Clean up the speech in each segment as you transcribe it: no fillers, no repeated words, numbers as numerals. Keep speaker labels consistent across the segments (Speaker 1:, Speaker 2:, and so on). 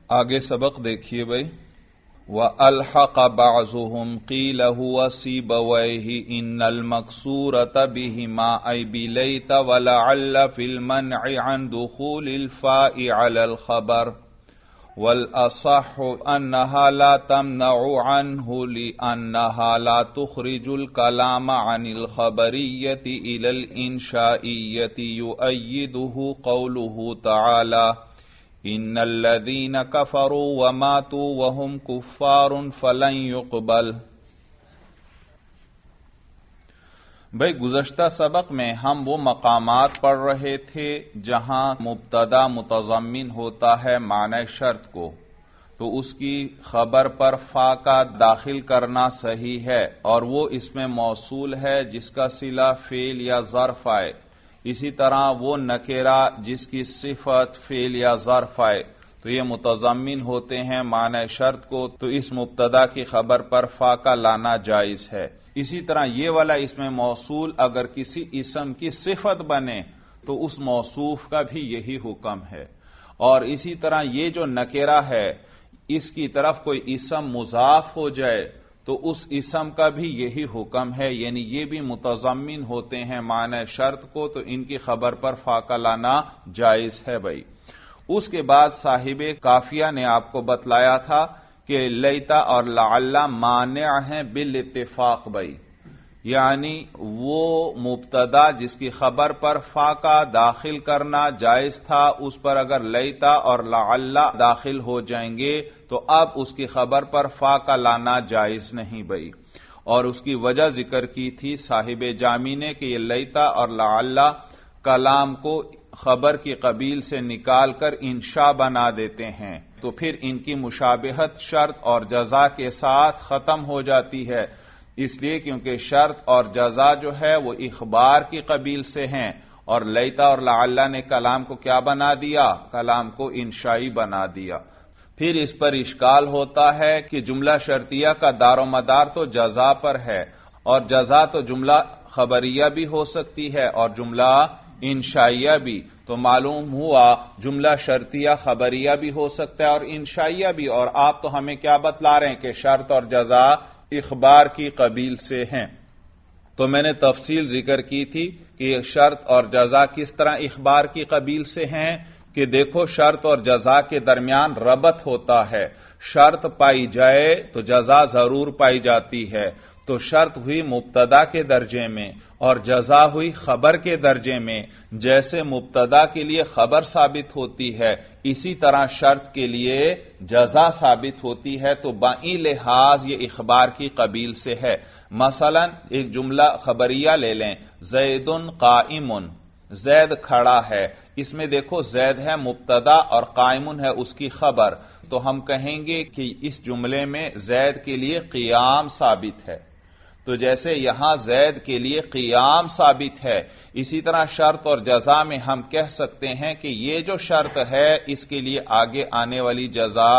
Speaker 1: آگے سبق دیکھیے بھائی. وَأَلْحَقَ بَعْضُهُمْ قِيلَ هُوَ سِيبَوَيْهِ إِنَّ الْمَكْسُورَةَ بِهِمَا أَيْ بِلَيْتَ وَلَعَلَّ فِي الْمَنْعِ عَنْ دُخُولِ الْفَاءِ عَلَى الْخَبَرِ وَالْأَصَحُّ أَنَّهَا لَا تَمْنَعُ عَنْهُ لِأَنَّهَا لَا تُخْرِجُ الْكَلَامَ عَنِ الْخَبَرِيَّةِ إِلَى الْإِنْشَائِيَّةِ يُؤَيِّدُهُ قَوْلُهُ تَعَالَى ان الذين كفروا وماتوا وهم كفار فلن يقبل. بھئی گزشتہ سبق میں ہم وہ مقامات پڑھ رہے تھے جہاں مبتدا متضمن ہوتا ہے معنی شرط کو، تو اس کی خبر پر فا کا داخل کرنا صحیح ہے، اور وہ اس میں موصول ہے جس کا صلہ فعل یا ظرف آئے. اسی طرح وہ نکرہ جس کی صفت فعل یا ظرف آئے تو یہ متضمن ہوتے ہیں معنی شرط کو، تو اس مبتدا کی خبر پر فا کا لانا جائز ہے. اسی طرح یہ والا اسم موصول اگر کسی اسم کی صفت بنے تو اس موصوف کا بھی یہی حکم ہے. اور اسی طرح یہ جو نکرہ ہے اس کی طرف کوئی اسم مضاف ہو جائے تو اس اسم کا بھی یہی حکم ہے، یعنی یہ بھی متضمن ہوتے ہیں معنی شرط کو، تو ان کی خبر پر فا کا لانا جائز ہے بھائی. اس کے بعد صاحب کافیہ نے آپ کو بتلایا تھا کہ لیتا اور لعل مانع ہیں بالاتفاق بھائی، یعنی وہ مبتدا جس کی خبر پر فا کا داخل کرنا جائز تھا اس پر اگر لیتا اور لعل داخل ہو جائیں گے تو اب اس کی خبر پر فا کا لانا جائز نہیں بھائی. اور اس کی وجہ ذکر کی تھی صاحب جامی نے کہ یہ لیتا اور لعل کلام کو خبر کی قبیل سے نکال کر انشاء بنا دیتے ہیں، تو پھر ان کی مشابہت شرط اور جزا کے ساتھ ختم ہو جاتی ہے، اس لیے کیونکہ شرط اور جزا جو ہے وہ اخبار کی قبیل سے ہیں، اور لیتا اور لعل نے کلام کو کیا بنا دیا؟ کلام کو انشائی بنا دیا. پھر اس پر اشکال ہوتا ہے کہ جملہ شرطیہ کا دار و مدار تو جزا پر ہے، اور جزا تو جملہ خبریہ بھی ہو سکتی ہے اور جملہ انشائیہ بھی، تو معلوم ہوا جملہ شرطیہ خبریہ بھی ہو سکتا ہے اور انشائیہ بھی، اور آپ تو ہمیں کیا بتلا رہے ہیں کہ شرط اور جزا اخبار کی قبیل سے ہیں. تو میں نے تفصیل ذکر کی تھی کہ شرط اور جزا کس طرح اخبار کی قبیل سے ہیں کہ دیکھو شرط اور جزا کے درمیان ربط ہوتا ہے، شرط پائی جائے تو جزا ضرور پائی جاتی ہے. تو شرط ہوئی مبتدا کے درجے میں اور جزا ہوئی خبر کے درجے میں. جیسے مبتدا کے لیے خبر ثابت ہوتی ہے اسی طرح شرط کے لیے جزا ثابت ہوتی ہے، تو بائی لحاظ یہ اخبار کی قبیل سے ہے. مثلا ایک جملہ خبریہ لے لیں، زید قائم، زید کھڑا ہے. اس میں دیکھو زید ہے مبتدا اور قائم ہے اس کی خبر، تو ہم کہیں گے کہ اس جملے میں زید کے لیے قیام ثابت ہے. تو جیسے یہاں زید کے لیے قیام ثابت ہے، اسی طرح شرط اور جزا میں ہم کہہ سکتے ہیں کہ یہ جو شرط ہے اس کے لیے آگے آنے والی جزا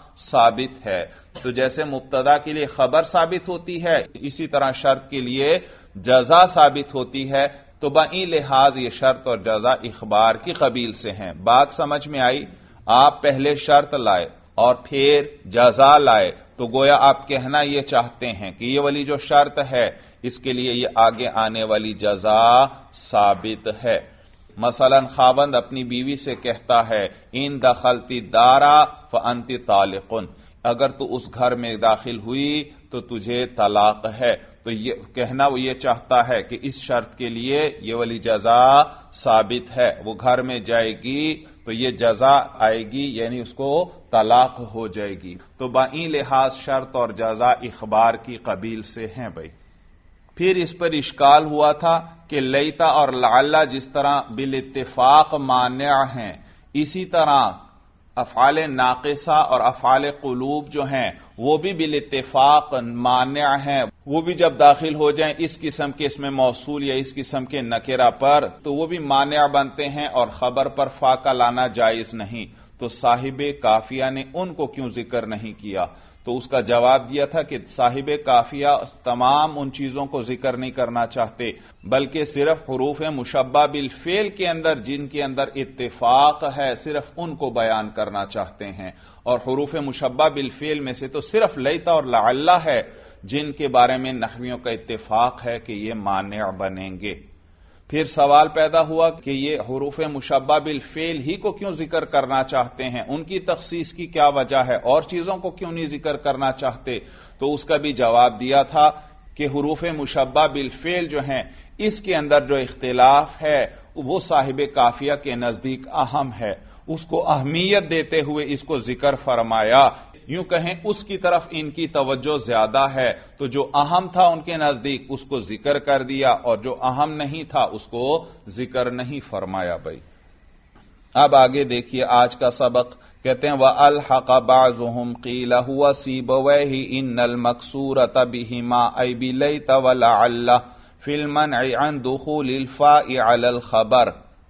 Speaker 1: ثابت ہے. تو جیسے مبتدا کے لیے خبر ثابت ہوتی ہے اسی طرح شرط کے لیے جزا ثابت ہوتی ہے، تو بائی لحاظ یہ شرط اور جزا اخبار کی قبیل سے ہیں. بات سمجھ میں آئی؟ آپ پہلے شرط لائے اور پھر جزا لائے، تو گویا آپ کہنا یہ چاہتے ہیں کہ یہ والی جو شرط ہے اس کے لیے یہ آگے آنے والی جزا ثابت ہے. مثلا خاوند اپنی بیوی سے کہتا ہے ان دخلتی دارا فانت طالق، اگر تو اس گھر میں داخل ہوئی تو تجھے طلاق ہے. تو یہ کہنا وہ یہ چاہتا ہے کہ اس شرط کے لیے یہ والی جزا ثابت ہے، وہ گھر میں جائے گی تو یہ جزا آئے گی، یعنی اس کو طلاق ہو جائے گی. تو بائی لحاظ شرط اور جزا اخبار کی قبیل سے ہیں بھائی. پھر اس پر اشکال ہوا تھا کہ لیتا اور لعل جس طرح بالاتفاق مانع ہیں، اسی طرح افعال ناقصہ اور افعال قلوب جو ہیں وہ بھی بالاتفاق مانع ہیں. وہ بھی جب داخل ہو جائیں اس قسم کے اسم موصول یا اس قسم کے نکرہ پر تو وہ بھی مانع بنتے ہیں اور خبر پر فا کا لانا جائز نہیں. تو صاحب کافیہ نے ان کو کیوں ذکر نہیں کیا؟ تو اس کا جواب دیا تھا کہ صاحب کافیہ تمام ان چیزوں کو ذکر نہیں کرنا چاہتے، بلکہ صرف حروف مشبہ بالفعل کے اندر جن کے اندر اتفاق ہے صرف ان کو بیان کرنا چاہتے ہیں، اور حروف مشبہ بالفعل میں سے تو صرف لیتا اور لعل ہے جن کے بارے میں نحویوں کا اتفاق ہے کہ یہ مانع بنیں گے۔ پھر سوال پیدا ہوا کہ یہ حروف مشبہ بالفعل ہی کو کیوں ذکر کرنا چاہتے ہیں، ان کی تخصیص کی کیا وجہ ہے، اور چیزوں کو کیوں نہیں ذکر کرنا چاہتے؟ تو اس کا بھی جواب دیا تھا کہ حروف مشبہ بالفعل جو ہیں اس کے اندر جو اختلاف ہے وہ صاحب کافیہ کے نزدیک اہم ہے، اس کو اہمیت دیتے ہوئے اس کو ذکر فرمایا، یوں کہیں اس کی طرف ان کی توجہ زیادہ ہے، تو جو اہم تھا ان کے نزدیک اس کو ذکر کر دیا، اور جو اہم نہیں تھا اس کو ذکر نہیں فرمایا۔ بھائی اب آگے دیکھیے آج کا سبق، کہتے ہیں وَأَلْحَقَ بَعْضُهُمْ قِيلَ هُوَ سِيبَوَيْهِ إِنَّ الْمَقْصُورَةَ بِهِمَا أَيْ بِلَيْتَ وَلَعَلَّ فِي الْمَنْعِ عَنْ دُخُولِ الْفَاءِ عَلَى الْخَبَرِ۔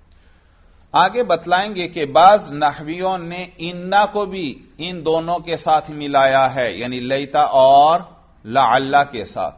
Speaker 1: آگے بتلائیں گے کہ بعض نحویوں نے انا کو بھی ان دونوں کے ساتھ ملایا ہے، یعنی لیتا اور لعل کے ساتھ۔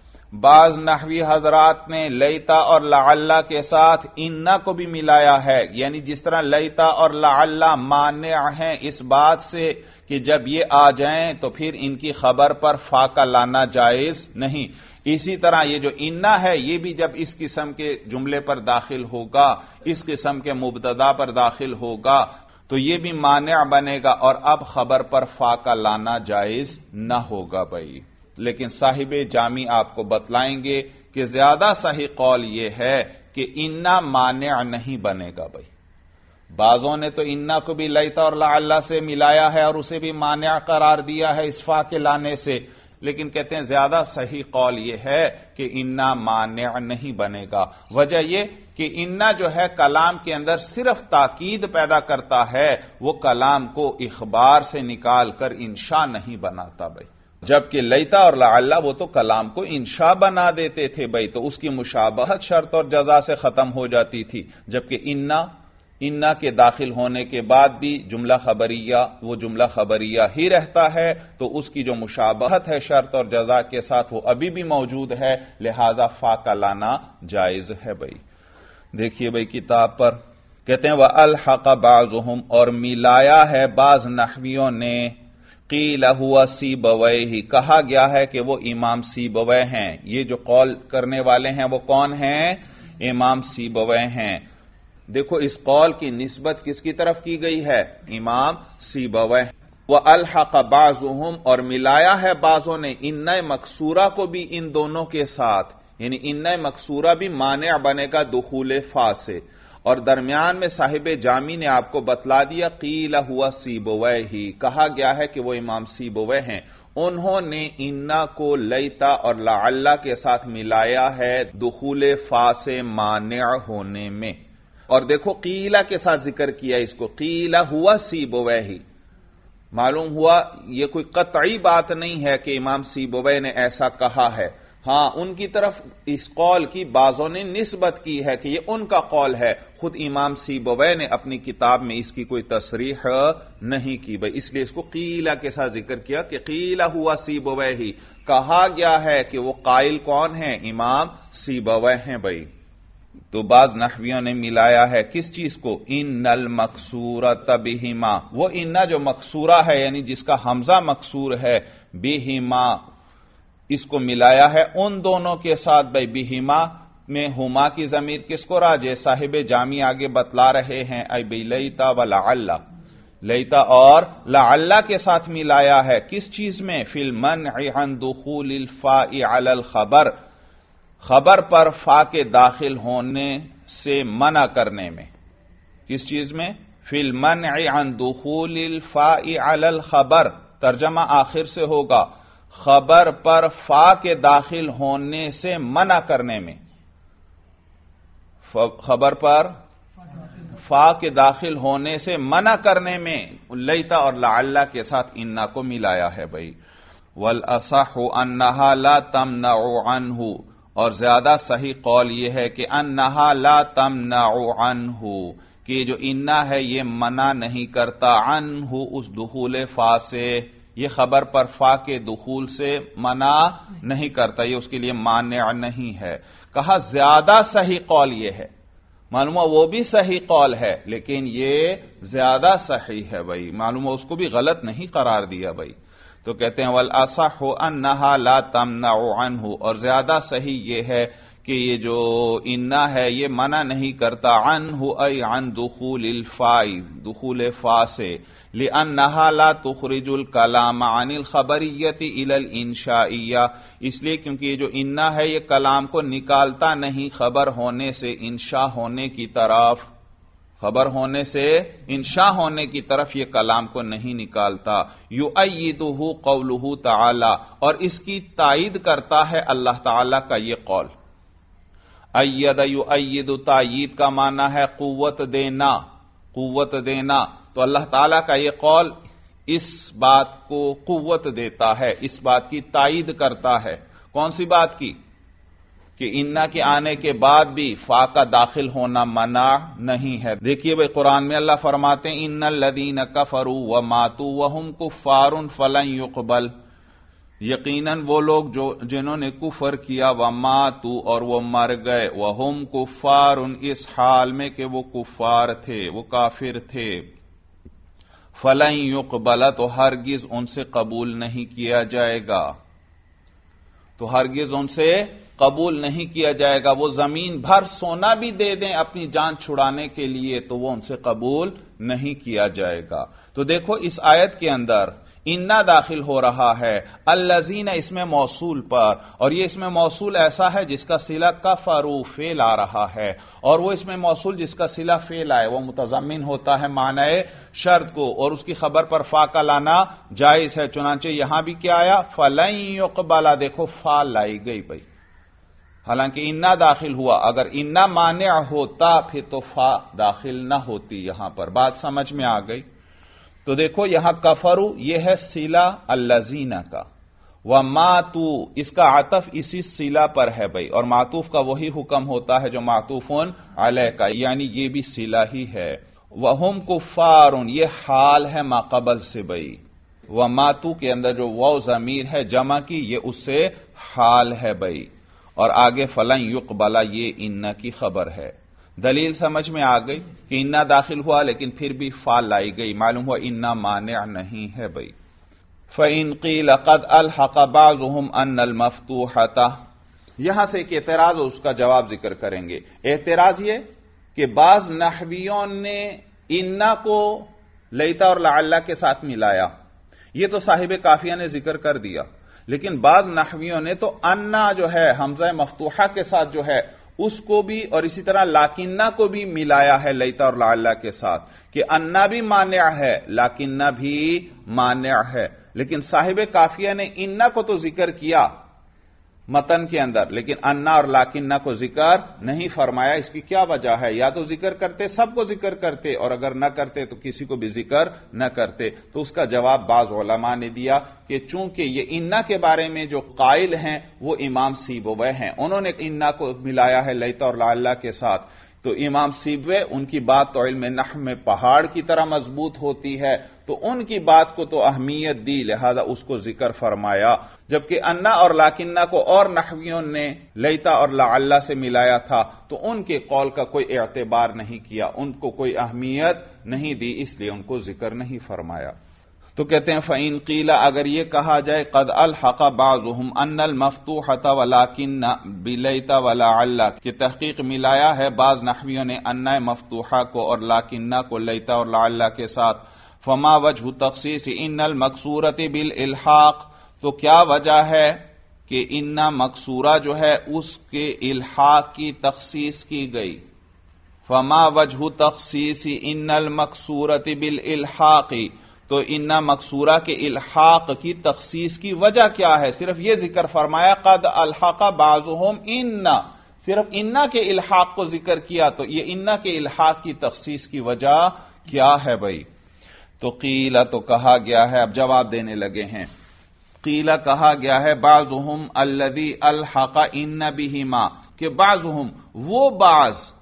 Speaker 1: بعض نحوی حضرات نے لیتا اور لعل کے ساتھ انا کو بھی ملایا ہے، یعنی جس طرح لیتا اور لعل مانع ہیں اس بات سے کہ جب یہ آ جائیں تو پھر ان کی خبر پر فا کا لانا جائز نہیں، اسی طرح یہ جو انا ہے یہ بھی جب اس قسم کے جملے پر داخل ہوگا، اس قسم کے مبتدا پر داخل ہوگا تو یہ بھی مانع بنے گا، اور اب خبر پر فا کا لانا جائز نہ ہوگا۔ بھائی لیکن صاحب جامی آپ کو بتلائیں گے کہ زیادہ صحیح قول یہ ہے کہ انا مانع نہیں بنے گا۔ بھائی بعضوں نے تو انا کو بھی لیتا اور لعل سے ملایا ہے اور اسے بھی مانع قرار دیا ہے اس فا کے لانے سے، لیکن کہتے ہیں زیادہ صحیح قول یہ ہے کہ انا مانع نہیں بنے گا۔ وجہ یہ کہ انا جو ہے کلام کے اندر صرف تاکید پیدا کرتا ہے، وہ کلام کو اخبار سے نکال کر انشاء نہیں بناتا۔ بھائی جبکہ لیتا اور لعل وہ تو کلام کو انشاء بنا دیتے تھے، بھائی تو اس کی مشابہت شرط اور جزا سے ختم ہو جاتی تھی، جبکہ انا کے داخل ہونے کے بعد بھی جملہ خبریہ وہ جملہ خبریہ ہی رہتا ہے، تو اس کی جو مشابہت ہے شرط اور جزا کے ساتھ وہ ابھی بھی موجود ہے، لہذا فا کا لانا جائز ہے۔ بھائی دیکھیے بھائی کتاب پر کہتے ہیں وَأَلْحَقَ بَعْضُهُمْ اور ملایا ہے بعض نحویوں نے، قیل هو سیبویہ کہا گیا ہے کہ وہ امام سیبویہ ہیں۔ یہ جو قول کرنے والے ہیں وہ کون ہیں؟ امام سیبویہ ہیں۔ دیکھو اس قول کی نسبت کس کی طرف کی گئی ہے؟ امام سیبویہ۔ وَأَلْحَقَ بَعْضُهُمْ اور ملایا ہے بعضوں نے اِنَّ مکسورہ کو بھی ان دونوں کے ساتھ، یعنی اِنَّ مکسورہ بھی مانع بنے گا دخول فا سے، اور درمیان میں صاحب جامی نے آپ کو بتلا دیا قیل ہوا سیبویہ کہا گیا ہے کہ وہ امام سیبویہ ہیں، انہوں نے انا کو لیتا اور لعل کے ساتھ ملایا ہے دخول فا سے مانع ہونے میں۔ اور دیکھو قیلہ کے ساتھ ذکر کیا اس کو، قیل ہوا سیبویہ، معلوم ہوا یہ کوئی قطعی بات نہیں ہے کہ امام سیبویہ نے ایسا کہا ہے، ہاں ان کی طرف اس قول کی بعضوں نے نسبت کی ہے کہ یہ ان کا قول ہے، خود امام سیبویہ نے اپنی کتاب میں اس کی کوئی تصریح نہیں کی، بھائی اس لیے اس کو قیلہ کے ساتھ ذکر کیا کہ قیل ہوا سیبویہ، کہا گیا ہے کہ وہ قائل کون ہیں؟ امام سیبویہ ہیں۔ بھائی تو بعض نحویوں نے ملایا ہے کس چیز کو؟ ان المکسورۃ بہما، وہ انا جو مکسورہ ہے یعنی جس کا حمزہ مکسور ہے، بہما اس کو ملایا ہے ان دونوں کے ساتھ۔ بھائی بہما میں ہما کی ضمیر کس کو راجع؟ صاحب جامی آگے بتلا رہے ہیں ای بلیتا ولعل، لیتا اور لعل کے ساتھ ملایا ہے کس چیز میں؟ فی المنع عن دخول الفاء علی الخبر، خبر پر فا کے داخل ہونے سے منع کرنے میں۔ کس چیز میں؟ فی المنع عن دخول الفاء علی الخبر، ترجمہ آخر سے ہوگا خبر پر فا کے داخل ہونے سے منع کرنے میں، خبر پر فا کے داخل ہونے سے منع کرنے میں لیتا اور لعل کے ساتھ انا کو ملایا ہے۔ بھائی والاصح انہا لا تمنع عنہ، اور زیادہ صحیح قول یہ ہے کہ انہا لا تمنع عنہ، کہ جو انا ہے یہ منع نہیں کرتا عنہ اس دخول فا سے، یہ خبر پر فا کے دخول سے منع نہیں کرتا، یہ اس کے لیے مانع نہیں ہے۔ کہا زیادہ صحیح قول یہ ہے، معلوم ہوا وہ بھی صحیح قول ہے لیکن یہ زیادہ صحیح ہے بھائی، معلوم ہوا اس کو بھی غلط نہیں قرار دیا بھائی۔ تو کہتے ہیں والاصح انہا لا تمنع عنہ، اور زیادہ صحیح یہ ہے کہ یہ جو انا ہے یہ منع نہیں کرتا عنہ ای عن دخول الفاء، دخول فا سے، لأنہا لا تخرج الکلام عن الخبریت الی الانشائیہ، اس لیے کیونکہ یہ جو انا ہے یہ کلام کو نکالتا نہیں خبر ہونے سے انشاء ہونے کی طرف، خبر ہونے سے انشاء ہونے کی طرف یہ کلام کو نہیں نکالتا۔ یؤیدہ قولہ تعالی، اور اس کی تائید کرتا ہے اللہ تعالی کا یہ قول۔ اید یؤید، تائید کا معنی ہے قوت دینا، قوت دینا، تو اللہ تعالیٰ کا یہ قول اس بات کو قوت دیتا ہے، اس بات کی تائید کرتا ہے۔ کون سی بات کی؟ کہ انا کے آنے کے بعد بھی فا کا داخل ہونا منع نہیں ہے۔ دیکھیے بھئی قرآن میں اللہ فرماتے ہیں ان الذین کفروا وماتوا وهم کفار فلن یقبل، یقیناً وہ لوگ جنہوں نے کفر کیا وماتوا، اور وہ مر گئے، وهم کفار، اس حال میں کہ وہ کفار تھے، وہ کافر تھے، فلن یقبل، تو ہرگز ان سے قبول نہیں کیا جائے گا، تو ہرگز ان سے قبول نہیں کیا جائے گا۔ وہ زمین بھر سونا بھی دے دیں اپنی جان چھڑانے کے لیے تو وہ ان سے قبول نہیں کیا جائے گا۔ تو دیکھو اس آیت کے اندر انا داخل ہو رہا ہے الذین اس میں موصول پر، اور یہ اس میں موصول ایسا ہے جس کا صلہ کفروا فعل آ رہا ہے، اور وہ اس میں موصول جس کا صلہ فعل آئے وہ متضمن ہوتا ہے معنی شرط کو، اور اس کی خبر پر فا کا لانا جائز ہے، چنانچہ یہاں بھی کیا آیا فلن یقبل، دیکھو فا لائی گئی بھائی، حالانکہ انا داخل ہوا، اگر انا مانع ہوتا پھر تو فا داخل نہ ہوتی یہاں پر، بات سمجھ میں آ گئی؟ تو دیکھو یہاں کفرو یہ ہے صلہ الذین کا، وماتوا اس کا عطف اسی صلہ پر ہے بھائی، اور معطوف کا وہی حکم ہوتا ہے جو معطوف علیہ کا، یعنی یہ بھی صلہ ہی ہے۔ وہم کفار یہ حال ہے ما قبل سے بھائی، وماتوا کے اندر جو واو ضمیر ہے جمع کی یہ اس سے حال ہے بھائی، اور آگے فلن یقبل یہ انا کی خبر ہے۔ دلیل سمجھ میں آ گئی کہ انا داخل ہوا لیکن پھر بھی فا لائی گئی، معلوم ہوا انا مانع نہیں ہے بھائی۔ فَإِن قِيلَ قَدْ أَلْحَقَ بَعْضُهُمْ أَنَّ الْمَفْتُوحَةَ، یہاں سے ایک اعتراض اس کا جواب ذکر کریں گے۔ اعتراض یہ کہ بعض نحویوں نے انا کو لیتا اور لعل کے ساتھ ملایا، یہ تو صاحب کافیہ نے ذکر کر دیا، لیکن بعض نحویوں نے تو انا جو ہے حمزہ مفتوحہ کے ساتھ جو ہے اس کو بھی، اور اسی طرح لاکنہ کو بھی ملایا ہے لیتا اور لعل کے ساتھ، کہ انا بھی مانع ہے لاکنہ بھی مانع ہے، لیکن صاحب کافیہ نے انا کو تو ذکر کیا متن کے اندر لیکن انا اور لاکنہ کو ذکر نہیں فرمایا۔ اس کی کیا وجہ ہے؟ یا تو ذکر کرتے سب کو ذکر کرتے، اور اگر نہ کرتے تو کسی کو بھی ذکر نہ کرتے۔ تو اس کا جواب بعض علماء نے دیا کہ چونکہ یہ انا کے بارے میں جو قائل ہیں وہ امام سیبویہ ہیں، انہوں نے انا کو ملایا ہے لیتا اور لعل کے ساتھ، تو امام سیبویہ ان کی بات تو علم نحو میں پہاڑ کی طرح مضبوط ہوتی ہے، تو ان کی بات کو تو اہمیت دی، لہذا اس کو ذکر فرمایا، جبکہ انا اور لاکنہ کو اور نحویوں نے لیتا اور لعل سے ملایا تھا تو ان کے قول کا کوئی اعتبار نہیں کیا، ان کو کوئی اہمیت نہیں دی، اس لیے ان کو ذکر نہیں فرمایا۔ تو کہتے ہیں فَإِن قِيلَ اگر یہ کہا جائے قَدْ أَلْحَقَ بَعْضُهُمْ أَنَّ الْمَفْتُوحَةَ وَلَكِنَّ بِلَيْتَ وَلَعَلَّ، کہ تحقیق ملایا ہے بعض نحویوں نے انا مفتوحہ کو اور لاکنہ کو لیتا اور لعل کے ساتھ، فما وجہ تخصیص ان المکسورۃ بالالحاق، تو کیا وجہ ہے کہ انا مکسورہ جو ہے اس کے الحاق کی تخصیص کی گئی؟ فما وجہ تخصیص ان المکسورۃ بالالحاق، تو انا مکسورہ کے الحاق کی تخصیص کی وجہ کیا ہے؟ صرف یہ ذکر فرمایا قد الحق بعضهم انا، صرف انا کے الحاق کو ذکر کیا، تو یہ انا کے الحاق کی تخصیص کی وجہ کیا ہے بھائی؟ تو قیل تو کہا گیا ہے، اب جواب دینے لگے ہیں، قیل کہا گیا ہے بعضهم الذی الحق ان بہما، کہ بعضهم وہ بعض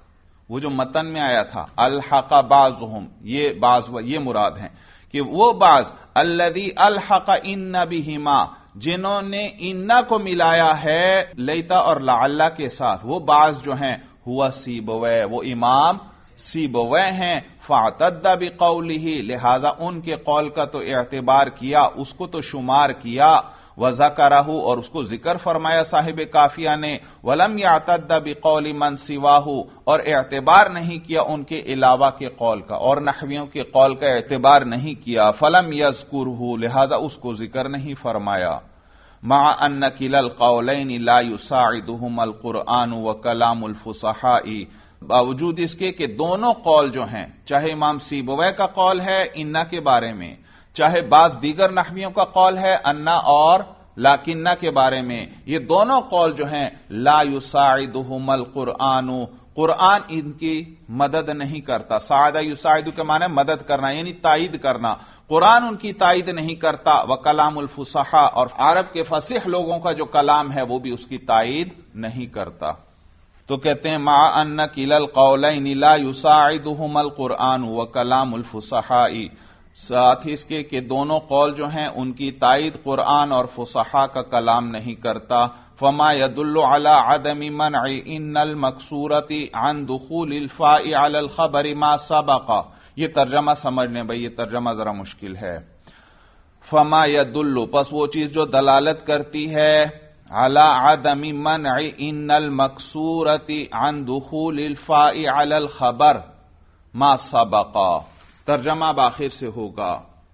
Speaker 1: وہ جو متن میں آیا تھا الحق بعضهم، یہ مراد ہیں کہ وہ بعض الذی الحق ان بہما، جنہوں نے انا کو ملایا ہے لیتا اور لعل کے ساتھ، وہ بعض جو ہیں ہوا سیبویہ، وہ امام سیبویہ ہیں، فاعتد بقولہ، لہذا ان کے قول کا تو اعتبار کیا، اس کو تو شمار کیا، وذکرہ، اور اس کو ذکر فرمایا صاحب کافیہ نے، ولم یعتد بقول من سواہ، اور اعتبار نہیں کیا ان کے علاوہ کے قول کا، اور نحویوں کے قول کا اعتبار نہیں کیا، فلم یذکرہ، لہذا اس کو ذکر نہیں فرمایا، مع ان کلا القولین لا یساعدہم القرآن وکلام الفصحاء، باوجود اس کے کہ دونوں قول جو ہیں، چاہے امام سیبویہ کا قول ہے انا کے بارے میں، چاہے بعض دیگر نحویوں کا قول ہے انا اور لاکنہ کے بارے میں، یہ دونوں قول جو ہیں لا یساعدہم القرآن، قرآن ان کی مدد نہیں کرتا، ساعدہ یساعد کے معنی مدد کرنا یعنی تائید کرنا، قرآن ان کی تائید نہیں کرتا، وکلام الفصحاء، اور عرب کے فصیح لوگوں کا جو کلام ہے وہ بھی اس کی تائید نہیں کرتا۔ تو کہتے ہیں مع ان کلا القولین لا یساعدہم القرآن وکلام الفصحاء، ساتھ ہی اس کے کہ دونوں قول جو ہیں ان کی تائید قرآن اور فصحاء کا کلام نہیں کرتا، فما يدل على عدم منع ان المکسورۃ عن دخول الفاء على الخبر ما سبق، یہ ترجمہ سمجھ لیں بھائی، یہ ترجمہ ذرا مشکل ہے۔ فما يدل، پس وہ چیز جو دلالت کرتی ہے، على عدم منع ان المکسورۃ عن دخول الفاء على الخبر ما سبق، ترجمہ بآخر سے ہوگا،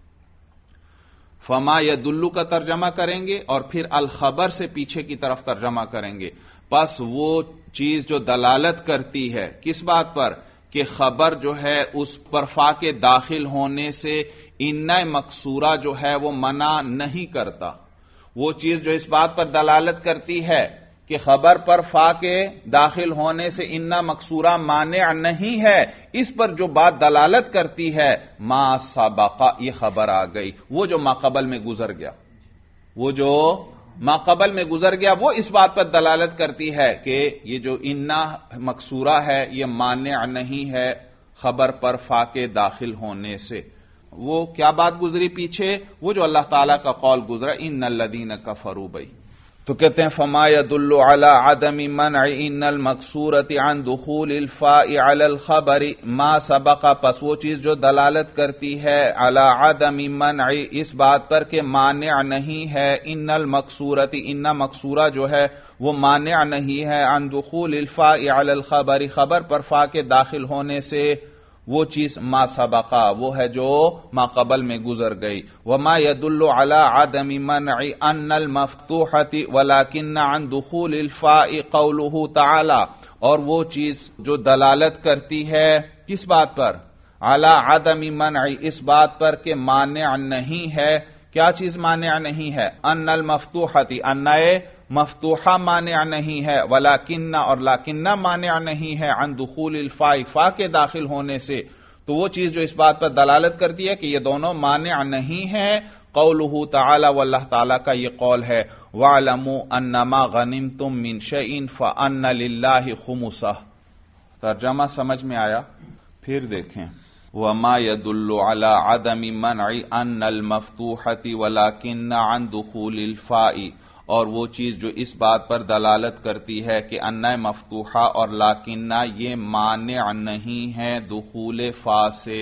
Speaker 1: فما یدلو کا ترجمہ کریں گے اور پھر الخبر سے پیچھے کی طرف ترجمہ کریں گے، پس وہ چیز جو دلالت کرتی ہے کس بات پر کہ خبر جو ہے اس پر فا کے داخل ہونے سے انّا مکسورہ جو ہے وہ منع نہیں کرتا، وہ چیز جو اس بات پر دلالت کرتی ہے کہ خبر پر فا کے داخل ہونے سے انّا مکسورہ مانع نہیں ہے، اس پر جو بات دلالت کرتی ہے ما سبق، یہ خبر آ گئی، وہ جو ما قبل میں گزر گیا، وہ جو ما قبل میں گزر گیا وہ اس بات پر دلالت کرتی ہے کہ یہ جو انّا مکسورہ ہے یہ مانع نہیں ہے خبر پر فا کے داخل ہونے سے۔ وہ کیا بات گزری پیچھے؟ وہ جو اللہ تعالیٰ کا قول گزرا ان الذین کفروا بھائی، تو کہتے ہیں فما يدل على عدم منع ان المکسورۃ عن دخول الفاء على الخبر ما سبق، پس وہ چیز جو دلالت کرتی ہے على عدم منع، اس بات پر کہ مانع نہیں ہے، ان المکسورۃ، ان مکسورہ جو ہے وہ مانع نہیں ہے، عن دخول الفاء على الخبر، خبر پر فا کے داخل ہونے سے، وہ چیز ما سبقہ وہ ہے جو ما قبل میں گزر گئی۔ وما يدل على عدم منع ان المفتوحۃ ولكن عن دخول الفاء قوله تعالی، اور وہ چیز جو دلالت کرتی ہے کس بات پر؟ على عدم منع، اس بات پر کہ مانع نہیں ہے، کیا چیز مانع نہیں ہے؟ ان المفتوحۃ، ان مفتوحہ مانع نہیں ہے، ولیکن اور لیکن مانع نہیں ہے، عن دخول الفاء، فا کے داخل ہونے سے، تو وہ چیز جو اس بات پر دلالت کرتی ہے کہ یہ دونوں مانع نہیں ہیں، قولہ تعالی، واللہ تعالی کا یہ قول ہے، وَاعْلَمُوا أَنَّمَا غَنِمْتُم مِّن شَيْءٍ فَأَنَّ لِلَّهِ خُمُسَهُ، ترجمہ سمجھ میں آیا؟ پھر دیکھیں وَمَا يَدُلُّ عَلَى عَدَمِ مَنْعِ أَنَّ الْمَفْتُوحَةِ وَلَكِنَّ عَن دُخُولِ الْفَاءِ، اور وہ چیز جو اس بات پر دلالت کرتی ہے کہ انّا مفتوحہ اور لاکنہ یہ مانع نہیں ہے دخول فا سے،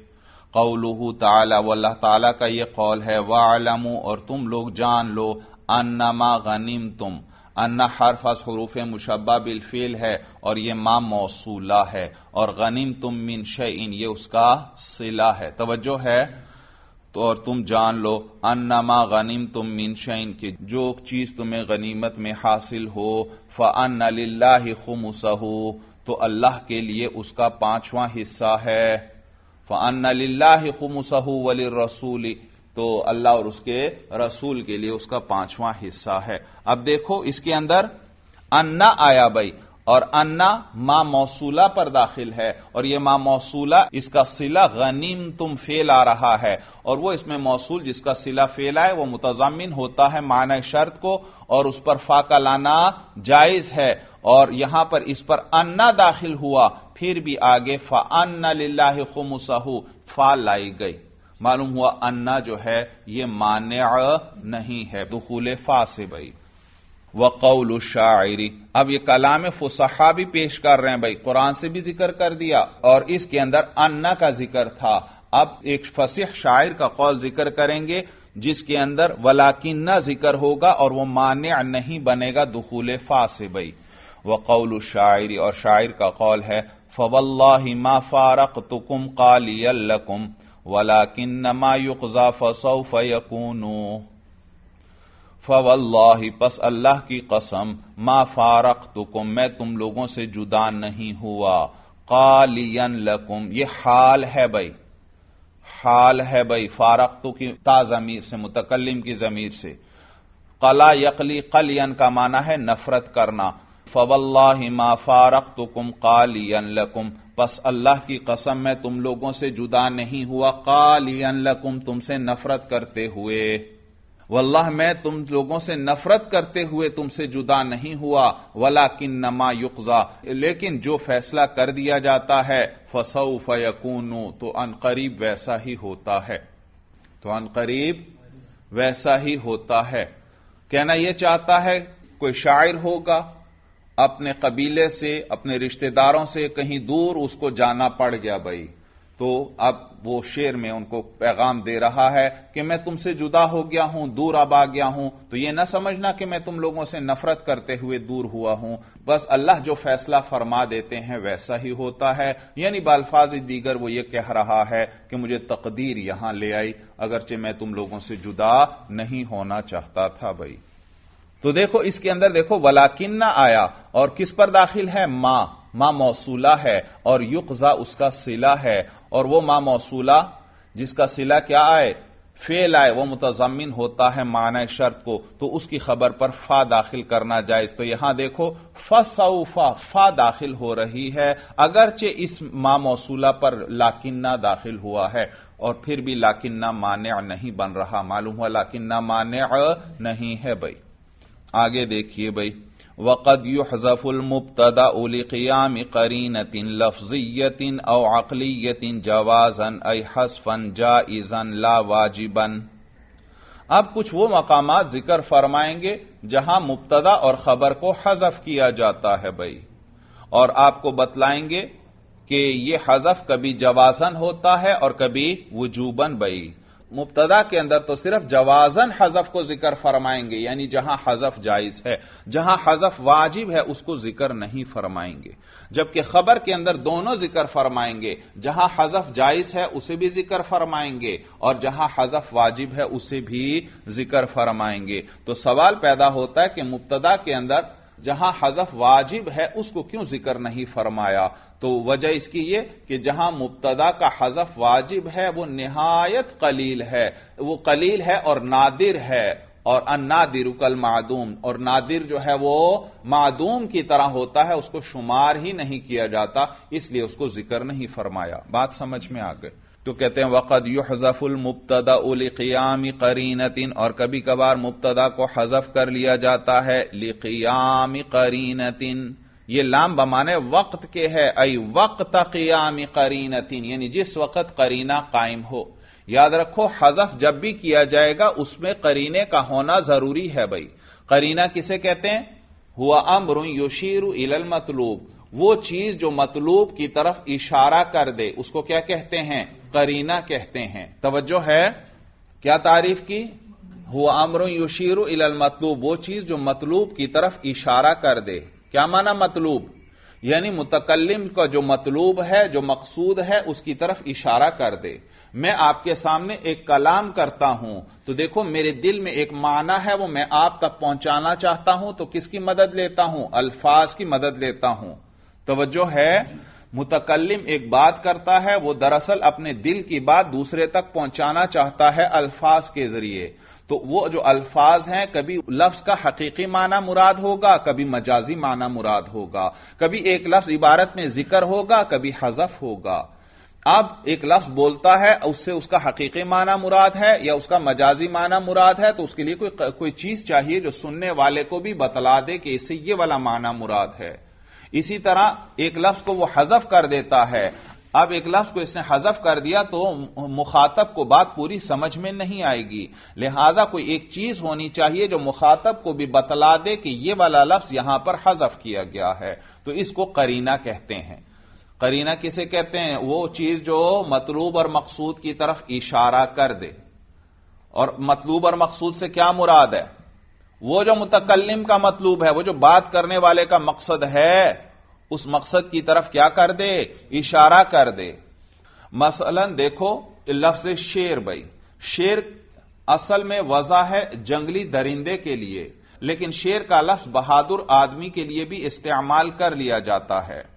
Speaker 1: قولہ تعالی، واللہ تعالی کا یہ قول ہے، وَاعْلَمُوا، اور تم لوگ جان لو، انما غنیمتم، ان حرف از حروف مشبہ بالفعل ہے اور یہ ما موصولہ ہے، اور غنیمتم من شیء یہ اس کا صلہ ہے، توجہ ہے، تو اور تم جان لو انما غنیمتم من شیء کہ جو چیز تمہیں غنیمت میں حاصل ہو، فان للہ خمسہ تو اللہ کے لیے اس کا 5واں حصہ ہے، فان للہ خمسہ وللرسول تو اللہ اور اس کے رسول کے لیے اس کا 5واں حصہ ہے۔ اب دیکھو اس کے اندر انا آیا بھائی، اور انا ما موصولہ پر داخل ہے، اور یہ ما موصولہ اس کا صلہ غنیمتم فعل آ رہا ہے، اور وہ اس میں موصول جس کا صلہ فعل ہے وہ متضمن ہوتا ہے معنی شرط کو، اور اس پر فا کا لانا جائز ہے، اور یہاں پر اس پر انا داخل ہوا، پھر بھی آگے فَأَنَّ لِلَّهِ خُمُسَهُ فا لائی گئی، معلوم ہوا انا جو ہے یہ مانع نہیں ہے دخول فا سے بھائی۔ وقول الشاعر، اب یہ کلام فصحا بھی پیش کر رہے ہیں بھائی، قرآن سے بھی ذکر کر دیا اور اس کے اندر انا کا ذکر تھا، اب ایک فصیح شاعر کا قول ذکر کریں گے جس کے اندر ولاکن ذکر ہوگا اور وہ مانع نہیں بنے گا دخول فا سے بھائی۔ وقول الشاعر، اور شاعر کا قول ہے فواللہ ما فارقتکم قالیا لکم ولکن ما یقضى فسوف یکون، فواللہ پس اللہ کی قسم ما فارقتکم میں تم لوگوں سے جدا نہیں ہوا، قالیا لکم یہ حال ہے بھائی، حال ہے بھائی، فارقتو کی تا ضمیر سے متکلم کی ضمیر سے، قلا یقلی قلیا کا معنی ہے نفرت کرنا، فواللہ ما فارقتکم قالیا لکم پس اللہ کی قسم میں تم لوگوں سے جدا نہیں ہوا، قالیا لکم تم سے نفرت کرتے ہوئے، واللہ میں تم لوگوں سے نفرت کرتے ہوئے تم سے جدا نہیں ہوا، ولیکن ما یقضى لیکن جو فیصلہ کر دیا جاتا ہے، فسوف یکون تو ان قریب ویسا ہی ہوتا ہے، تو ان قریب ویسا ہی ہوتا ہے۔ کہنا یہ چاہتا ہے کوئی شاعر ہوگا اپنے قبیلے سے اپنے رشتہ داروں سے کہیں دور اس کو جانا پڑ گیا بھائی، تو اب وہ شعر میں ان کو پیغام دے رہا ہے کہ میں تم سے جدا ہو گیا ہوں، دور اب آ گیا ہوں، تو یہ نہ سمجھنا کہ میں تم لوگوں سے نفرت کرتے ہوئے دور ہوا ہوں، بس اللہ جو فیصلہ فرما دیتے ہیں ویسا ہی ہوتا ہے، یعنی بالفاظ دیگر وہ یہ کہہ رہا ہے کہ مجھے تقدیر یہاں لے آئی اگرچہ میں تم لوگوں سے جدا نہیں ہونا چاہتا تھا بھائی۔ تو دیکھو اس کے اندر دیکھو ولیکن آیا اور کس پر داخل ہے، ما موصولہ ہے، اور یقضا اس کا صلہ ہے، اور وہ ما موصولہ جس کا صلہ کیا آئے، فعل آئے، وہ متضمن ہوتا ہے معنی شرط کو، تو اس کی خبر پر فا داخل کرنا جائز، تو یہاں دیکھو فسوف فا داخل ہو رہی ہے اگرچہ اس ما موصولہ پر لاکنہ داخل ہوا ہے، اور پھر بھی لاکنہ مانع نہیں بن رہا، معلوم ہوا لاکنہ مانع نہیں ہے بھائی۔ آگے دیکھیے بھائی، وقد يحذف المبتدأ لقيام قرينة لفظية او عقلية جوازا اي حذفا جائزا لا واجبا۔ اب کچھ وہ مقامات ذکر فرمائیں گے جہاں مبتدا اور خبر کو حذف کیا جاتا ہے بھائی، اور آپ کو بتلائیں گے کہ یہ حذف کبھی جوازن ہوتا ہے اور کبھی وجوبن بھائی۔ مبتدا کے اندر تو صرف جوازن حذف کو ذکر فرمائیں گے، یعنی جہاں حذف جائز ہے، جہاں حذف واجب ہے اس کو ذکر نہیں فرمائیں گے، جبکہ خبر کے اندر دونوں ذکر فرمائیں گے، جہاں حذف جائز ہے اسے بھی ذکر فرمائیں گے اور جہاں حذف واجب ہے اسے بھی ذکر فرمائیں گے۔ تو سوال پیدا ہوتا ہے کہ مبتدا کے اندر جہاں حذف واجب ہے اس کو کیوں ذکر نہیں فرمایا؟ تو وجہ اس کی یہ کہ جہاں مبتدا کا حذف واجب ہے وہ نہایت قلیل ہے، وہ قلیل ہے اور نادر ہے، اور النادر کالمعدوم، اور نادر جو ہے وہ معدوم کی طرح ہوتا ہے، اس کو شمار ہی نہیں کیا جاتا، اس لیے اس کو ذکر نہیں فرمایا۔ بات سمجھ میں آ گئی؟ تو کہتے ہیں وقد يحذف المبتدا لقیام قرینۃ، اور کبھی کبھار مبتدا کو حذف کر لیا جاتا ہے لقیام قرینۃ، یہ لام بمانے وقت کے ہے، ای وقت قیام قرینۃ، یعنی جس وقت قرینہ قائم ہو۔ یاد رکھو حذف جب بھی کیا جائے گا اس میں قرینے کا ہونا ضروری ہے بھائی۔ قرینہ کسے کہتے ہیں؟ ہوا امر یشیر الی المطلوب، وہ چیز جو مطلوب کی طرف اشارہ کر دے اس کو کیا کہتے ہیں؟ قرینہ کہتے ہیں۔ توجہ ہے، کیا تعریف کی؟ ہوا امر یشیر الی المطلوب، وہ چیز جو مطلوب کی طرف اشارہ کر دے۔ کیا معنی مطلوب؟ یعنی متکلم کا جو مطلوب ہے، جو مقصود ہے، اس کی طرف اشارہ کر دے۔ میں آپ کے سامنے ایک کلام کرتا ہوں تو دیکھو میرے دل میں ایک معنی ہے، وہ میں آپ تک پہنچانا چاہتا ہوں، تو کس کی مدد لیتا ہوں؟ الفاظ کی مدد لیتا ہوں۔ توجہ ہے، متکلم ایک بات کرتا ہے، وہ دراصل اپنے دل کی بات دوسرے تک پہنچانا چاہتا ہے الفاظ کے ذریعے، تو وہ جو الفاظ ہیں کبھی لفظ کا حقیقی معنی مراد ہوگا، کبھی مجازی معنی مراد ہوگا، کبھی ایک لفظ عبارت میں ذکر ہوگا، کبھی حذف ہوگا۔ اب ایک لفظ بولتا ہے، اس سے اس کا حقیقی معنی مراد ہے یا اس کا مجازی معنی مراد ہے، تو اس کے لیے کوئی چیز چاہیے جو سننے والے کو بھی بتلا دے کہ اس سے یہ والا معنی مراد ہے۔ اسی طرح ایک لفظ کو وہ حذف کر دیتا ہے، اب ایک لفظ کو اس نے حذف کر دیا تو مخاطب کو بات پوری سمجھ میں نہیں آئے گی، لہذا کوئی ایک چیز ہونی چاہیے جو مخاطب کو بھی بتلا دے کہ یہ والا لفظ یہاں پر حذف کیا گیا ہے، تو اس کو قرینہ کہتے ہیں۔ قرینہ کسے کہتے ہیں؟ وہ چیز جو مطلوب اور مقصود کی طرف اشارہ کر دے۔ اور مطلوب اور مقصود سے کیا مراد ہے؟ وہ جو متکلم کا مطلوب ہے، وہ جو بات کرنے والے کا مقصد ہے، اس مقصد کی طرف کیا کر دے؟ اشارہ کر دے۔ مثلا دیکھو لفظ شیر، بھائی شیر اصل میں وضع ہے جنگلی درندے کے لیے، لیکن شیر کا لفظ بہادر آدمی کے لیے بھی استعمال کر لیا جاتا ہے،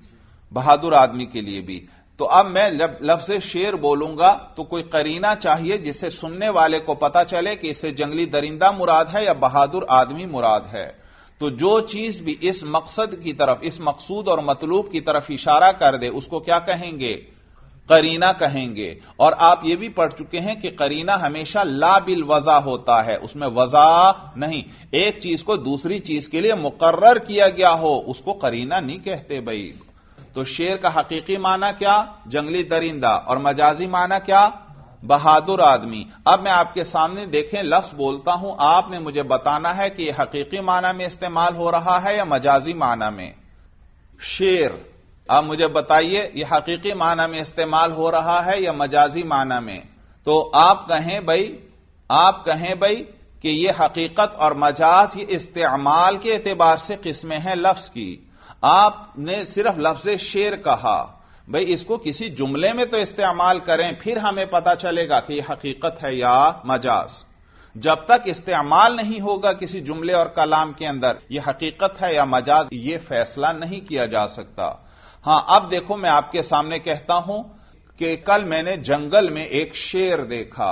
Speaker 1: بہادر آدمی کے لیے بھی۔ تو اب میں جب لفظ شیر بولوں گا تو کوئی قرینہ چاہیے جس سے سننے والے کو پتا چلے کہ اس سے جنگلی درندہ مراد ہے یا بہادر آدمی مراد ہے۔ تو جو چیز بھی اس مقصد کی طرف، اس مقصود اور مطلوب کی طرف اشارہ کر دے اس کو کیا کہیں گے؟ قرینہ کہیں گے۔ اور آپ یہ بھی پڑھ چکے ہیں کہ قرینہ ہمیشہ لا بالوضع ہوتا ہے، اس میں وضع نہیں، ایک چیز کو دوسری چیز کے لیے مقرر کیا گیا ہو اس کو قرینہ نہیں کہتے بھائی۔ تو شیر کا حقیقی معنی کیا؟ جنگلی درندہ، اور مجازی معنی کیا؟ بہادر آدمی۔ اب میں آپ کے سامنے دیکھیں لفظ بولتا ہوں، آپ نے مجھے بتانا ہے کہ یہ حقیقی معنی میں استعمال ہو رہا ہے یا مجازی معنی میں۔ شیر، اب مجھے بتائیے یہ حقیقی معنی میں استعمال ہو رہا ہے یا مجازی معنی میں؟ تو آپ کہیں بھائی کہ یہ حقیقت اور مجاز یہ استعمال کے اعتبار سے قسمیں ہیں لفظ کی۔ آپ نے صرف لفظ شیر کہا، بھئی اس کو کسی جملے میں تو استعمال کریں، پھر ہمیں پتا چلے گا کہ یہ حقیقت ہے یا مجاز۔ جب تک استعمال نہیں ہوگا کسی جملے اور کلام کے اندر یہ حقیقت ہے یا مجاز، یہ فیصلہ نہیں کیا جا سکتا۔ ہاں اب دیکھو میں آپ کے سامنے کہتا ہوں کہ کل میں نے جنگل میں ایک شیر دیکھا،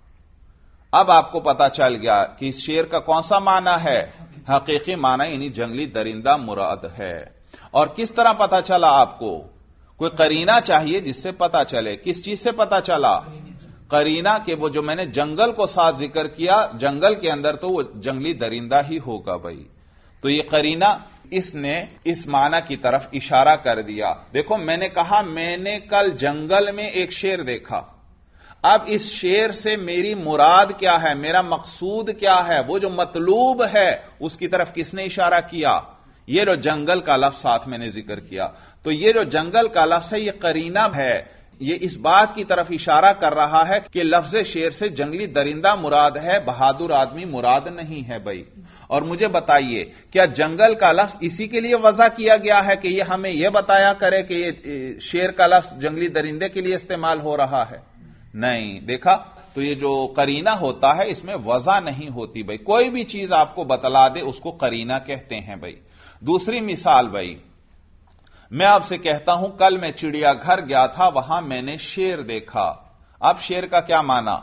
Speaker 1: اب آپ کو پتا چل گیا کہ اس شیر کا کون سا معنی ہے؟ حقیقی معنی، یعنی جنگلی درندہ مراد ہے۔ اور کس طرح پتا چلا آپ کو؟ کوئی قرینہ چاہیے جس سے پتا چلے۔ کس چیز سے پتا چلا؟ قرینہ کہ وہ جو میں نے جنگل کو ساتھ ذکر کیا، جنگل کے اندر تو وہ جنگلی درندہ ہی ہوگا بھائی۔ تو یہ قرینہ اس نے اس معنی کی طرف اشارہ کر دیا۔ دیکھو میں نے کہا میں نے کل جنگل میں ایک شیر دیکھا، اب اس شیر سے میری مراد کیا ہے، میرا مقصود کیا ہے، وہ جو مطلوب ہے اس کی طرف کس نے اشارہ کیا؟ یہ جو جنگل کا لفظ ساتھ میں نے ذکر کیا، تو یہ جو جنگل کا لفظ ہے یہ قرینہ ہے، یہ اس بات کی طرف اشارہ کر رہا ہے کہ لفظ شیر سے جنگلی درندہ مراد ہے، بہادر آدمی مراد نہیں ہے بھائی۔ اور مجھے بتائیے کیا جنگل کا لفظ اسی کے لیے وضع کیا گیا ہے کہ یہ ہمیں یہ بتایا کرے کہ یہ شیر کا لفظ جنگلی درندے کے لیے استعمال ہو رہا ہے؟ نہیں، دیکھا تو یہ جو قرینہ ہوتا ہے اس میں وضع نہیں ہوتی بھائی، کوئی بھی چیز آپ کو بتلا دے اس کو قرینہ کہتے ہیں بھائی۔ دوسری مثال بھائی، میں آپ سے کہتا ہوں کل میں چڑیا گھر گیا تھا، وہاں میں نے شیر دیکھا، اب شیر کا کیا معنی؟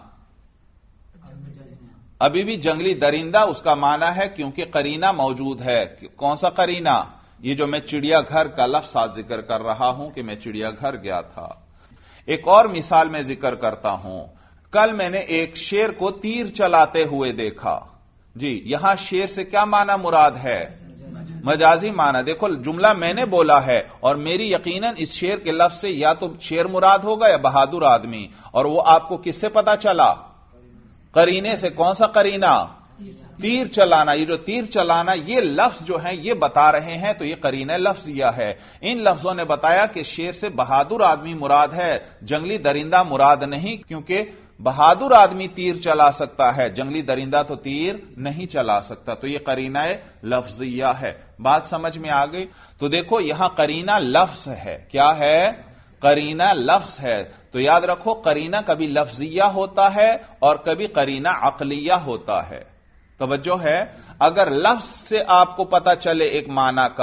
Speaker 1: ابھی بھی جنگلی درندہ اس کا معنی ہے کیونکہ قرینہ موجود ہے۔ کون سا قرینہ؟ یہ جو میں چڑیا گھر کا لفظ ذکر کر رہا ہوں کہ میں چڑیا گھر گیا تھا۔ ایک اور مثال میں ذکر کرتا ہوں، کل میں نے ایک شیر کو تیر چلاتے ہوئے دیکھا، جی یہاں شیر سے کیا معنی مراد ہے؟ مجازی معنی۔ دیکھو جملہ میں نے بولا ہے اور میری یقیناً اس شیر کے لفظ سے یا تو شیر مراد ہوگا یا بہادر آدمی، اور وہ آپ کو کس سے پتا چلا؟ قرینے سے۔ کون سا قرینہ؟ تیر چلانا۔ یہ جو تیر چلانا یہ لفظ جو ہیں یہ بتا رہے ہیں، تو یہ قرینہ لفظیہ ہے۔ ان لفظوں نے بتایا کہ شیر سے بہادر آدمی مراد ہے، جنگلی درندہ مراد نہیں، کیونکہ بہادر آدمی تیر چلا سکتا ہے، جنگلی درندہ تو تیر نہیں چلا سکتا، تو یہ قرینہ لفظیہ ہے۔ بات سمجھ میں آ گئی؟ تو دیکھو یہاں قرینہ لفظ ہے، کیا ہے؟ قرینہ لفظ ہے۔ تو یاد رکھو قرینہ کبھی لفظیہ ہوتا ہے اور کبھی قرینہ عقلیہ ہوتا ہے۔ توجہ ہے، اگر لفظ سے آپ کو پتا چلے ایک معنی کا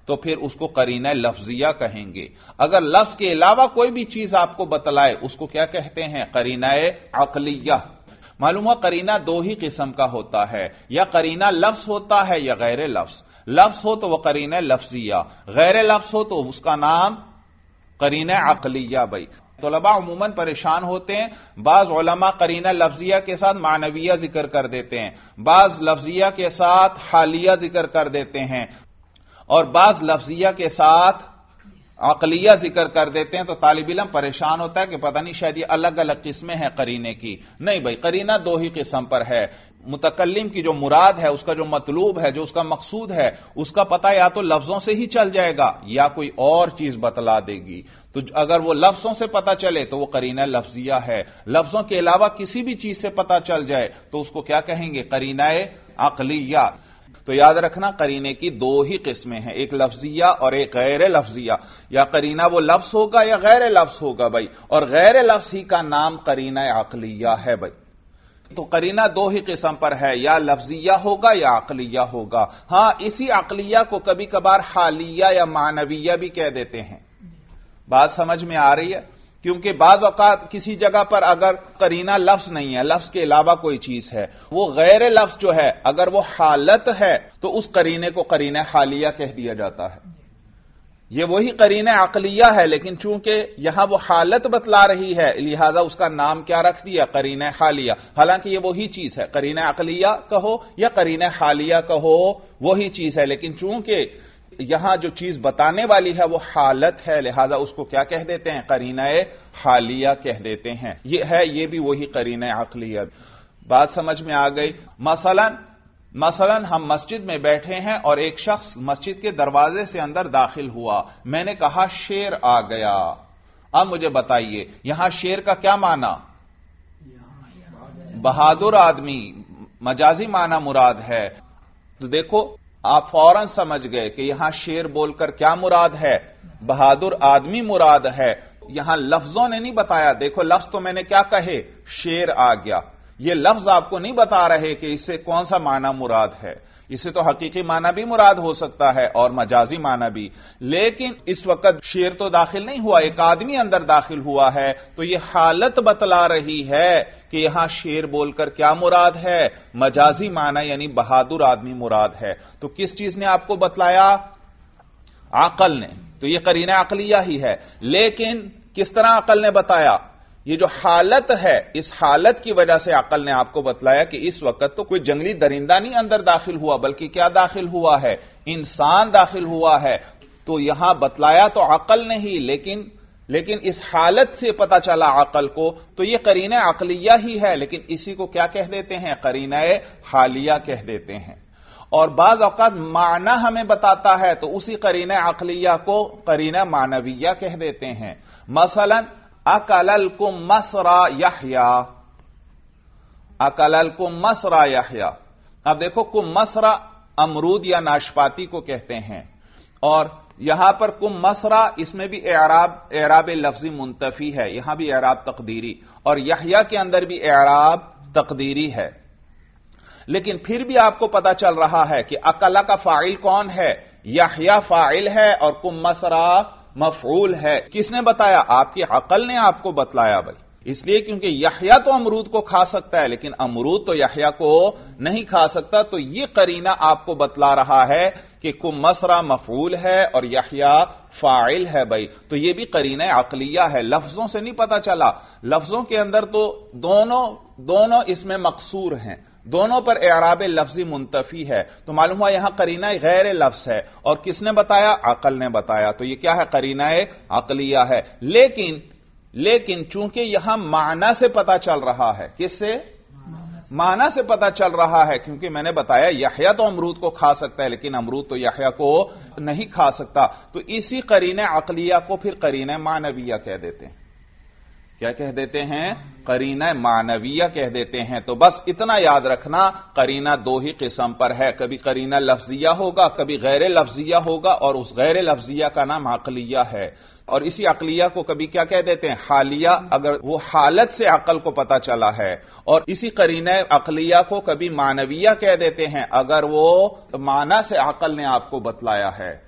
Speaker 1: تو پھر اس کو قرینہ لفظیہ کہیں گے. اگر لفظ کے علاوہ کوئی بھی چیز آپ کو بتلائے اس کو کیا کہتے ہیں؟ قرینہ عقلیہ. معلوم ہوا قرینہ دو ہی قسم کا ہوتا ہے، یا قرینہ لفظ ہوتا ہے یا غیر لفظ. لفظ ہو تو وہ قرینہ لفظیہ، غیر لفظ ہو تو اس کا نام قرینہ عقلیہ. بھائی طلباء عموماً پریشان ہوتے ہیں، بعض علماء قرینہ لفظیہ کے ساتھ معنویہ ذکر کر دیتے ہیں، بعض لفظیہ کے ساتھ حالیہ ذکر کر دیتے ہیں، اور بعض لفظیہ کے ساتھ عقلیہ ذکر کر دیتے ہیں. تو طالب علم پریشان ہوتا ہے کہ پتہ نہیں شاید یہ الگ الگ قسمیں ہیں قرینے کی. نہیں بھائی، قرینہ دو ہی قسم پر ہے. متکلم کی جو مراد ہے، اس کا جو مطلوب ہے، جو اس کا مقصود ہے، اس کا پتہ یا تو لفظوں سے ہی چل جائے گا یا کوئی اور چیز بتلا دے گی. تو اگر وہ لفظوں سے پتہ چلے تو وہ قرینہ لفظیہ ہے. لفظوں کے علاوہ کسی بھی چیز سے پتہ چل جائے تو اس کو کیا کہیں گے؟ قرینہ عقلیہ. تو یاد رکھنا قرینے کی دو ہی قسمیں ہیں، ایک لفظیہ اور ایک غیر لفظیہ. یا قرینہ وہ لفظ ہوگا یا غیر لفظ ہوگا بھائی، اور غیر لفظ ہی کا نام قرینہ عقلیہ ہے بھائی. تو قرینہ دو ہی قسم پر ہے، یا لفظیہ ہوگا یا عقلیہ ہوگا. ہاں، اسی عقلیہ کو کبھی کبھار حالیہ یا معنویہ بھی کہہ دیتے ہیں. بات سمجھ میں آ رہی ہے؟ کیونکہ بعض اوقات کسی جگہ پر اگر قرینہ لفظ نہیں ہے، لفظ کے علاوہ کوئی چیز ہے، وہ غیر لفظ جو ہے اگر وہ حالت ہے تو اس قرینے کو قرینہ حالیہ کہہ دیا جاتا ہے. یہ وہی قرینہ عقلیہ ہے، لیکن چونکہ یہاں وہ حالت بتلا رہی ہے لہذا اس کا نام کیا رکھ دیا؟ قرینہ حالیہ. حالانکہ یہ وہی چیز ہے، قرینہ عقلیہ کہو یا قرینہ حالیہ کہو وہی چیز ہے، لیکن چونکہ یہاں جو چیز بتانے والی ہے وہ حالت ہے لہذا اس کو کیا کہہ دیتے ہیں؟ قرینہ حالیہ کہہ دیتے ہیں. یہ بھی وہی قرینہ عقلیہ. بات سمجھ میں آ گئی؟ مثلا ہم مسجد میں بیٹھے ہیں اور ایک شخص مسجد کے دروازے سے اندر داخل ہوا. میں نے کہا شیر آ گیا. اب مجھے بتائیے یہاں شیر کا کیا معنی؟ بہادر آدمی، مجازی معنی مراد ہے. تو دیکھو آپ فوراً سمجھ گئے کہ یہاں شیر بول کر کیا مراد ہے؟ بہادر آدمی مراد ہے. یہاں لفظوں نے نہیں بتایا. دیکھو لفظ تو میں نے کیا کہے؟ شیر آ گیا. یہ لفظ آپ کو نہیں بتا رہے کہ اس سے کون سا معنی مراد ہے. اس سے تو حقیقی معنی بھی مراد ہو سکتا ہے اور مجازی معنی بھی، لیکن اس وقت شیر تو داخل نہیں ہوا، ایک آدمی اندر داخل ہوا ہے. تو یہ حالت بتلا رہی ہے کہ یہاں شیر بول کر کیا مراد ہے؟ مجازی معنی یعنی بہادر آدمی مراد ہے. تو کس چیز نے آپ کو بتلایا؟ عقل نے. تو یہ قرینہ عقلیہ ہی ہے. لیکن کس طرح عقل نے بتایا؟ یہ جو حالت ہے اس حالت کی وجہ سے عقل نے آپ کو بتلایا کہ اس وقت تو کوئی جنگلی درندہ نہیں اندر داخل ہوا بلکہ کیا داخل ہوا ہے؟ انسان داخل ہوا ہے. تو یہاں بتلایا تو عقل نے ہی، لیکن اس حالت سے پتا چلا عقل کو، تو یہ قرینہ عقلیہ ہی ہے. لیکن اسی کو کیا کہہ دیتے ہیں؟ قرینہ حالیہ کہہ دیتے ہیں. اور بعض اوقات معنی ہمیں بتاتا ہے تو اسی قرینہ عقلیہ کو قرینہ معنویہ کہہ دیتے ہیں. مثلا اکللکم مسرا یحییٰ، اکللکم مسرا یحییٰ. اب دیکھو کم مسرا امرود یا ناشپاتی کو کہتے ہیں، اور یہاں پر کم مسرا اس میں بھی اعراب لفظی منتفی ہے، یہاں بھی اعراب تقدیری، اور یحییٰ کے اندر بھی اعراب تقدیری ہے. لیکن پھر بھی آپ کو پتا چل رہا ہے کہ اکلا کا فاعل کون ہے؟ یحییٰ فاعل ہے اور کم مسرا مفعول ہے. کس نے بتایا؟ آپ کی عقل نے آپ کو بتلایا بھائی. اس لیے کیونکہ یحییٰ تو امرود کو کھا سکتا ہے لیکن امرود تو یحییٰ کو نہیں کھا سکتا. تو یہ قرینہ آپ کو بتلا رہا ہے کہ کم مسرا مفعول ہے اور یحییٰ فاعل ہے بھائی. تو یہ بھی قرینہ عقلیہ ہے، لفظوں سے نہیں پتا چلا. لفظوں کے اندر تو دونوں اس میں مقصور ہیں، دونوں پر اعراب لفظی منتفی ہے. تو معلوم ہوا یہاں قرینہ غیر لفظ ہے، اور کس نے بتایا؟ عقل نے بتایا. تو یہ کیا ہے؟ قرینہ عقلیہ ہے. لیکن چونکہ یہاں معنی سے پتا چل رہا ہے. کس سے؟ معنی سے پتا چل رہا ہے، کیونکہ میں نے بتایا یحییٰ تو امرود کو کھا سکتا ہے لیکن امرود تو یحییٰ کو نہیں کھا سکتا. تو اسی قرینہ عقلیہ کو پھر قرینہ معنویہ کہہ دیتے ہیں. کیا کہہ دیتے ہیں؟ قرینہ معنویہ کہہ دیتے ہیں. تو بس اتنا یاد رکھنا، قرینہ دو ہی قسم پر ہے، کبھی قرینہ لفظیہ ہوگا کبھی غیر لفظیہ ہوگا، اور اس غیر لفظیہ کا نام عقلیہ ہے. اور اسی عقلیہ کو کبھی کیا کہہ دیتے ہیں؟ حالیہ، اگر وہ حالت سے عقل کو پتا چلا ہے. اور اسی قرینہ عقلیہ کو کبھی معنویہ کہہ دیتے ہیں اگر وہ معنی سے عقل نے آپ کو بتلایا ہے.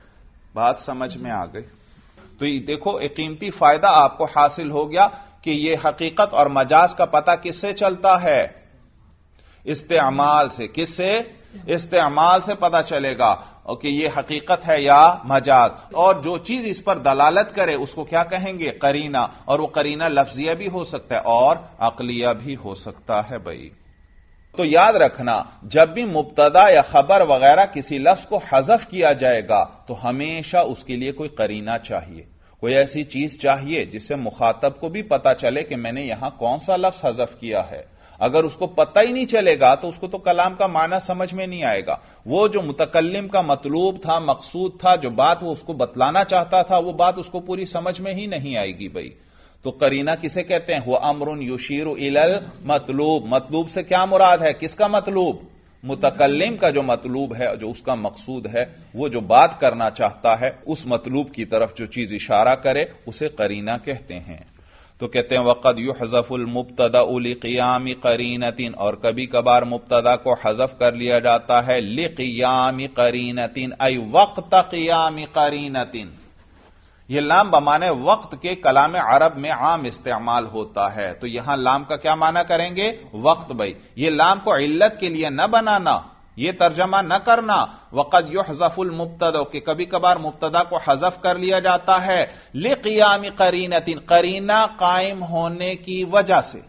Speaker 1: بات سمجھ میں آ گئی؟ تو یہ دیکھو ایک قیمتی فائدہ آپ کو حاصل ہو گیا کہ یہ حقیقت اور مجاز کا پتہ کس سے چلتا ہے؟ استعمال سے. کس سے؟ استعمال سے پتہ چلے گا کہ یہ حقیقت ہے یا مجاز. اور جو چیز اس پر دلالت کرے اس کو کیا کہیں گے؟ قرینہ. اور وہ قرینہ لفظیہ بھی ہو سکتا ہے اور عقلیہ بھی ہو سکتا ہے بھائی. تو یاد رکھنا جب بھی مبتدا یا خبر وغیرہ کسی لفظ کو حذف کیا جائے گا تو ہمیشہ اس کے لیے کوئی قرینہ چاہیے، کوئی ایسی چیز چاہیے جس سے مخاطب کو بھی پتا چلے کہ میں نے یہاں کون سا لفظ حذف کیا ہے. اگر اس کو پتہ ہی نہیں چلے گا تو اس کو تو کلام کا معنی سمجھ میں نہیں آئے گا. وہ جو متکلم کا مطلوب تھا، مقصود تھا، جو بات وہ اس کو بتلانا چاہتا تھا، وہ بات اس کو پوری سمجھ میں ہی نہیں آئے گی بھائی. تو قرینہ کسے کہتے ہیں؟ وہ امر یشیر الی المطلوب. مطلوب سے کیا مراد ہے؟ کس کا مطلوب؟ متکلم کا جو مطلوب ہے، جو اس کا مقصود ہے، وہ جو بات کرنا چاہتا ہے اس مطلوب کی طرف جو چیز اشارہ کرے اسے قرینہ کہتے ہیں. تو کہتے ہیں وقد یحذف المبتدا لقیام قرینۃ، اور کبھی کبھار مبتدا کو حذف کر لیا جاتا ہے لقیام قرینۃ ای وقت قیام قرینۃ. یہ لام بمانے وقت کے کلام عرب میں عام استعمال ہوتا ہے. تو یہاں لام کا کیا معنی کریں گے؟ وقت بھائی. یہ لام کو علت کے لیے نہ بنانا، یہ ترجمہ نہ کرنا وقد یحذف المبتدا کہ کبھی کبھار مبتدا کو حذف کر لیا جاتا ہے لقیام قرینۃ، قرینہ قائم ہونے کی وجہ سے.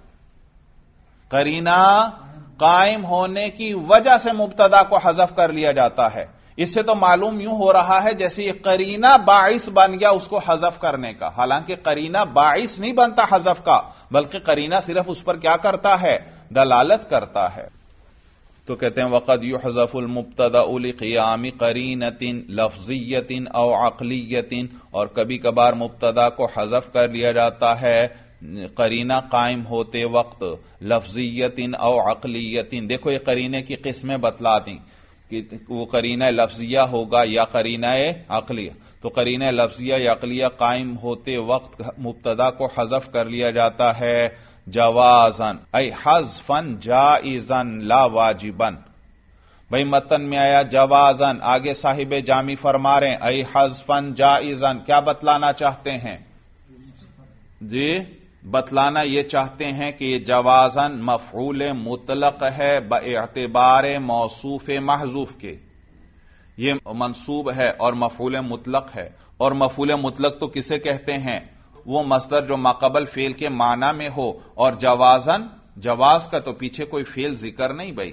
Speaker 1: قرینہ قائم ہونے کی وجہ سے مبتدا کو حذف کر لیا جاتا ہے. اس سے تو معلوم یوں ہو رہا ہے جیسے یہ قرینہ باعث بن گیا اس کو حذف کرنے کا، حالانکہ قرینہ باعث نہیں بنتا حذف کا، بلکہ قرینہ صرف اس پر کیا کرتا ہے؟ دلالت کرتا ہے. تو کہتے ہیں وقد یحذف المبتدا لقیام قرینۃ لفظیۃ او عقلیۃ، اور کبھی کبھار مبتدا کو حذف کر لیا جاتا ہے قرینہ قائم ہوتے وقت لفظیۃ او عقلیۃ. دیکھو یہ قرینے کی قسمیں بتلا دیں کہ وہ قرینہ لفظیہ ہوگا یا قرینہ عقلیہ. تو قرینہ لفظیہ یا عقلیہ قائم ہوتے وقت مبتدا کو حذف کر لیا جاتا ہے جوازن ای حذفن جائزن لا واجبن. بھئی متن میں آیا جوازن، آگے صاحب جامی فرما رہے ہیں ای حذفن جائزن. کیا بتلانا چاہتے ہیں؟ جی بتلانا یہ چاہتے ہیں کہ یہ جوازن مفعول مطلق ہے باعتبار موصوف محذوف کے. یہ منصوب ہے اور مفعول مطلق ہے. اور مفعول مطلق تو کسے کہتے ہیں؟ وہ مصدر جو ماقبل فعل کے معنی میں ہو. اور جوازن، جواز کا تو پیچھے کوئی فعل ذکر نہیں بھائی.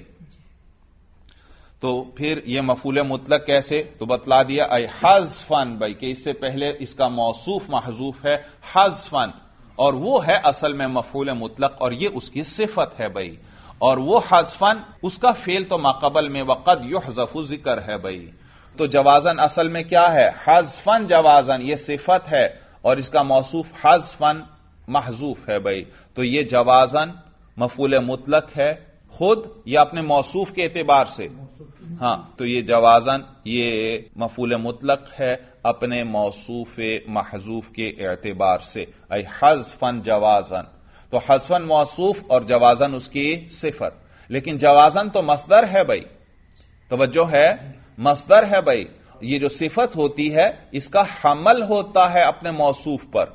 Speaker 1: تو پھر یہ مفعول مطلق کیسے؟ تو بتلا دیا اے حذفن بھائی کہ اس سے پہلے اس کا موصوف محذوف ہے حذفن، اور وہ ہے اصل میں مفعول مطلق اور یہ اس کی صفت ہے بھائی. اور وہ حذفن اس کا فعل تو ماقبل میں وقد یحذف ذکر ہے بھائی. تو جوازن اصل میں کیا ہے؟ حذفن جوازن، یہ صفت ہے اور اس کا موصوف حذفن محذوف ہے بھائی. تو یہ جوازن مفعول مطلق ہے خود یا اپنے موصوف کے اعتبار سے؟ ہاں، تو یہ جوازن یہ مفعول مطلق ہے اپنے موصوف محذوف کے اعتبار سے. ای حذفن جوازن، تو حذفن موصوف اور جوازن اس کی صفت. لیکن جوازن تو مصدر ہے بھائی، توجہ ہے، مصدر ہے بھائی. یہ جو صفت ہوتی ہے اس کا حمل ہوتا ہے اپنے موصوف پر.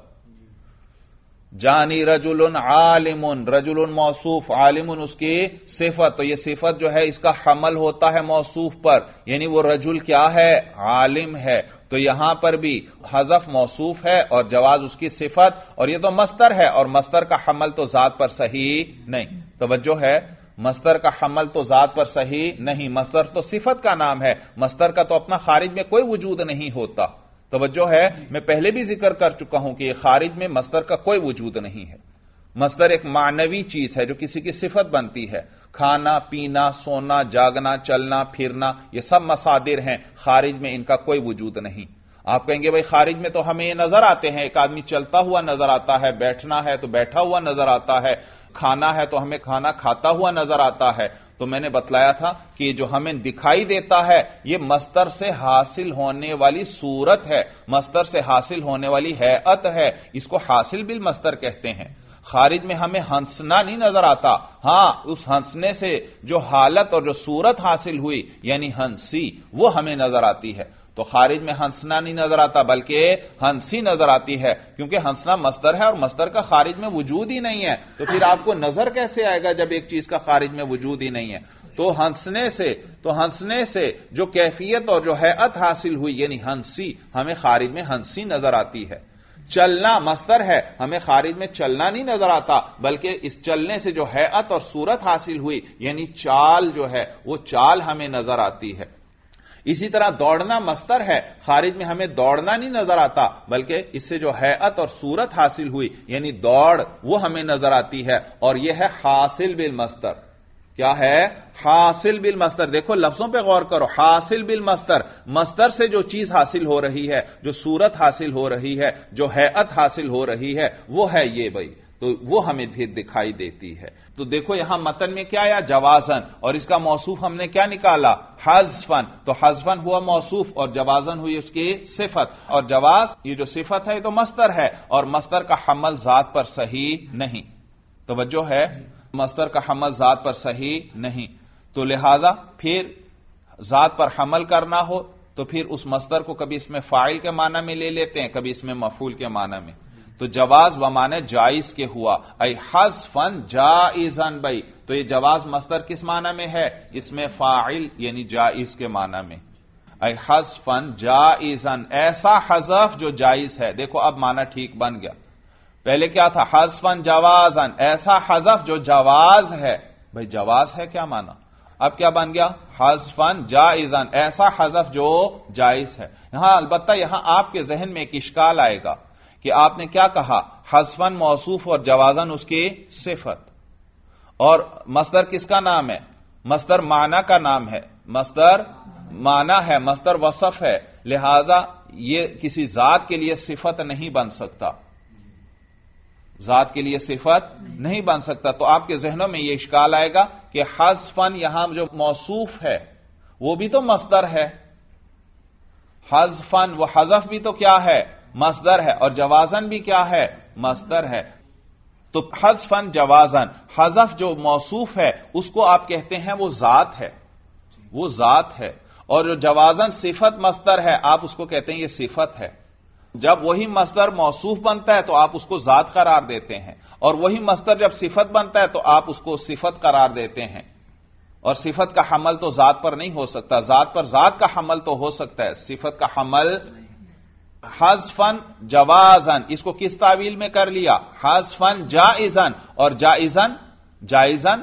Speaker 1: جانی رجل عالم، رجل موصوف، عالم اس کی صفت. تو یہ صفت جو ہے اس کا حمل ہوتا ہے موصوف پر، یعنی وہ رجل کیا ہے؟ عالم ہے. تو یہاں پر بھی حذف موصوف ہے اور جواز اس کی صفت، اور یہ تو مصدر ہے اور مصدر کا حمل تو ذات پر صحیح نہیں. توجہ ہے، مصدر کا حمل تو ذات پر صحیح نہیں. مصدر تو صفت کا نام ہے، مصدر کا تو اپنا خارج میں کوئی وجود نہیں ہوتا. توجہ ہے، میں پہلے بھی ذکر کر چکا ہوں کہ یہ خارج میں مصدر کا کوئی وجود نہیں ہے. مصدر ایک معنوی چیز ہے جو کسی کی صفت بنتی ہے. کھانا، پینا، سونا، جاگنا، چلنا، پھرنا، یہ سب مصادر ہیں، خارج میں ان کا کوئی وجود نہیں. آپ کہیں گے بھائی خارج میں تو ہمیں یہ نظر آتے ہیں، ایک آدمی چلتا ہوا نظر آتا ہے، بیٹھنا ہے تو بیٹھا ہوا نظر آتا ہے، کھانا ہے تو ہمیں کھانا کھاتا ہوا نظر آتا ہے. تو میں نے بتلایا تھا کہ جو ہمیں دکھائی دیتا ہے یہ مصدر سے حاصل ہونے والی صورت ہے، مصدر سے حاصل ہونے والی ہیئت ہے، اس کو حاصل بالمصدر کہتے ہیں. خارج میں ہمیں ہنسنا نہیں نظر آتا، ہاں اس ہنسنے سے جو حالت اور جو صورت حاصل ہوئی یعنی ہنسی وہ ہمیں نظر آتی ہے. تو خارج میں ہنسنا نہیں نظر آتا بلکہ ہنسی نظر آتی ہے، کیونکہ ہنسنا مصدر ہے اور مصدر کا خارج میں وجود ہی نہیں ہے، تو پھر آپ کو نظر کیسے آئے گا جب ایک چیز کا خارج میں وجود ہی نہیں ہے؟ تو ہنسنے سے جو کیفیت اور جو حیت حاصل ہوئی یعنی ہنسی، ہمیں خارج میں ہنسی نظر آتی ہے۔ چلنا مصدر ہے، ہمیں خارج میں چلنا نہیں نظر آتا بلکہ اس چلنے سے جو حیت اور صورت حاصل ہوئی یعنی چال جو ہے وہ چال ہمیں نظر آتی ہے۔ اسی طرح دوڑنا مصدر ہے، خارج میں ہمیں دوڑنا نہیں نظر آتا بلکہ اس سے جو حیت اور صورت حاصل ہوئی یعنی دوڑ وہ ہمیں نظر آتی ہے، اور یہ ہے حاصل بالمصدر۔ کیا ہے؟ حاصل بالمصدر۔ دیکھو لفظوں پہ غور کرو، حاصل بالمصدر، مصدر سے جو چیز حاصل ہو رہی ہے، جو صورت حاصل ہو رہی ہے، جو حیت حاصل ہو رہی ہے وہ ہے یہ بھائی، تو وہ ہمیں بھی دکھائی دیتی ہے۔ تو دیکھو یہاں متن میں کیا آیا؟ جوازن، اور اس کا موصوف ہم نے کیا نکالا؟ حذفن، تو حذفن ہوا موصوف اور جوازن ہوئی اس کی صفت، اور جواز یہ جو صفت ہے یہ تو مصدر ہے، اور مصدر کا حمل ذات پر صحیح نہیں۔ توجہ ہے؟ مصدر کا حمل ذات پر صحیح نہیں، تو لہذا پھر ذات پر حمل کرنا ہو تو پھر اس مصدر کو کبھی اس میں فاعل کے معنی میں لے لیتے ہیں، کبھی اس میں مفعول کے معنی میں۔ تو جواز بمعنی جائز کے ہوا، ای حذفن جائزن بھائی، تو یہ جواز مصدر کس معنی میں ہے؟ اس میں فاعل یعنی جائز کے معنی میں، ای حذفن جائزن، ایسا حذف جو جائز ہے۔ دیکھو اب معنی ٹھیک بن گیا، پہلے کیا تھا؟ حذفن جوازن، ایسا حذف جو جواز ہے۔ بھائی جواز ہے کیا معنی؟ اب کیا بن گیا؟ حذفن جائزن، ایسا حذف جو جائز ہے۔ یہاں البتہ یہاں آپ کے ذہن میں ایک اشکال آئے گا کہ آپ نے کیا کہا؟ حذفن موصوف اور جوازن اس کی صفت، اور مصدر کس کا نام ہے؟ مصدر معنی کا نام ہے، مصدر معنی ہے، مصدر وصف ہے، لہذا یہ کسی ذات کے لیے صفت نہیں بن سکتا، ذات کے لیے صفت نہیں بن سکتا۔ تو آپ کے ذہنوں میں یہ اشکال آئے گا کہ حذفن یہاں جو موصوف ہے وہ بھی تو مصدر ہے، حذفن وہ حذف بھی تو کیا ہے؟ مصدر ہے، اور جوازن بھی کیا ہے؟ مصدر ہے۔ تو حذفن جوازن، حذف جو موصوف ہے اس کو آپ کہتے ہیں وہ ذات ہے، وہ ذات ہے، اور جو جوازن صفت مصدر ہے آپ اس کو کہتے ہیں یہ صفت ہے۔ جب وہی مصدر موصوف بنتا ہے تو آپ اس کو ذات قرار دیتے ہیں، اور وہی مصدر جب صفت بنتا ہے تو آپ اس کو صفت قرار دیتے ہیں، اور صفت کا حمل تو ذات پر نہیں ہو سکتا، ذات پر ذات کا حمل تو ہو سکتا ہے، صفت کا حمل۔ حذفن جوازن، اس کو کس تعویل میں کر لیا؟ حذفن جائزن، اور جائزن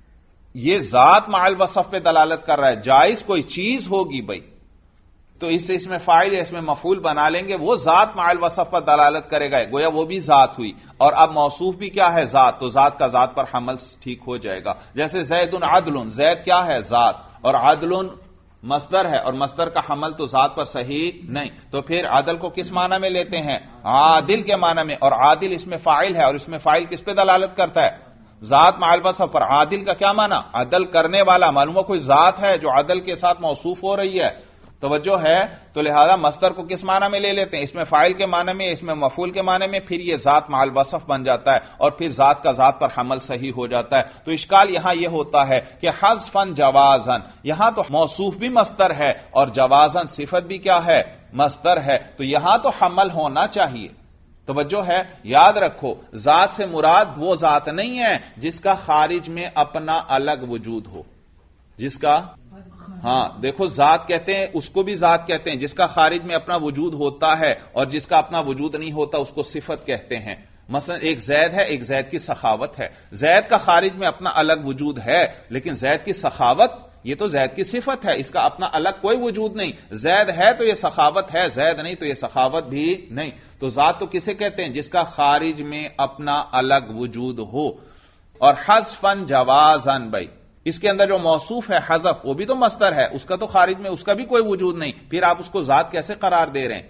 Speaker 1: یہ ذات مع الوصف پہ دلالت کر رہا ہے، جائز کوئی چیز ہوگی بھائی، تو اس میں فاعل یا اس میں مفعول بنا لیں گے، وہ ذات مع الوصف پر دلالت کرے گا، گویا وہ بھی ذات ہوئی، اور اب موصوف بھی کیا ہے؟ ذات، تو ذات کا ذات پر حمل ٹھیک ہو جائے گا۔ جیسے زید عدل، زید کیا ہے؟ ذات، اور عدل مصدر ہے، اور مصدر کا حمل تو ذات پر صحیح نہیں، تو پھر عدل کو کس معنی میں لیتے ہیں؟ عادل کے معنی میں، اور عادل اس میں فاعل ہے، اور اس میں فاعل کس پہ دلالت کرتا ہے؟ ذات مع الوصف پر۔ عادل کا کیا معنی؟ عدل کرنے والا، معلوم ہو کوئی ذات ہے جو عدل کے ساتھ موصوف ہو رہی ہے، توجہ ہے؟ تو لہذا مصدر کو کس معنی میں لے لیتے ہیں؟ اس میں فاعل کے معنی میں، اس میں مفعول کے معنی میں، پھر یہ ذات مع الوصف بن جاتا ہے، اور پھر ذات کا ذات پر حمل صحیح ہو جاتا ہے۔ تو اشکال یہاں یہ ہوتا ہے کہ حذفن جوازن، یہاں تو موصوف بھی مصدر ہے اور جوازن صفت بھی کیا ہے؟ مصدر ہے، تو یہاں تو حمل ہونا چاہیے۔ توجہ ہے؟ یاد رکھو ذات سے مراد وہ ذات نہیں ہے جس کا خارج میں اپنا الگ وجود ہو، جس کا ہاں دیکھو ذات کہتے ہیں، اس کو بھی ذات کہتے ہیں جس کا خارج میں اپنا وجود ہوتا ہے، اور جس کا اپنا وجود نہیں ہوتا اس کو صفت کہتے ہیں۔ مثلا ایک زید ہے، ایک زید کی سخاوت ہے، زید کا خارج میں اپنا الگ وجود ہے، لیکن زید کی سخاوت یہ تو زید کی صفت ہے، اس کا اپنا الگ کوئی وجود نہیں۔ زید ہے تو یہ سخاوت ہے، زید نہیں تو یہ سخاوت بھی نہیں۔ تو ذات تو کسے کہتے ہیں؟ جس کا خارج میں اپنا الگ وجود ہو۔ اور حذفن جوازن بھائی، اس کے اندر جو موصوف ہے حذف، وہ بھی تو مصدر ہے، اس کا تو خارج میں اس کا بھی کوئی وجود نہیں، پھر آپ اس کو ذات کیسے قرار دے رہے ہیں؟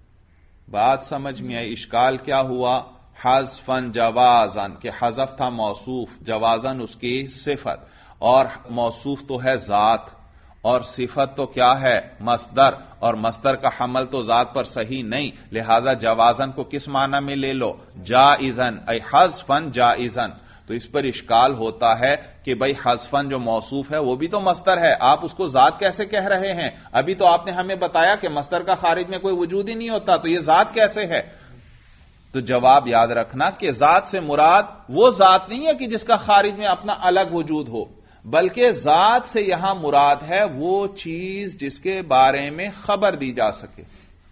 Speaker 1: بات سمجھ میں آئی؟ اشکال کیا ہوا؟ حذفن جوازن کہ حذف تھا موصوف، جوازن اس کی صفت، اور موصوف تو ہے ذات، اور صفت تو کیا ہے؟ مصدر، اور مصدر کا حمل تو ذات پر صحیح نہیں، لہذا جوازن کو کس معنی میں لے لو؟ جائزن، ای حذفن جائزن۔ تو اس پر اشکال ہوتا ہے کہ بھائی حذفن جو موصوف ہے وہ بھی تو مصدر ہے، آپ اس کو ذات کیسے کہہ رہے ہیں؟ ابھی تو آپ نے ہمیں بتایا کہ مصدر کا خارج میں کوئی وجود ہی نہیں ہوتا، تو یہ ذات کیسے ہے؟ تو جواب یاد رکھنا کہ ذات سے مراد وہ ذات نہیں ہے کہ جس کا خارج میں اپنا الگ وجود ہو، بلکہ ذات سے یہاں مراد ہے وہ چیز جس کے بارے میں خبر دی جا سکے،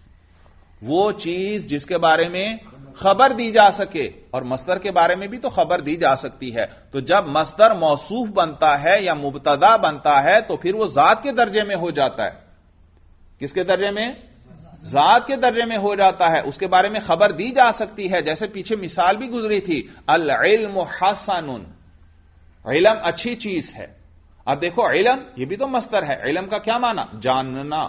Speaker 1: وہ چیز جس کے بارے میں خبر دی جا سکے، اور مصدر کے بارے میں بھی تو خبر دی جا سکتی ہے۔ تو جب مصدر موصوف بنتا ہے یا مبتدا بنتا ہے تو پھر وہ ذات کے درجے میں ہو جاتا ہے۔ کس کے درجے میں؟ ذات کے درجے میں ہو جاتا ہے، اس کے بارے میں خبر دی جا سکتی ہے، جیسے پیچھے مثال بھی گزری تھی، العلم حسن، علم اچھی چیز ہے۔ اب دیکھو علم یہ بھی تو مصدر ہے، علم کا کیا معنی؟ جاننا،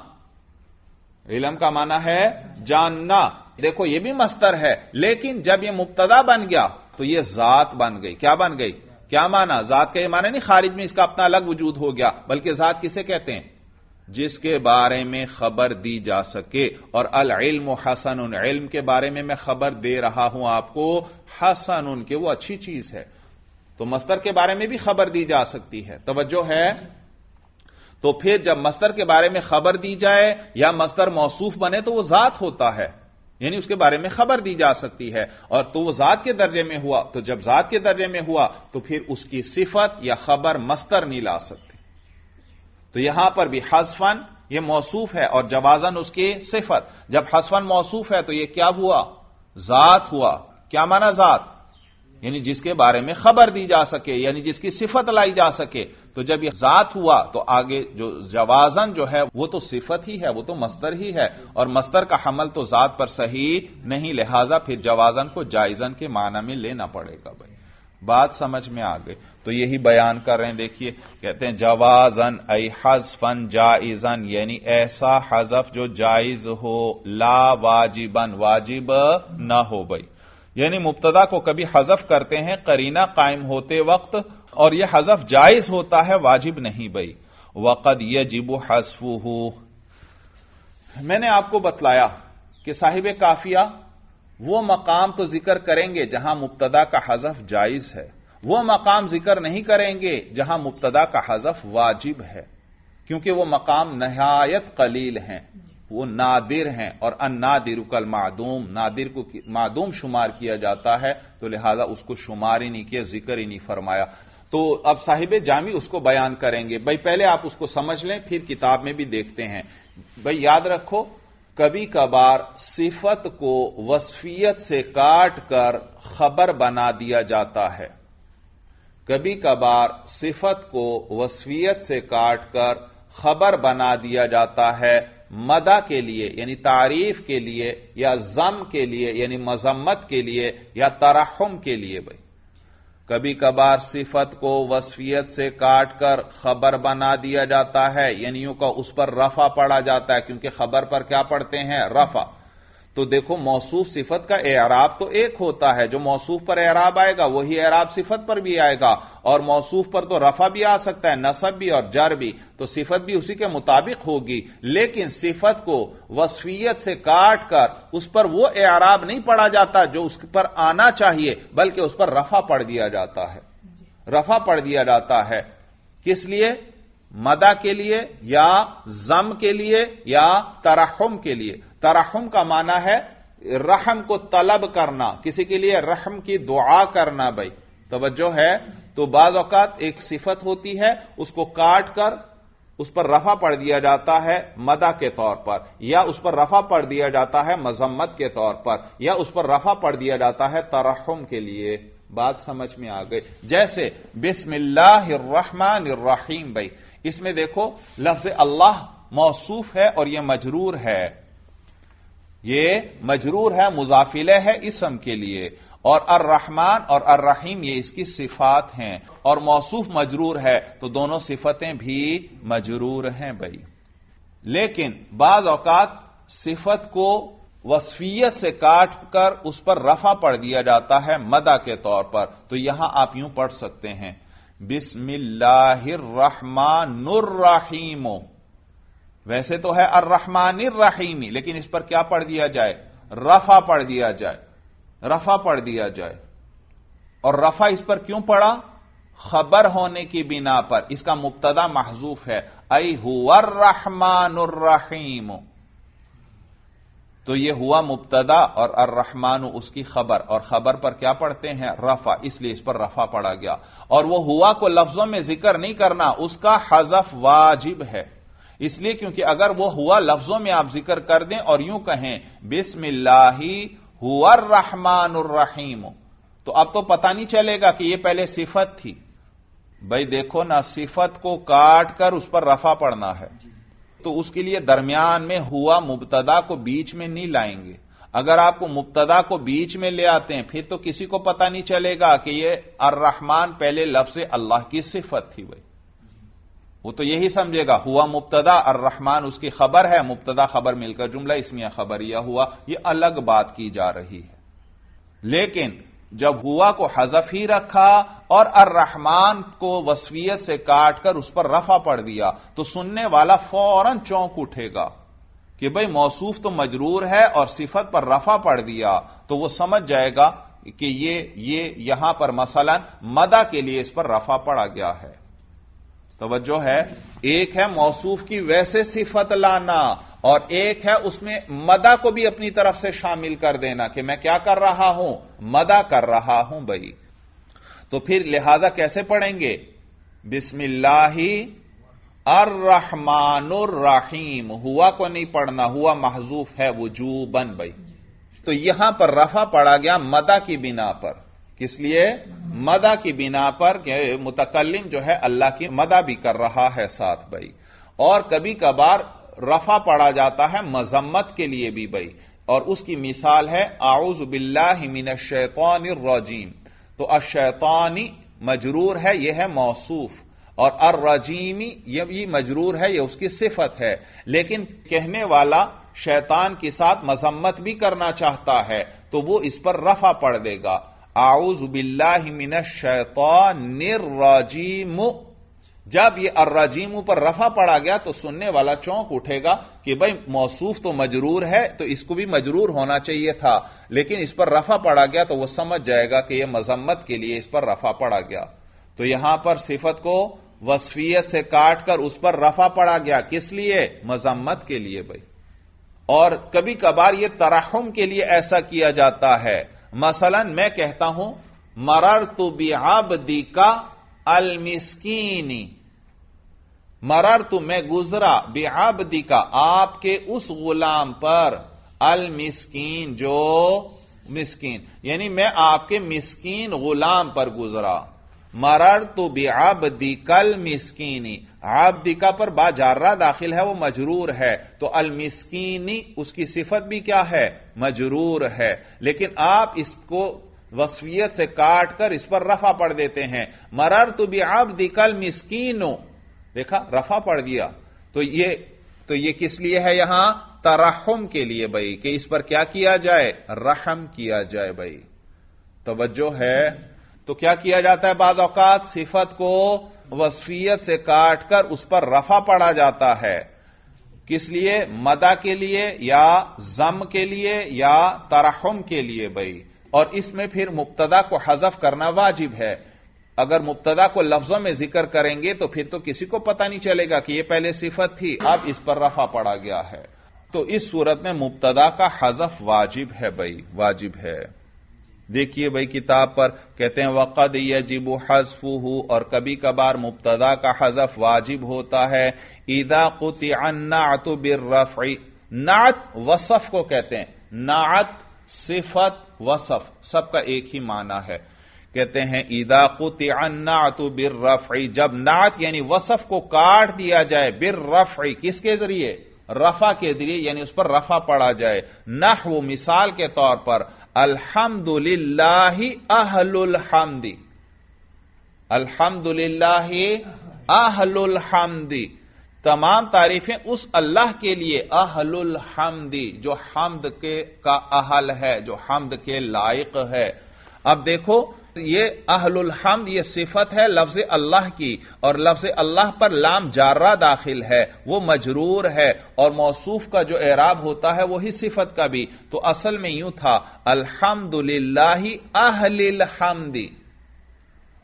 Speaker 1: علم کا معنی ہے جاننا، دیکھو یہ بھی مصدر ہے، لیکن جب یہ مبتدا بن گیا تو یہ ذات بن گئی۔ کیا بن گئی؟ کیا معنی؟ ذات کا یہ معنی نہیں خارج میں اس کا اپنا الگ وجود ہو گیا، بلکہ ذات کسے کہتے ہیں؟ جس کے بارے میں خبر دی جا سکے۔ اور العلم حسن، علم کے بارے میں خبر دے رہا ہوں آپ کو، حسن کہ وہ اچھی چیز ہے، تو مصدر کے بارے میں بھی خبر دی جا سکتی ہے۔ توجہ ہے؟ تو پھر جب مصدر کے بارے میں خبر دی جائے یا مصدر موصوف بنے تو وہ ذات ہوتا ہے، یعنی اس کے بارے میں خبر دی جا سکتی ہے، اور تو وہ ذات کے درجے میں ہوا، تو جب ذات کے درجے میں ہوا تو پھر اس کی صفت یا خبر مصدر نہیں لا سکتے۔ تو یہاں پر بھی حذفن یہ موصوف ہے اور جوازن اس کی صفت۔ جب حذفن موصوف ہے تو یہ کیا ہوا؟ ذات ہوا۔ کیا معنی ذات؟ یعنی جس کے بارے میں خبر دی جا سکے، یعنی جس کی صفت لائی جا سکے۔ تو جب یہ ذات ہوا تو آگے جو جوازن جو ہے وہ تو صفت ہی ہے، وہ تو مصدر ہی ہے، اور مصدر کا حمل تو ذات پر صحیح نہیں، لہذا پھر جوازن کو جائزن کے معنی میں لینا پڑے گا۔ بھائی بات سمجھ میں آ گئی؟ تو یہی بیان کر رہے ہیں، دیکھیے کہتے ہیں جوازن ای حذفن جائزن، یعنی ایسا حذف جو جائز ہو، لا واجبن واجب نہ ہو۔ بھائی یعنی مبتدا کو کبھی حذف کرتے ہیں قرینہ قائم ہوتے وقت، اور یہ حذف جائز ہوتا ہے، واجب نہیں۔ بھائی وقد یجب حذفہ، میں نے آپ کو بتلایا کہ صاحب کافیہ وہ مقام تو ذکر کریں گے جہاں مبتدا کا حذف جائز ہے، وہ مقام ذکر نہیں کریں گے جہاں مبتدا کا حذف واجب ہے، کیونکہ وہ مقام نہایت قلیل ہیں، وہ نادر ہیں، اور النادر کالمعدوم، نادر کو معدوم شمار کیا جاتا ہے، تو لہذا اس کو شمار ہی نہیں کیا، ذکر ہی نہیں فرمایا۔ تو اب صاحب جامی اس کو بیان کریں گے۔ بھائی پہلے آپ اس کو سمجھ لیں، پھر کتاب میں بھی دیکھتے ہیں۔ بھائی یاد رکھو، کبھی کبھار صفت کو وصفیت سے کاٹ کر خبر بنا دیا جاتا ہے، کبھی کبھار صفت کو وصفیت سے کاٹ کر خبر بنا دیا جاتا ہے مدح کے لیے یعنی تعریف کے لیے، یا ذم کے لیے یعنی مذمت کے لیے، یا ترحم کے لیے۔ بھائی کبھی کبھار صفت کو وصفیت سے کاٹ کر خبر بنا دیا جاتا ہے، یعنی یوں کہ اس پر رفع پڑا جاتا ہے، کیونکہ خبر پر کیا پڑھتے ہیں؟ رفع۔ تو دیکھو موصوف صفت کا اعراب تو ایک ہوتا ہے، جو موصوف پر اعراب آئے گا وہی اعراب صفت پر بھی آئے گا، اور موصوف پر تو رفع بھی آ سکتا ہے، نصب بھی اور جر بھی، تو صفت بھی اسی کے مطابق ہوگی۔ لیکن صفت کو وصفیت سے کاٹ کر اس پر وہ اعراب نہیں پڑا جاتا جو اس پر آنا چاہیے، بلکہ اس پر رفع پڑھ دیا جاتا ہے، رفع پڑھ دیا جاتا ہے۔ کس لیے؟ مدح کے لیے، یا ذم کے لیے، یا ترحم کے لیے۔ ترحم کا معنی ہے رحم کو طلب کرنا، کسی کے لیے رحم کی دعا کرنا۔ بھائی توجہ ہے؟ تو بعض اوقات ایک صفت ہوتی ہے، اس کو کاٹ کر اس پر رفع پڑھ دیا جاتا ہے مدح کے طور پر، یا اس پر رفع پڑھ دیا جاتا ہے مذمت کے طور پر، یا اس پر رفع پڑھ دیا جاتا ہے ترحم کے لیے۔ بات سمجھ میں آ گئی؟ جیسے بسم اللہ الرحمن الرحیم۔ بھائی اس میں دیکھو لفظ اللہ موصوف ہے اور یہ مجرور ہے، یہ مجرور ہے، مضاف الیہ ہے اسم کے لیے، اور الرحمن اور الرحیم یہ اس کی صفات ہیں، اور موصوف مجرور ہے تو دونوں صفتیں بھی مجرور ہیں۔ بھائی لیکن بعض اوقات صفت کو وصفیت سے کاٹ کر اس پر رفع پڑھ دیا جاتا ہے مدح کے طور پر، تو یہاں آپ یوں پڑھ سکتے ہیں بسم اللہ الرحمن الرحیم۔ ویسے تو ہے الرحمن الرحیم، لیکن اس پر کیا پڑھ دیا جائے؟ رفع پڑھ دیا جائے، رفع پڑھ دیا جائے۔ اور رفع اس پر کیوں پڑا؟ خبر ہونے کی بنا پر. اس کا مبتدا محذوف ہے، ای هو الرحمن الرحیم. تو یہ ہوا مبتدا اور الرحمن اس کی خبر، اور خبر پر کیا پڑھتے ہیں؟ رفع، اس لیے اس پر رفع پڑا گیا. اور وہ ہوا کو لفظوں میں ذکر نہیں کرنا، اس کا حذف واجب ہے. اس لیے کیونکہ اگر وہ ہوا لفظوں میں آپ ذکر کر دیں اور یوں کہیں بسم اللہ هو الرحمن الرحیم، تو اب تو پتہ نہیں چلے گا کہ یہ پہلے صفت تھی. بھائی دیکھو نا، صفت کو کاٹ کر اس پر رفع پڑھنا ہے، تو اس کے لیے درمیان میں ہوا مبتدا کو بیچ میں نہیں لائیں گے. اگر آپ کو مبتدا کو بیچ میں لے آتے ہیں پھر تو کسی کو پتہ نہیں چلے گا کہ یہ الرحمن پہلے لفظ اللہ کی صفت تھی. بھائی وہ تو یہی سمجھے گا ہوا مبتدا، الرحمن اس کی خبر ہے، مبتدا خبر مل کر جملہ اسمیہ خبریہ ہوا. یہ الگ بات کی جا رہی ہے. لیکن جب ہوا کو حذف ہی رکھا اور الرحمن کو وصفیت سے کاٹ کر اس پر رفع پڑھ دیا تو سننے والا فوراً چونک اٹھے گا کہ بھئی موصوف تو مجرور ہے اور صفت پر رفع پڑھ دیا، تو وہ سمجھ جائے گا کہ یہ یہاں پر مثلا مدح کے لیے اس پر رفع پڑا گیا ہے. توجہ ہے، ایک ہے موصوف کی ویسے صفت لانا اور ایک ہے اس میں مدح کو بھی اپنی طرف سے شامل کر دینا کہ میں کیا کر رہا ہوں؟ مدح کر رہا ہوں. بھائی تو پھر لہذا کیسے پڑھیں گے؟ بسم اللہ الرحمن الرحیم. ہوا کو نہیں پڑھنا، ہوا محذوف ہے وجوباً. بھائی تو یہاں پر رفع پڑا گیا مدح کی بنا پر. کس لیے؟ مدح کی بنا پر کہ متکلم جو ہے اللہ کی مدح بھی کر رہا ہے ساتھ. بھائی اور کبھی کبھار رفع پڑا جاتا ہے مذمت کے لیے بھی. بھائی اور اس کی مثال ہے اعوذ باللہ من الشیطان الرجیم. تو الشیطانی مجرور ہے، یہ ہے موصوف، اور الرجیمی یہ بھی مجرور ہے، یہ اس کی صفت ہے. لیکن کہنے والا شیطان کے ساتھ مذمت بھی کرنا چاہتا ہے تو وہ اس پر رفع پڑھ دے گا، اعوذ باللہ من الشیطان الرجیم. جب یہ الرجیم پر رفع پڑا گیا تو سننے والا چونک اٹھے گا کہ بھئی موصوف تو مجرور ہے تو اس کو بھی مجرور ہونا چاہیے تھا، لیکن اس پر رفع پڑا گیا تو وہ سمجھ جائے گا کہ یہ مذمت کے لیے اس پر رفع پڑا گیا. تو یہاں پر صفت کو وصفیت سے کاٹ کر اس پر رفع پڑا گیا. کس لیے؟ مذمت کے لیے. بھائی اور کبھی کبھار یہ ترحم کے لیے ایسا کیا جاتا ہے. مثلا میں کہتا ہوں مررت بعبدک المسکینی. مررت میں گزرا، بعبدک آپ کے اس غلام پر، المسکین جو مسکین، یعنی میں آپ کے مسکین غلام پر گزرا. مررت بعبدک المسکینی، عبدک پر با جارہ داخل ہے، وہ مجرور ہے، تو المسکینی اس کی صفت بھی کیا ہے؟ مجرور ہے. لیکن آپ اس کو وصفیت سے کاٹ کر اس پر رفع پڑھ دیتے ہیں، مررت بعبدک المسکین. دیکھا رفع پڑھ دیا. تو یہ کس لیے ہے؟ یہاں ترحم کے لیے. بھائی کہ اس پر کیا کیا جائے؟ رحم کیا جائے. بھائی توجہ ہے. تو کیا کیا جاتا ہے؟ بعض اوقات صفت کو وصفیت سے کاٹ کر اس پر رفع پڑا جاتا ہے. کس لیے؟ مدح کے لیے یا ذم کے لیے یا ترحم کے لیے. بھائی اور اس میں پھر مبتدا کو حذف کرنا واجب ہے. اگر مبتدا کو لفظوں میں ذکر کریں گے تو پھر تو کسی کو پتہ نہیں چلے گا کہ یہ پہلے صفت تھی، اب اس پر رفع پڑا گیا ہے. تو اس صورت میں مبتدا کا حذف واجب ہے. بھائی واجب ہے. دیکھیے بھائی کتاب پر کہتے ہیں وقد یجب حذفہ، اور کبھی کبھار مبتدا کا حذف واجب ہوتا ہے اذا قطع النعت بالرفع. نعت وصف کو کہتے ہیں. نعت صفت وصف سب کا ایک ہی معنی ہے. کہتے ہیں اذا قطع النعت بالرفع، جب نعت یعنی وصف کو کاٹ دیا جائے، بالرفع کس کے ذریعے؟ رفع کے ذریعے، یعنی اس پر رفع پڑا جائے. نحو مثال کے طور پر الحمد للہ اہل الحمد، الحمد للہ اہل الحمد، تمام تعریفیں اس اللہ کے لیے، اہل الحمد جو حمد کے کا اہل ہے، جو حمد کے لائق ہے. اب دیکھو یہ اہل الحمد یہ صفت ہے لفظ اللہ کی، اور لفظ اللہ پر لام جارہ داخل ہے، وہ مجرور ہے، اور موصوف کا جو اعراب ہوتا ہے وہی صفت کا بھی. تو اصل میں یوں تھا الحمد للہ اہل الحمد،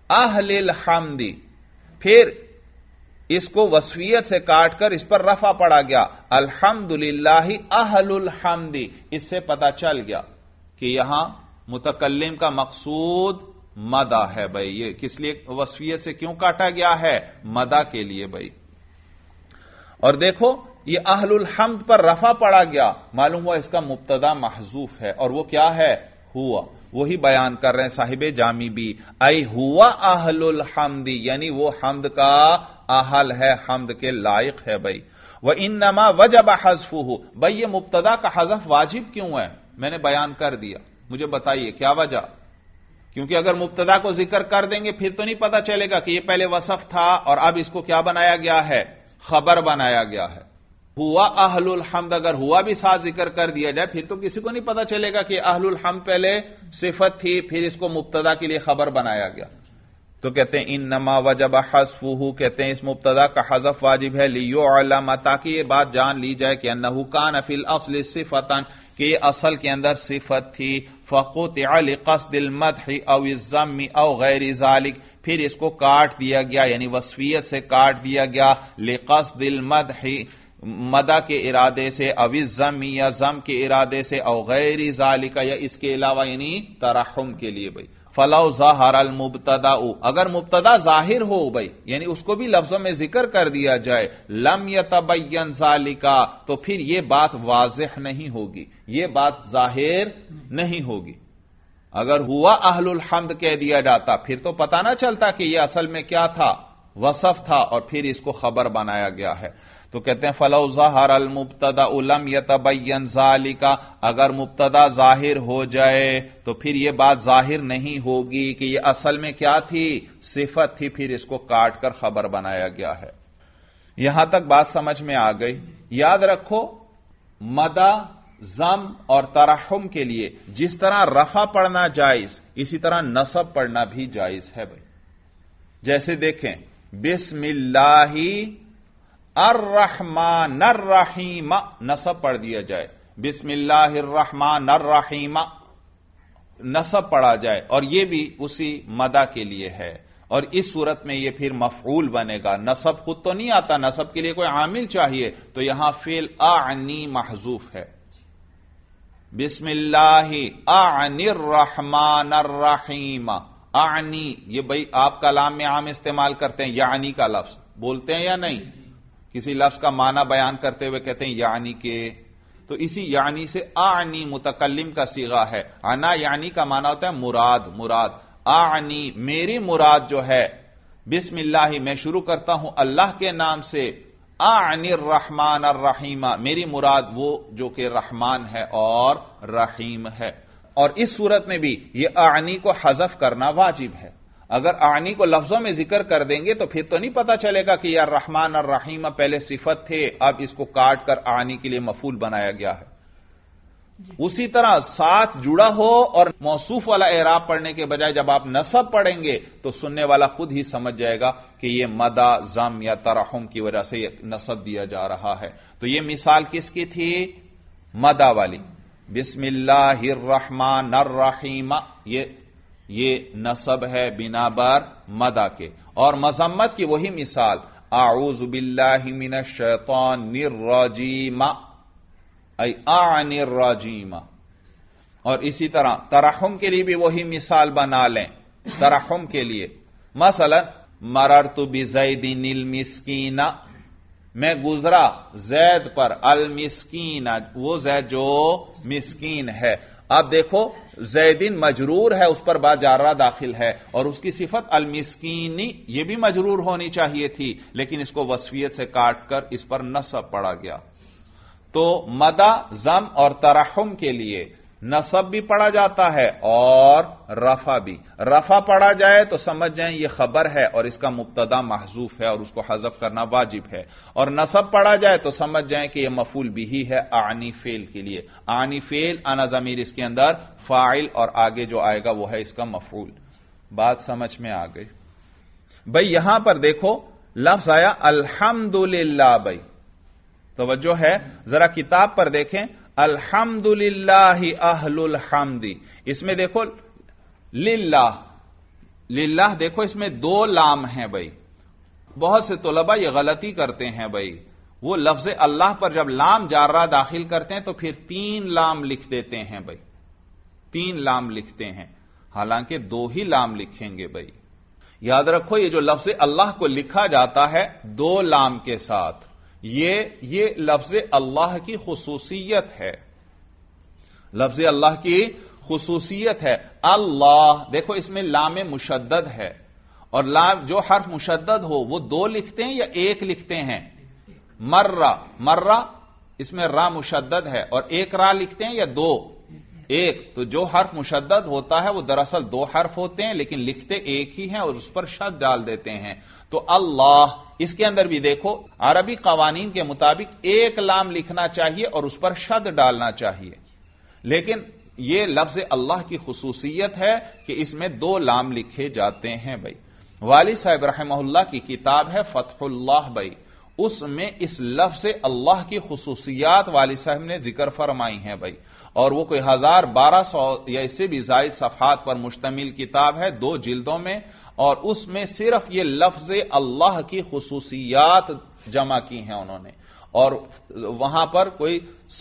Speaker 1: اہل الحمد، پھر اس کو وصفیت سے کاٹ کر اس پر رفع پڑا گیا، الحمدللہ اہل الحمد، اس سے پتا چل گیا کہ یہاں متکلم کا مقصود مدح ہے بھائی. یہ کس لیے وصفیت سے کیوں کاٹا گیا ہے؟ مدح کے لیے بھائی. اور دیکھو یہ اہل الحمد پر رفع پڑا گیا، معلوم ہوا اس کا مبتدا محذوف ہے، اور وہ کیا ہے؟ ہوا. وہی بیان کر رہے ہیں صاحب جامی بھی، ای ہوا اہل الحمد، یعنی وہ حمد کا اہل ہے، حمد کے لائق ہے بھائی. وانما وجب حذفہ، بھائی یہ مبتدا کا حذف واجب کیوں ہے؟ میں نے بیان کر دیا، مجھے بتائیے کیا وجہ؟ کیونکہ اگر مبتدا کو ذکر کر دیں گے پھر تو نہیں پتا چلے گا کہ یہ پہلے وصف تھا اور اب اس کو کیا بنایا گیا ہے؟ خبر بنایا گیا ہے. ہوا اہل الحمد اگر ہوا بھی ساتھ ذکر کر دیا جائے پھر تو کسی کو نہیں پتا چلے گا کہ اہل الحمد پہلے صفت تھی پھر اس کو مبتدا کے لیے خبر بنایا گیا. تو کہتے ہیں انما وجب حذفہ، کہتے ہیں اس مبتدا کا حذف واجب ہے، لیعلم، تاکہ یہ بات جان لی جائے کہ انہ کان فی الاصل صفتا، کہ یہ اصل کے اندر صفت تھی، فقطع لقصد المدح او الذم او غیر ذلک، پھر اس کو کاٹ دیا گیا، یعنی وصفیت سے کاٹ دیا گیا، لقصد المدح، مدح کے ارادے سے، او الذم یا ذم کے ارادے سے، او غیر ذالک یا اس کے علاوہ یعنی ترحم کے لیے بھائی. فلو ظاہر المبتدا، اگر مبتدا ظاہر ہو بھائی یعنی اس کو بھی لفظوں میں ذکر کر دیا جائے، لم یتبین ذالک، تو پھر یہ بات واضح نہیں ہوگی، یہ بات ظاہر نہیں ہوگی. اگر ہوا اہل الحمد کہہ دیا جاتا پھر تو پتہ نہ چلتا کہ یہ اصل میں کیا تھا؟ وصف تھا، اور پھر اس کو خبر بنایا گیا ہے. تو کہتے ہیں فلو ظہر المبتدا لم یتبین ذالک، اگر مبتدا ظاہر ہو جائے تو پھر یہ بات ظاہر نہیں ہوگی کہ یہ اصل میں کیا تھی؟ صفت تھی، پھر اس کو کاٹ کر خبر بنایا گیا ہے. یہاں تک بات سمجھ میں آ گئی. یاد رکھو مدح، ذم اور ترحم کے لیے جس طرح رفع پڑھنا جائز اسی طرح نصب پڑھنا بھی جائز ہے بھائی. جیسے دیکھیں بسم اللہ الرحمن الرحیم، نصب پڑھ دیا جائے، بسم اللہ الرحمن الرحیم نصب پڑھا جائے، اور یہ بھی اسی مدح کے لیے ہے. اور اس صورت میں یہ پھر مفعول بنے گا. نصب خود تو نہیں آتا، نصب کے لیے کوئی عامل چاہیے، تو یہاں فعل اعنی محذوف ہے. بسم اللہ اعنی الرحمن الرحیم، اعنی یہ بھائی آپ کلام میں عام استعمال کرتے ہیں، یعنی کا لفظ بولتے ہیں یا نہیں؟ کسی لفظ کا معنی بیان کرتے ہوئے کہتے ہیں یعنی کہ، تو اسی یعنی سے اعنی متکلم کا صیغہ ہے. انا یعنی کا معنی ہوتا ہے مراد، مراد. اعنی میری مراد جو ہے، بسم اللہ میں شروع کرتا ہوں اللہ کے نام سے، اعنی الرحمن الرحیم میری مراد وہ جو کہ رحمان ہے اور رحیم ہے. اور اس صورت میں بھی یہ اعنی کو حذف کرنا واجب ہے. اگر اعنی کو لفظوں میں ذکر کر دیں گے تو پھر تو نہیں پتا چلے گا کہ یار رحمان اور رحیم پہلے صفت تھے، اب اس کو کاٹ کر اعنی کے لیے مفعول بنایا گیا ہے. اسی طرح ساتھ جڑا ہو اور موصوف والا اعراب پڑھنے کے بجائے جب آپ نصب پڑھیں گے تو سننے والا خود ہی سمجھ جائے گا کہ یہ مدح، ذم یا ترحم کی وجہ سے یہ نصب دیا جا رہا ہے. تو یہ مثال کس کی تھی؟ مدح والی. بسم اللہ الرحمن الرحیم، یہ نصب ہے بنا بر مدح کے. اور مذمت کی وہی مثال، اعوذ باللہ من الشیطان الرجیم، ای اعنی الرجیم. اور اسی طرح ترحم کے لیے بھی وہی مثال بنا لیں. ترحم کے لیے مثلا مررت بزید المسکین، میں گزرا زید پر، المسکین وہ زید جو مسکین ہے. اب دیکھو زیدین مجرور ہے، اس پر با جارہ داخل ہے، اور اس کی صفت المسکینی یہ بھی مجرور ہونی چاہیے تھی، لیکن اس کو وصفیت سے کاٹ کر اس پر نصب پڑا گیا. تو مدح، ذم اور ترحم کے لیے نصب بھی پڑھا جاتا ہے اور رفع بھی. رفع پڑھا جائے تو سمجھ جائیں یہ خبر ہے اور اس کا مبتدا محذوف ہے اور اس کو حذف کرنا واجب ہے، اور نصب پڑھا جائے تو سمجھ جائیں کہ یہ مفعول بھی ہے اعنی فعل کے لیے. اعنی فعل، انا ضمیر اس کے اندر فاعل، اور آگے جو آئے گا وہ ہے اس کا مفعول. بات سمجھ میں آ گئی بھائی؟ یہاں پر دیکھو لفظ آیا الحمدللہ. بھائی توجہ ہے، ذرا کتاب پر دیکھیں، الحمدللہ اہل الحمد، اس میں دیکھو للہ लिल्लाह देखो इसमें दो लाम हैं भाई। बहुत से तलबा ये गलती करते हैं भाई, वो लफ्ज अल्लाह पर जब लाम जार्रा दाखिल करते हैं तो फिर 3 लाम लिख देते हैं भाई, 3 लाम लिखते हैं, हालांकि 2 ही लाम लिखेंगे भाई। याद रखो ये जो लफ्ज अल्लाह को लिखा जाता है 2 लाम के साथ, ये लफ्ज अल्लाह की खुसूसियत है, लफ्ज अल्लाह की खुसूसियत है। अल्लाह देखो इसमें लाम मुशद्दद है, और लाम जो हर्फ मुशद्दद हो वो 2 लिखते हैं या 1 लिखते हैं। मर्रा, मर्रा इसमें रा मुशद्दद है, और 1 रा लिखते हैं या 2? 1। तो जो हर्फ मुशद्दद होता है वो दरअसल 2 हर्फ होते हैं, लेकिन लिखते 1 ही हैं और उस पर शद डाल देते हैं। तो अल्लाह, इसके अंदर भी देखो अरबी कवानीन के मुताबिक 1 लाम लिखना चाहिए और उस पर शद डालना चाहिए, लेकिन यह लफ्ज अल्लाह की खुसूसियत है कि इसमें 2 लाम लिखे जाते हैं भाई। वाली साहब रहमहुल्लाह की किताब है फतहुल्लाह भाई, उसमें इस लफ्ज अल्लाह की खुसूसियात वाली साहब ने जिक्र फरमाई हैं भाई, और वो कोई 1200 या इससे भी जायद सफहात पर मुश्तमिल किताब है, 2 जिल्दों में, और उसमें सिर्फ ये लफ्ज अल्लाह की खुसूसियात जमा की हैं उन्होंने, और वहां पर कोई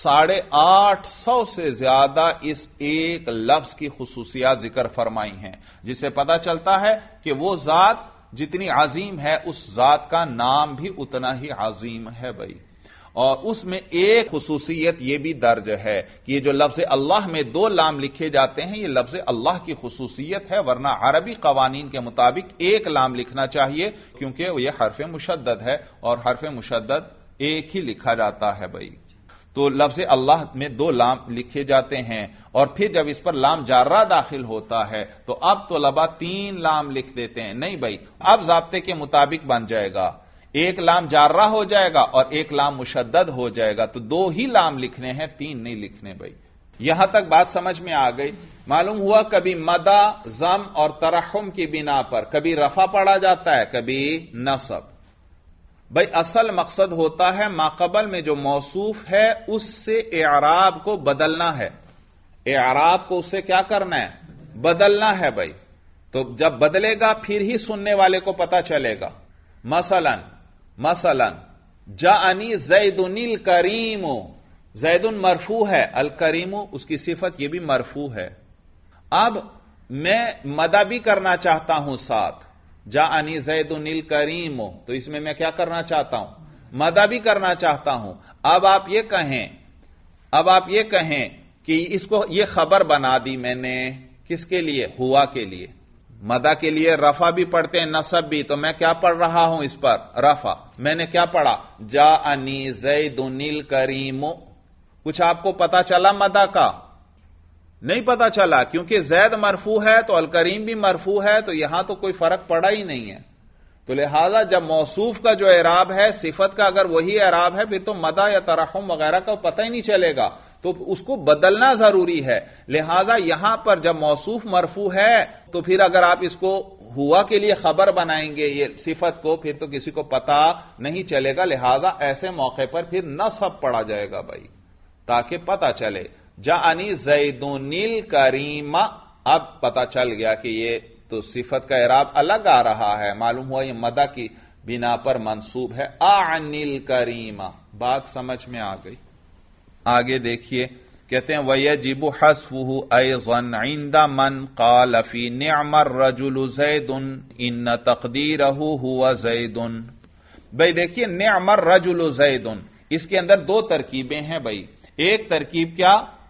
Speaker 1: 850 से ज्यादा इस एक लफ्ज की खुसूसियात जिक्र फरमाई हैं, जिससे पता चलता है कि वो जात जितनी अजीम है उस जात का नाम भी उतना ही अजीम है भाई। और उसमें एक खुसूसियत यह भी दर्ज है कि ये जो लफ्ज अल्लाह में 2 लाम लिखे जाते हैं, ये लफ्ज अल्लाह की खुसूसियत है, वरना अरबी कवानीन के मुताबिक 1 लाम लिखना चाहिए, क्योंकि यह हर्फ मुशद्दद है और हर्फ मुशद्दद 1 ही लिखा जाता है भाई। तो लफ्ज अल्लाह में 2 लाम लिखे जाते हैं, और फिर जब इस पर लाम जार्रा दाखिल होता है तो अब तलबा 3 लाम लिख देते हैं। नहीं भाई, अब ज़ाब्ते के मुताबिक बन जाएगा, 1 लाम जार्रा हो जाएगा और 1 लाम मुशद्दद हो जाएगा, तो 2 ही लाम लिखने हैं, 3 नहीं लिखने भाई। यहां तक बात समझ में आ गई। मालूम हुआ कभी मदा, जम और तरहुम की बिना पर कभी रफा पढ़ा जाता है, कभी नसब। भाई असल मकसद होता है माकबल में जो मौसूफ है उससे एराब को बदलना है, एराब को उससे क्या करना है, बदलना है भाई। तो जब बदलेगा फिर ही सुनने वाले को पता चलेगा। मसलन मसलन जाअनी ज़ैदुनिल करीमो, ज़ैदुन मरफू है, अल करीमो उसकी सिफत यह भी मरफू है। अब मैं मदा भी करना चाहता हूं साथ, जाअनी ज़ैदुनिल करीमो, तो इसमें मैं क्या करना चाहता हूं, मदा भी करना चाहता हूं। अब आप ये कहें कि इसको ये खबर बना दी मैंने, किसके लिए, हुआ के लिए। मदा के लिए रफा भी पढ़ते हैं, नसब भी, तो मैं क्या पढ़ रहा हूं इस पर, रफा। मैंने क्या पढ़ा, जाअनी ज़ैदुनिल करीमो। कुछ आपको पता चला मदा का? नहीं पता चला, क्योंकि ज़ैद मरफू है तो अल करीम भी मरफू है, तो यहां तो कोई फर्क पड़ा ही नहीं है। तो लिहाजा जब मौसूफ का जो एराब है, सिफत का अगर वही एराब है, फिर तो मदा या तरहुम वगैरह का पता ही नहीं चलेगा, तो उसको बदलना जरूरी है। लिहाजा यहां पर जब मौसूफ मरफू है तो फिर अगर आप इसको हुआ के लिए खबर बनाएंगे ये सिफत को, फिर तो किसी को पता नहीं चलेगा। लिहाजा ऐसे मौके पर फिर नसब पढ़ा जाएगा भाई, ताकि पता चले। जाअनी ज़ैदुनिल करीमा, अब पता चल गया कि ये तो सिफत का इराब अलग आ रहा है, मालूम हुआ ये मदा की बिना पर मंसूब है। आनिल करीमा, बात समझ में आ गई। आगे देखिए, कहते हैं वयजिबु हस्फुहु अयज़न इंदा मन क़ाल फी निअमर रजुलु ज़ैदुन इन तक़दीरहु हुवा ज़ैदुन। भाई देखिए, निअमर रजुलु ज़ैदुन, इसके अंदर 2 तरकीबें हैं भाई। एक तरकीब क्या,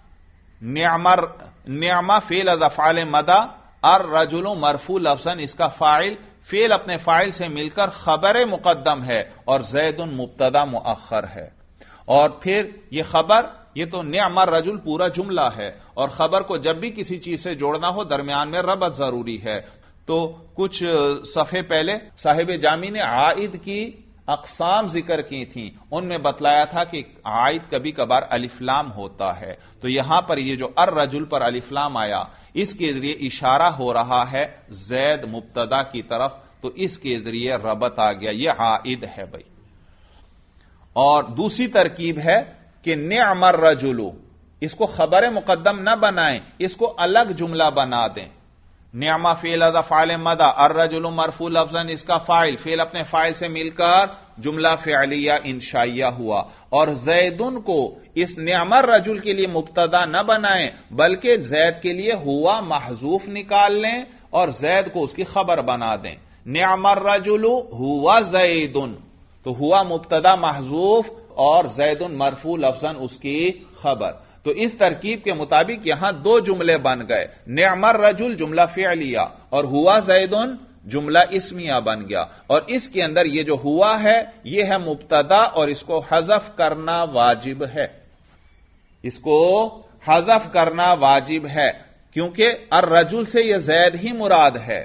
Speaker 1: निअमा फेल अज़ अफ़आल मदा, और रजुलु मरफू लफ्ज़न, इसका फाइल फेल अपने फाइल से मिलकर खबर मुकद्दम है और ज़ैदुन मुब्तदा मुअख्खर है। और फिर यह खबर, यह तो निअमर रजुल पूरा जुमला है, और खबर को जब भी किसी चीज से जोड़ना हो दरमियान में रबत जरूरी है। तो कुछ सफ़े पहले साहिब जामी ने आइद की अक़साम जिक्र की थी, उनमें बतलाया था कि आइद कभी कभार अलिफ्लाम होता है। तो यहां पर यह जो अर रजुल पर अलिफ्लाम आया, इसके जरिए इशारा हो रहा है ज़ैद मुब्तदा की तरफ, तो इसके जरिए रबत आ गया, यह आइद है भाई। और दूसरी तरकीब है कि निअमर रजुलु, इसको खबर मुकद्दम न बनाएं, इसको अलग जुमला बना दें। नियमा फेल अज़ा फाइल मदा, अर्रजुलु मरफू लफ्ज़न इसका फाइल, फेल अपने फाइल से मिलकर जुमला फ़िअलिया इंशाइया हुआ। और जैदुन को इस नियमर रजुल के लिए मुब्तदा न बनाएं, बल्कि जैद के लिए हुआ महजूफ निकाल लें और जैद को उसकी खबर बना दें। नियमर रजुलु हुआ जैदुन, तो हुआ मुब्तदा महजूफ और जैदुन मरफू लफ्ज़न उसकी खबर। तो इस तरकीब के मुताबिक यहां दो जुमले बन गए, निअमर रजुल जुमला फ़िअलिया और हुआ ज़ैदुन जुमला इस्मिया बन गया। और इसके अंदर ये जो हुआ है यह है मुब्तदा और इसको हज़फ करना वाजिब है, इसको हज़फ करना वाजिब है, क्योंकि अर रजुल से यह जैद ही मुराद है।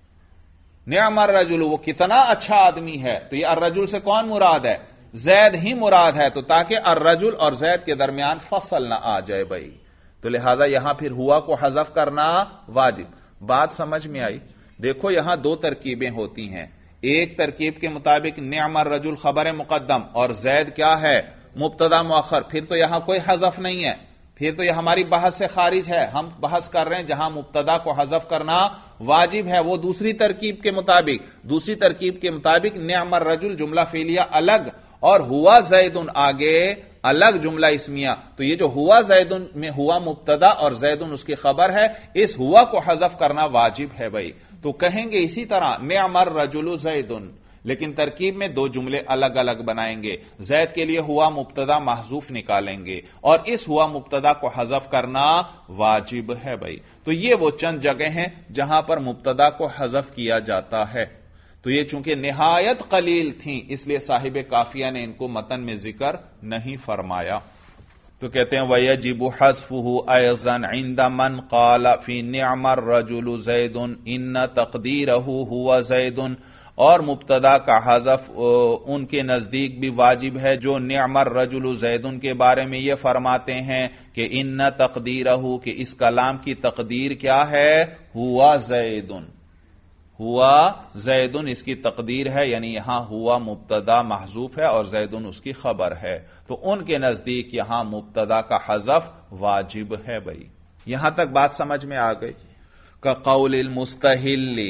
Speaker 1: निअमर रजुल वो कितना अच्छा आदमी है, तो यह अर रजुल से कौन मुराद है? जैद ही मुराद है, तो ताकि अर्रजुल और जैद के दरमियान फसल ना आ जाए भाई, तो लिहाजा यहां फिर हुआ को हज़फ करना वाजिब। बात समझ में आई? देखो यहां दो तरकीबें होती हैं, एक तरकीब के मुताबिक निअमर रजुल खबर मुकद्दम और जैद क्या है? मुब्तदा मुअख्खर, फिर तो यहां कोई हज़फ नहीं है, फिर तो यह हमारी बहस से खारिज है। हम बहस कर रहे हैं जहां मुब्तदा को हज़फ करना वाजिब है, वो दूसरी तरकीब के मुताबिक। दूसरी तरकीब के मुताबिक निअमर रजुल जुमला फ़िअलिया अलग और हुआ जैदुन आगे अलग जुमला इस्मिया। तो ये जो हुआ जैदुन में हुआ मुब्तदा और जैदुन उसकी खबर है, इस हुआ को हज़फ करना वाजिब है भाई। तो कहेंगे इसी तरह निअमर रजुलु जैदुन, लेकिन तरकीब में दो जुमले अलग अलग बनाएंगे। जैद के लिए हुआ मुब्तदा महजूफ निकालेंगे और इस हुआ मुब्तदा को हज़फ करना वाजिब है भाई। तो ये वो चंद जगह हैं जहां पर मुब्तदा को हज़फ किया जाता है। तो ये चूंकि निहायत कलील थी, इसलिए साहिब काफिया ने इनको मतन में जिक्र नहीं फरमाया। तो कहते हैं वयजिबु हज़्फुहु अयज़न इंद मन क़ाल फी निअमर रजुलु ज़ैदुन इन्न तक़दीरहु हुवा ज़ैदुन, और मुब्तदा का हज़फ उनके नजदीक भी वाजिब है जो निअमर रजुलु ज़ैदुन के बारे में यह फरमाते हैं कि इन्न तक़दीरहु, कि इस कलाम की तकदीर क्या है? हुआ ज़ैदुन, हुआ जैदुन इसकी तकदीर है, यानी यहां हुआ मुब्तदा महजूफ है और जैदुन उसकी खबर है। तो उनके नजदीक यहां मुब्तदा का हज़फ वाजिब है भाई। यहां तक बात समझ में आ गई? का कौलिल मुस्तहिल्ली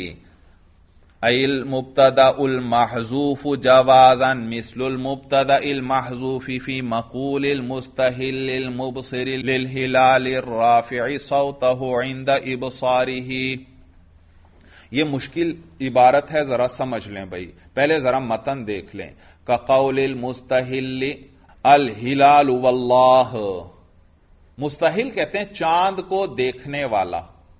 Speaker 1: अल मुब्तदा उल महजूफ जवाज़न मिस्लुल मुब्तदा इल महजूफी फी मक़ूलिल मुस्तहिल्लिल मुबसिरिल लिल हिलालिर राफ़ि'i सौतहु इंद इबसारिही। यह मुश्किल इबारत है, जरा समझ लें भाई। पहले जरा मतन देख लें। का कौलिल मुस्तहिल्ली अल हिलाल वल्लाह, मुस्तहिल कहते हैं चांद को देखने वाला,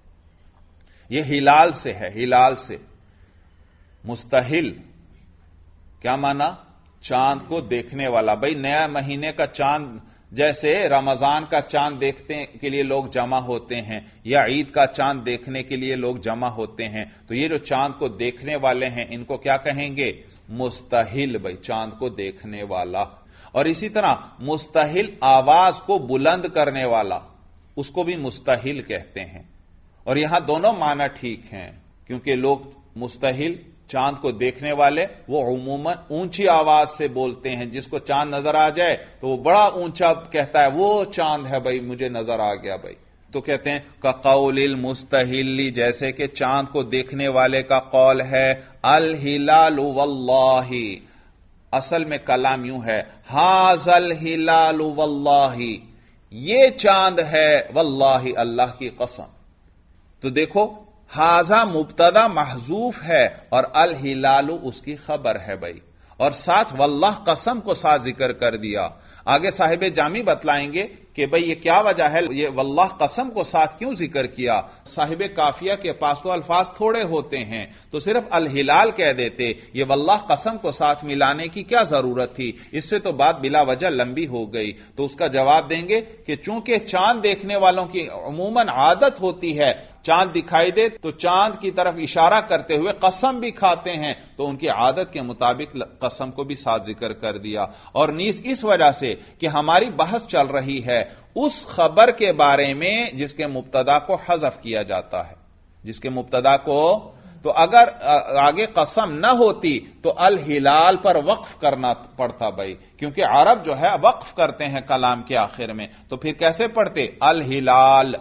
Speaker 1: यह हिलाल से है, हिलाल से। मुस्तहिल क्या माना? चांद को देखने वाला। भाई नया महीने का चांद, जैसे रमजान का चांद देखने के लिए लोग जमा होते हैं या ईद का चांद देखने के लिए लोग जमा होते हैं, तो ये जो चांद को देखने वाले हैं इनको क्या कहेंगे? मुस्तहिल भाई, चांद को देखने वाला। और इसी तरह मुस्तहिल आवाज को बुलंद करने वाला, उसको भी मुस्तहिल कहते हैं। और यहां दोनों माना ठीक हैं, क्योंकि लोग मुस्तहिल चांद को देखने वाले वो उमूमन ऊंची आवाज से बोलते हैं। जिसको चांद नजर आ जाए तो वो बड़ा ऊंचा कहता है वो चांद है भाई, मुझे नजर आ गया भाई। तो कहते हैं का कौलिल मुस्तहिल्ली, जैसे कि चांद को देखने वाले का कौल है अल हिलालु वल्लाही। असल में कलाम यूं है हाज़ल हिलालु वल्लाही, ये चांद है वल्लाही, अल्लाह की कसम। तो देखो हाजा मुब्तदा महजूफ है और अल हिलालु उसकी खबर है भाई, और साथ वल्लाह कसम को साथ जिक्र कर दिया। आगे साहिब जामी बतलाएंगे कि भाई ये क्या वजह है, ये वल्लाह कसम को साथ क्यों जिक्र किया। साहिब काफिया के पास तो अल्फाज थोड़े होते हैं, तो सिर्फ अल हिलाल कह देते, ये वल्लाह कसम को साथ मिलाने की क्या जरूरत थी? इससे तो बात बिला वजह लंबी हो गई। तो उसका जवाब देंगे कि चूंकि चांद देखने वालों की अमूमन आदत होती है, चांद दिखाई दे तो चांद की तरफ इशारा करते हुए कसम भी खाते हैं, तो उनकी आदत के मुताबिक कसम को भी साथ जिक्र कर दिया। और नीज इस वजह से कि हमारी बहस चल रही है उस खबर के बारे में जिसके मुब्तदा को हज़फ किया जाता है, जिसके मुब्तदा को, तो अगर आगे कसम न होती तो अल हिलाल पर वक्फ करना पड़ता भाई, क्योंकि अरब जो है वक्फ करते हैं कलाम के आखिर में, तो फिर कैसे पढ़ते? अल हिलाल।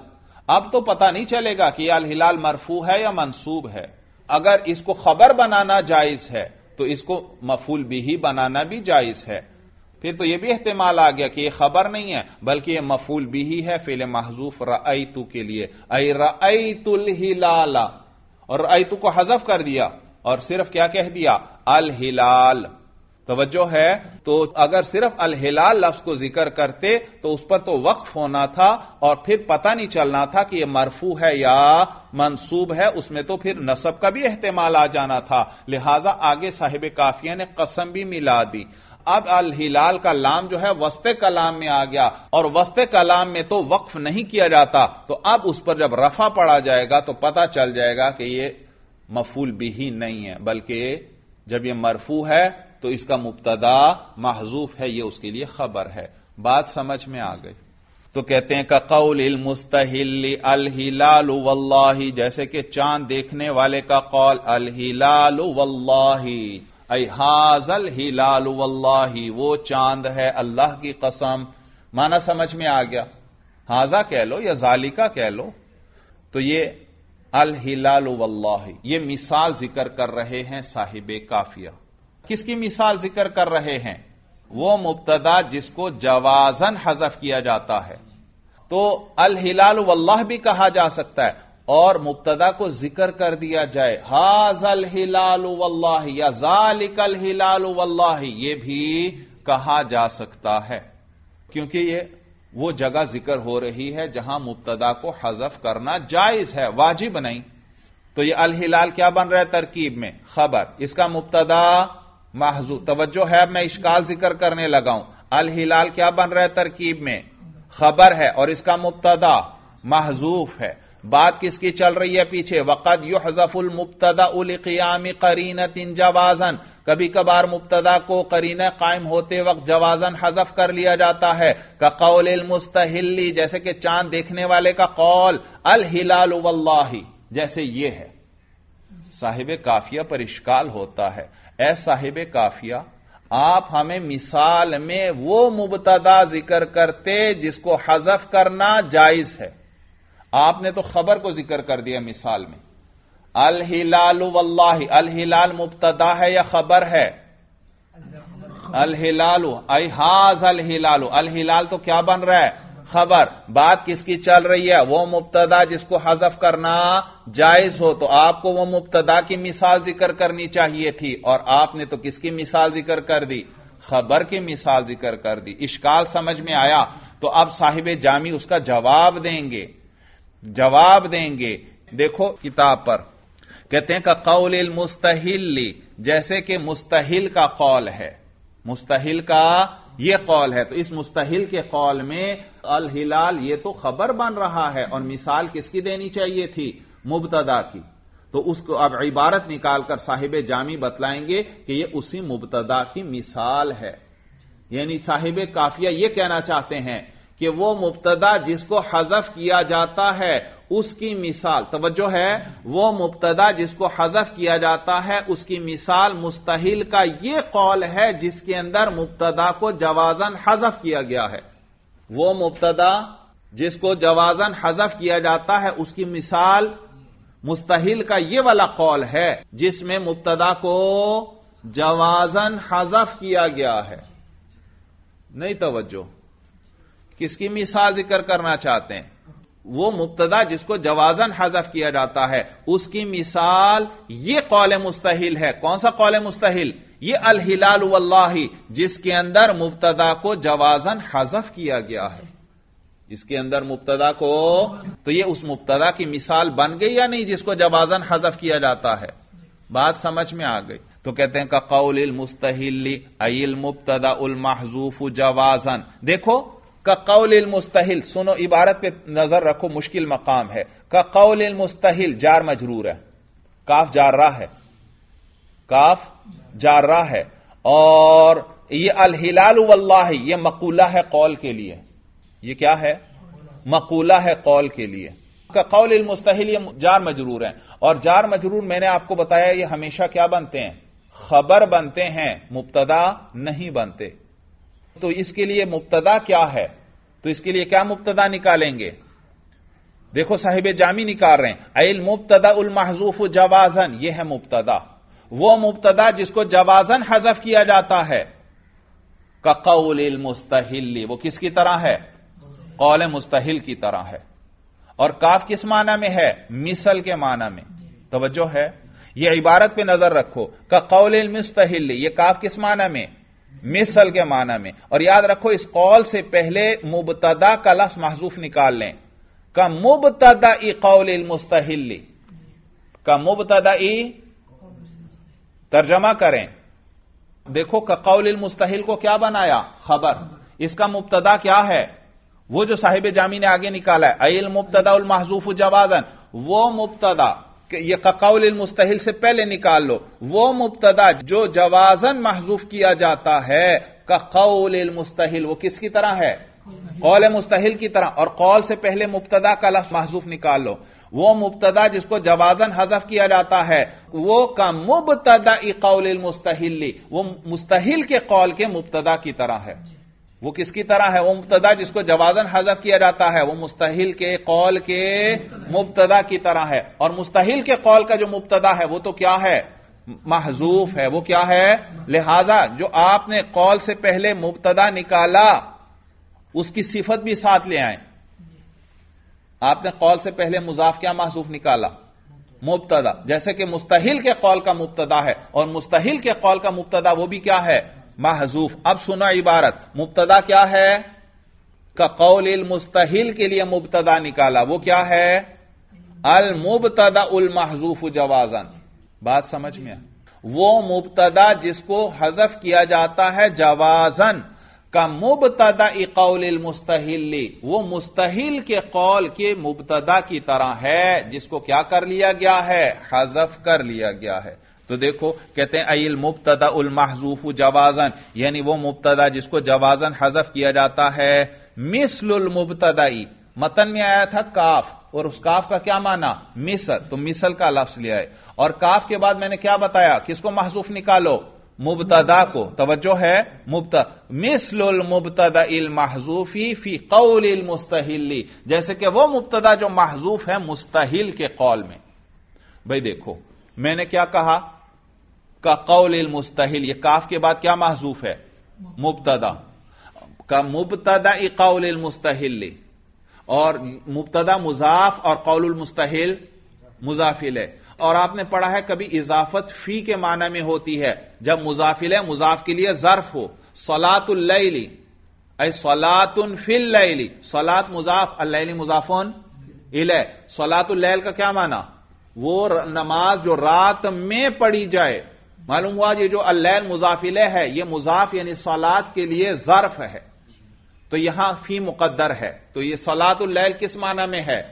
Speaker 1: اب تو پتہ نہیں چلے گا کہ یہ الہلال مرفوع ہے یا منصوب ہے. اگر اس کو خبر بنانا جائز ہے تو اس کو مفعول بھی بنانا بھی جائز ہے. پھر تو یہ بھی احتمال آ گیا کہ یہ خبر نہیں ہے بلکہ یہ مفعول بھی ہے فعل محذوف رأیت کے لیے. ای رأیت الہلال، اور رأیت کو حذف کر دیا اور صرف کیا کہہ دیا؟ الہلال. توجہ ہے؟ تو اگر صرف الہلال لفظ کو ذکر کرتے تو اس پر تو وقف ہونا تھا اور پھر پتہ نہیں چلنا تھا کہ یہ مرفوع ہے یا منصوب ہے. اس میں تو پھر نصب کا بھی احتمال آ جانا تھا. لہذا آگے صاحب کافیہ نے قسم بھی ملا دی. اب الہلال کا لام جو ہے وسط کلام میں آ گیا، اور وسط کلام میں تو وقف نہیں کیا جاتا، تو اب اس پر جب رفع پڑا جائے گا تو پتہ چل جائے گا کہ یہ مفعول بھی نہیں ہے بلکہ جب یہ مرفوع ہے تو اس کا مبتدا محذوف ہے، یہ اس کے لیے خبر ہے. بات سمجھ میں آ گئی؟ تو کہتے ہیں کہ قول المستحل الہلال واللہ، جیسے کہ چاند دیکھنے والے کا قول الہلال واللہ، ای ھذا الہلال واللہ، وہ چاند ہے اللہ کی قسم. معنی سمجھ میں آ گیا؟ ھذا کہہ لو یا ذالکا کہہ لو. تو یہ الہلال واللہ، یہ مثال ذکر کر رہے ہیں صاحب کافیہ. کس کی مثال ذکر کر رہے ہیں؟ وہ مبتدا جس کو جوازن حذف کیا جاتا ہے. تو الہلال واللہ بھی کہا جا سکتا ہے اور مبتدا کو ذکر کر دیا جائے ھذا الہلال واللہ یا ذالک الہلال واللہ، یہ بھی کہا جا سکتا ہے کیونکہ یہ وہ جگہ ذکر ہو رہی ہے جہاں مبتدا کو حذف کرنا جائز ہے، واجب نہیں. تو یہ الہلال کیا بن رہا ہے ترکیب میں؟ خبر. اس کا مبتدا محذوف. توجہ ہے، اب میں اشکال ذکر کرنے لگا ہوں. الہلال کیا بن رہا ہے ترکیب میں؟ خبر ہے اور اس کا مبتدا محذوف ہے. بات کس کی چل رہی ہے پیچھے؟ وقد یحذف المبتدا لقیام قرینۃ جوازا، کبھی کبھار مبتدا کو قرینہ قائم ہوتے وقت جوازن حذف کر لیا جاتا ہے. کقول المستحل، جیسے کہ چاند دیکھنے والے کا قول الہلال واللہ، جیسے یہ ہے. صاحب کافیہ پر اشکال ہوتا ہے، اے صاحب کافیہ آپ ہمیں مثال میں وہ مبتدا ذکر کرتے جس کو حذف کرنا جائز ہے. آپ نے تو خبر کو ذکر کر دیا مثال میں. الہلال واللہ، الہلال مبتدا ہے یا خبر ہے؟ الہلال، ای ھذا الہلال، الہلال تو کیا بن رہا ہے؟ خبر. بات کس کی چل رہی ہے؟ وہ مبتدا جس کو حذف کرنا جائز ہو. تو آپ کو وہ مبتدا کی مثال ذکر کرنی چاہیے تھی اور آپ نے تو کس کی مثال ذکر کر دی؟ خبر کی مثال ذکر کر دی. اشکال سمجھ میں آیا؟ تو اب صاحب جامی اس کا جواب دیں گے. دیکھو کتاب پر کہتے ہیں کہ قول المستحل، جیسے کہ مستحل کا قول ہے، مستحل کا یہ قول ہے، تو اس مستحل کے قول میں الہلال یہ تو خبر بن رہا ہے اور مثال کس کی دینی چاہیے تھی؟ مبتدا کی. تو اس کو اب عبارت نکال کر صاحب جامی بتلائیں گے کہ یہ اسی مبتدا کی مثال ہے. یعنی صاحب کافیہ یہ کہنا چاہتے ہیں کہ وہ مبتدا جس کو حذف کیا جاتا ہے اس کی مثال، توجہ ہے، وہ مبتدا جس کو حذف کیا جاتا ہے اس کی مثال مستحل کا یہ قول ہے جس کے اندر مبتدا کو جوازن حذف کیا گیا ہے. وہ مبتدا جس کو جوازن حذف کیا جاتا ہے اس کی مثال مستحل کا یہ والا قول ہے جس میں مبتدا کو جوازن حذف کیا گیا ہے. نہیں توجہ، کس کی مثال ذکر کرنا چاہتے ہیں؟ وہ مبتدا جس کو جوازن حذف کیا جاتا ہے اس کی مثال یہ قول مستحل ہے. کون سا قول مستحل؟ یہ الہلال واللہ، جس کے اندر مبتدا کو جوازن حذف کیا گیا ہے. اس کے اندر مبتدا کو، تو یہ اس مبتدا کی مثال بن گئی یا نہیں جس کو جوازن حذف کیا جاتا ہے؟ بات سمجھ میں آ گئی. تو کہتے ہیں کہ قول المستحل ای المبتدا المحذوف جوازن. دیکھو کا قول المستحل، سنو عبارت پہ نظر رکھو، مشکل مقام ہے. کا قول المستحل جار مجرور ہے، کاف جار راہ ہے، کاف جار راہ ہے، اور یہ الہلال واللہ یہ مقولہ ہے قول کے لیے. یہ کیا ہے؟ مقولہ ہے قول کے لیے. کا قول المستحل یہ جار مجرور ہے، اور جار مجرور میں نے آپ کو بتایا یہ ہمیشہ کیا بنتے ہیں؟ خبر بنتے ہیں، مبتدا نہیں بنتے. تو اس کے لیے مبتدا کیا ہے؟ تو اس کے لیے کیا مبتدا نکالیں گے؟ دیکھو صاحب جامی نکال رہے ہیں المبتدا المحذوف جوازن، یہ ہے مبتدا، وہ مبتدا جس کو جوازن حذف کیا جاتا ہے، کقول المستحل، وہ کس کی طرح ہے؟ قول مستحل کی طرح ہے۔ اور کاف کس معنی میں ہے؟ مثل کے معنی میں۔ توجہ ہے، یہ عبارت پہ نظر رکھو، کقول المستحل، یہ کاف کس معنی میں؟ مثل کے معنی میں۔ اور یاد رکھو اس قول سے پہلے مبتدا کا لفظ محذوف نکال لیں، کا مبتدا قول المستحل، کا مبتدا، ترجمہ کریں، دیکھو کا قول المستحل کو کیا بنایا؟ خبر۔ اس کا مبتدا کیا ہے؟ وہ جو صاحب جامی نے آگے نکالا ہے، ای المبتدا المحذوف جوازن، وہ مبتدا، یہ کا قول المستحل سے پہلے نکال لو، وہ مبتدا جو جوازن محذوف کیا جاتا ہے، کا قول المستحل، وہ کس کی طرح ہے؟ قول مستحل کی طرح۔ اور قول سے پہلے مبتدا کا لفظ محذوف نکال لو، وہ مبتدا جس کو جوازن حذف کیا جاتا ہے، وہ کا مبتدا قول المستحل، وہ مستحل کے قول کے مبتدا کی طرح ہے۔ وہ کس کی طرح ہے؟ وہ مبتدا جس کو جوازن حذف کیا جاتا ہے، وہ مستحل کے قول کے مبتدا کی طرح ہے۔ اور مستحل کے قول کا جو مبتدا ہے وہ تو کیا ہے؟ محذوف ہے۔ وہ کیا ہے؟ لہذا جو آپ نے قول سے پہلے مبتدا نکالا اس کی صفت بھی ساتھ لے آئیں۔ آپ نے قول سے پہلے مضاف کیا محذوف نکالا؟ مبتدا، جیسے کہ مستحل کے قول کا مبتدا ہے، اور مستحل کے قول کا مبتدا وہ بھی کیا ہے؟ محذوف۔ اب سنا عبارت، مبتدا کیا ہے؟ کا قول المستحل کے لیے مبتدا نکالا، وہ کیا ہے؟ المبتدا المحذوف جوازن۔ بات سمجھ میں؟ وہ مبتدا جس کو حذف کیا جاتا ہے جوازن، کا مبتدا قول المستحل، وہ مستحل کے قول کے مبتدا کی طرح ہے، جس کو کیا کر لیا گیا ہے؟ حذف کر لیا گیا ہے۔ تو دیکھو کہتے ہیں ای المبتدا المحذوف جوازن، یعنی وہ مبتدا جس کو جوازن حذف کیا جاتا ہے، مثل المبتدائی، متن میں آیا تھا کاف، اور اس کاف کا کیا معنی؟ مثل، تو مثل کا لفظ لیا ہے۔ اور کاف کے بعد میں نے کیا بتایا؟ کس کو محذوف نکالو؟ مبتدا کو۔ توجہ ہے، مبتدا، مثل المبتدا المحذوف فی قول المستحل، جیسے کہ وہ مبتدا جو محذوف ہے مستحل کے قول میں۔ بھئی دیکھو میں نے کیا کہا؟ کا قول المستحل، یہ کاف کے بعد کیا محذوف ہے؟ مبتدا، کا مبتدا قول المستحل، اور مبتدا مضاف اور قول المستحل مضاف الیہ۔ اور آپ نے پڑھا ہے کبھی اضافت فی کے معنی میں ہوتی ہے جب مضاف الیہ مضاف کے لیے ظرف ہو، صلاۃ اللیل، اے صلاۃ فی اللیل، صلاۃ مضاف، اللیل مضاف الیہ۔ صلاۃ اللیل کا کیا معنی؟ وہ نماز جو رات میں پڑھی جائے۔ معلوم ہوا یہ جو اللیل مضاف الیہ ہے، یہ مضاف یعنی صلاۃ کے لیے ظرف ہے، تو یہاں فی مقدر ہے، تو یہ صلاۃ اللیل کس معنی میں ہے؟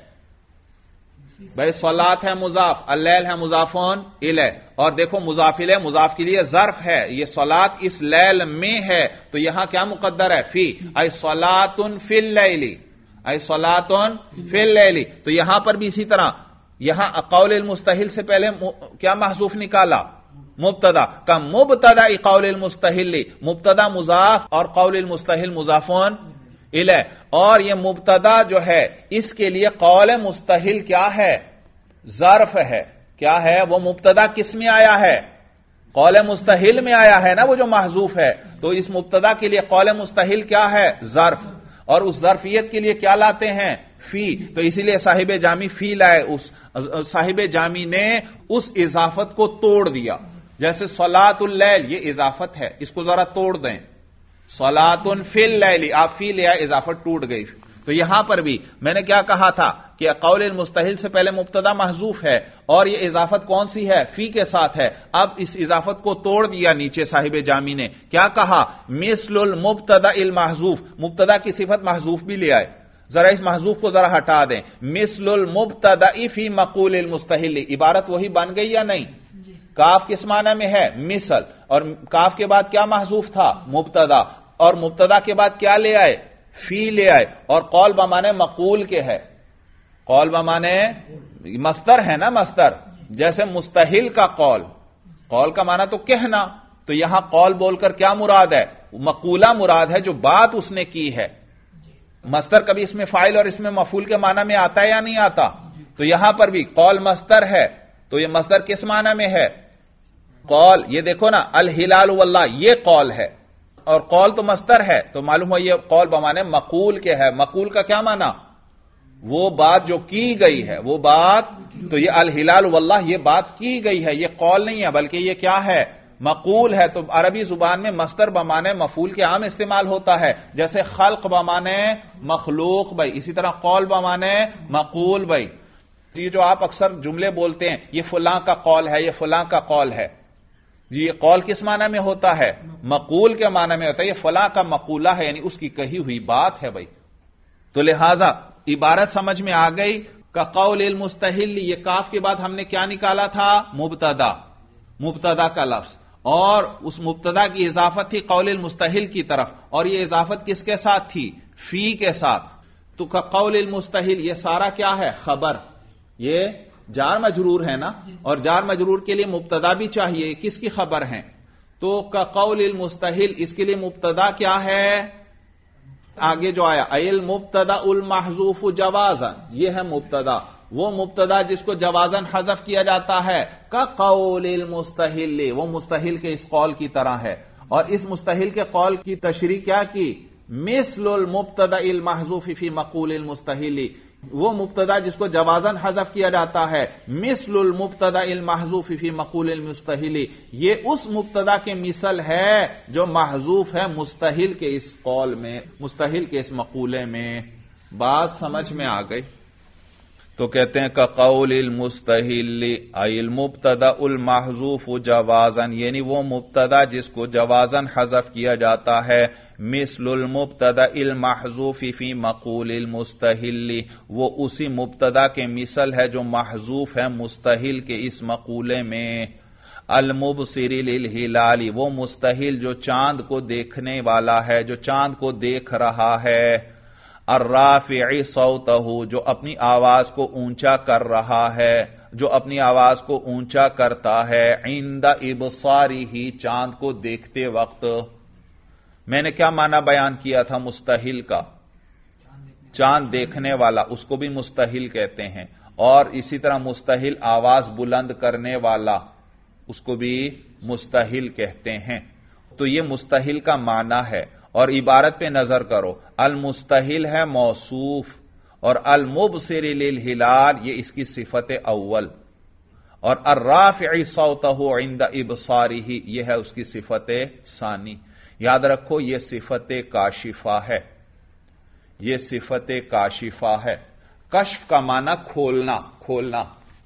Speaker 1: بھائی صلاۃ ہے مضاف، اللیل ہے مضاف الیہ، اور دیکھو مضاف الیہ مضاف کے لیے ظرف ہے، یہ صلاۃ اس لیل میں ہے، تو یہاں کیا مقدر ہے؟ فی، اے صلاۃ فی اللیل، اے صلاۃ فی اللیل۔ تو یہاں پر بھی اسی طرح، یہاں قول المستحل سے پہلے کیا محذوف نکالا؟ مبتدا، کا مبتدا قول المستحل، مبتدا مضاف اور قول المستحل مضاف الیہ۔ اور یہ مبتدا جو ہے اس کے لیے قول مستحل کیا ہے؟ ظرف ہے۔ کیا ہے وہ مبتدا؟ کس میں آیا ہے؟ قول مستحل میں آیا ہے نا، وہ جو محذوف ہے، تو اس مبتدا کے لیے قول مستحل کیا ہے؟ ظرف، اور اس ظرفیت کے لیے کیا لاتے ہیں؟ فی، تو اسی لیے صاحب جامی فی لائے، اس صاحب جامی نے اس اضافت کو توڑ دیا۔ جیسے صلاۃ اللیل، یہ اضافت ہے، اس کو ذرا توڑ دیں، صلاۃ فی اللیل، آپ فی لیا، اضافت ٹوٹ گئی۔ تو یہاں پر بھی میں نے کیا کہا تھا کہ قول المستحل سے پہلے مبتدا محذوف ہے، اور یہ اضافت کون سی ہے؟ فی کے ساتھ ہے۔ اب اس اضافت کو توڑ دیا نیچے صاحب جامی نے، کیا کہا؟ مثل المبتدا المحذوف، مبتدا کی صفت محذوف بھی لے آئے، ذرا اس محذوف کو ذرا ہٹا دیں، مثل المبتدا فی مقول المستحل، عبارت وہی بن گئی یا نہیں؟ کاف کس معنی میں ہے؟ مثل، اور کاف کے بعد کیا محذوف تھا؟ مبتدا، اور مبتدا کے بعد کیا لے آئے؟ فی لے آئے، اور قول بمانے مقول کے ہے، قول بمانے مصدر ہے نا، مصدر، جیسے مستحل کا قول، قول کا معنی تو کہنا، تو یہاں قول بول کر کیا مراد ہے؟ مقولہ مراد ہے، جو بات اس نے کی ہے۔ مصدر کبھی اس میں فاعل اور اس میں مفعول کے معنی میں آتا ہے یا نہیں آتا؟ تو یہاں پر بھی قول مصدر ہے، تو یہ مصدر کس معنی میں ہے؟ قول. یہ دیکھو نا، الہلال واللہ یہ قول ہے، اور قول تو مصدر ہے، تو معلوم ہوا یہ قول بمانے مقول کے ہے. مقول کا کیا معنی؟ وہ بات جو کی گئی ہے، وہ بات. تو یہ الہلال واللہ یہ بات کی گئی ہے، یہ قول نہیں ہے بلکہ یہ کیا ہے؟ مقول ہے. تو عربی زبان میں مصدر بمانے مفعول کے عام استعمال ہوتا ہے، جیسے خلق بمانے مخلوق بھائی، اسی طرح قول بمانے مقول بھائی. یہ جو آپ اکثر جملے بولتے ہیں، یہ فلاں کا قول ہے، یہ فلاں کا قول ہے، یہ قول کس معنی میں ہوتا ہے؟ مقول کے معنی میں ہوتا ہے. یہ فلاں کا مقولہ ہے، یعنی اس کی کہی ہوئی بات ہے بھائی. تو لہذا عبارت سمجھ میں آ گئی. کا قول المستحل، یہ کاف کے بعد ہم نے کیا نکالا تھا؟ مبتدا. مبتدا کا لفظ، اور اس مبتدا کی اضافت تھی قول المستحل کی طرف، اور یہ اضافت کس کے ساتھ تھی؟ فی کے ساتھ. تو کا قول المستحل یہ سارا کیا ہے؟ خبر. یہ جار مجرور ہے نا، اور جار مجرور کے لیے مبتدا بھی چاہیے. کس کی خبر ہیں؟ تو کا قول المستحل، اس کے لیے مبتدا کیا ہے؟ آگے جو آیا المبتدا المحذوف جوازا، یہ ہے مبتدا. وہ مبتدا جس کو جوازن حذف کیا جاتا ہے. کا قول المستحل، وہ مستحل کے اس قول کی طرح ہے. اور اس مستحل کے قول کی تشریح کیا کی؟ مثل المبتدا المحذوف فی مقول المستحل، وہ مبتدا جس کو جوازن حذف کیا جاتا ہے. مثل المبتدا المحذوف فی مقول المستحل، یہ اس مبتدا کے مثل ہے جو محذوف ہے مستحل کے اس قول میں، مستحل کے اس مقولے میں. بات سمجھ میں آ گئی؟ تو کہتے ہیں کہ قول المستحل ای المبتدا المحذوف جوازن، یعنی وہ مبتدا جس کو جوازن حذف کیا جاتا ہے. مثل المبتدا المحذوف فی مقول المستحل، وہ اسی مبتدا کے مثل ہے جو محذوف ہے مستحل کے اس مقولے میں. المبصر للہلال، وہ مستحل جو چاند کو دیکھنے والا ہے، جو چاند کو دیکھ رہا ہے. الرافع صوتہ، جو اپنی آواز کو اونچا کر رہا ہے، جو اپنی آواز کو اونچا کرتا ہے. عند ابصارہ، چاند کو دیکھتے وقت. میں نے کیا معنی بیان کیا تھا مستحل کا؟ چاند دیکھنے والا، اس کو بھی مستحل کہتے ہیں. اور اسی طرح مستحل آواز بلند کرنے والا، اس کو بھی مستحل کہتے ہیں. تو یہ مستحل کا معنی ہے. اور عبارت پہ نظر کرو، المستحل ہے موصوف، اور المبصر للہلال یہ اس کی صفت اول، اور الرافع صوتہ عند ابصارہ یہ ہے اس کی صفت ثانی. یاد رکھو یہ صفت کاشفہ ہے، یہ صفت کاشفہ ہے. کشف کا معنی کھولنا، کھولنا.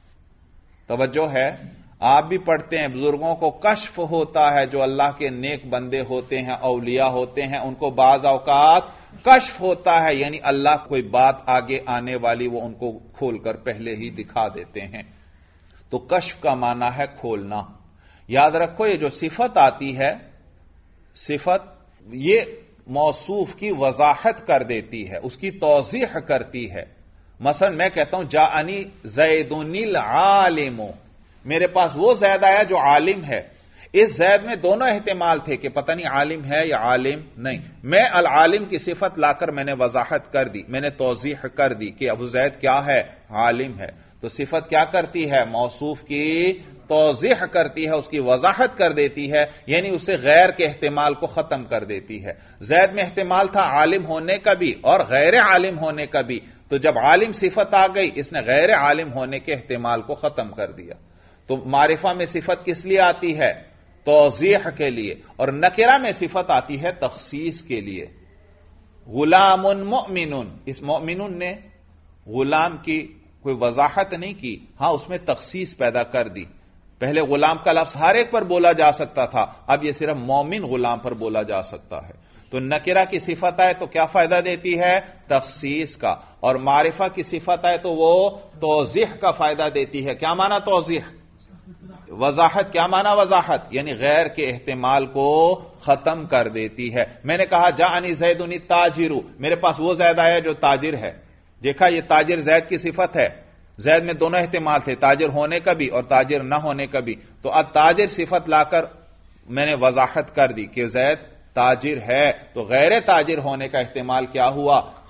Speaker 1: توجہ ہے؟ آپ بھی پڑھتے ہیں بزرگوں کو کشف ہوتا ہے، جو اللہ کے نیک بندے ہوتے ہیں، اولیاء ہوتے ہیں، ان کو بعض اوقات کشف ہوتا ہے، یعنی اللہ کوئی بات آگے آنے والی وہ ان کو کھول کر پہلے ہی دکھا دیتے ہیں. تو کشف کا معنی ہے کھولنا. یاد رکھو یہ جو صفت آتی ہے، صفت یہ موصوف کی وضاحت کر دیتی ہے، اس کی توضیح کرتی ہے. مثلا میں کہتا ہوں جاءنی زید العالم، میرے پاس وہ زید آیا جو عالم ہے. اس زید میں دونوں احتمال تھے کہ پتہ نہیں عالم ہے یا عالم نہیں. میں العالم کی صفت لا کر میں نے وضاحت کر دی، میں نے توضیح کر دی کہ ابو زید کیا ہے؟ عالم ہے. تو صفت کیا کرتی ہے؟ موصوف کی توضیح کرتی ہے، اس کی وضاحت کر دیتی ہے، یعنی اسے غیر کے احتمال کو ختم کر دیتی ہے. زید میں احتمال تھا عالم ہونے کا بھی اور غیر عالم ہونے کا بھی، تو جب عالم صفت آ گئی اس نے غیر عالم ہونے کے احتمال کو ختم کر دیا. تو معرفہ میں صفت کس لیے آتی ہے؟ توضیح کے لیے. اور نکرہ میں صفت آتی ہے تخصیص کے لیے. غلام مؤمن، اس مؤمن نے غلام کی کوئی وضاحت نہیں کی، ہاں اس میں تخصیص پیدا کر دی. پہلے غلام کا لفظ ہر ایک پر بولا جا سکتا تھا، اب یہ صرف مومن غلام پر بولا جا سکتا ہے. تو نکرہ کی صفت آئے تو کیا فائدہ دیتی ہے؟ تخصیص کا. اور معرفہ کی صفت آئے تو وہ توضیح کا فائدہ دیتی ہے. کیا معنی توضیح؟ وضاحت. کیا معنی وضاحت؟ یعنی غیر کے احتمال کو ختم کر دیتی ہے. میں نے کہا جاءنی زید التاجر، میرے پاس وہ زید آیا جو تاجر ہے. دیکھا یہ تاجر زید کی صفت ہے. زید میں دونوں احتمال تھے، تاجر ہونے کا بھی اور تاجر نہ ہونے کا بھی. تو التاجر صفت لا کر میں نے وضاحت کر دی کہ زید تاجر ہے، تو غیر تاجر ہونے کا احتمال کیا ہوا؟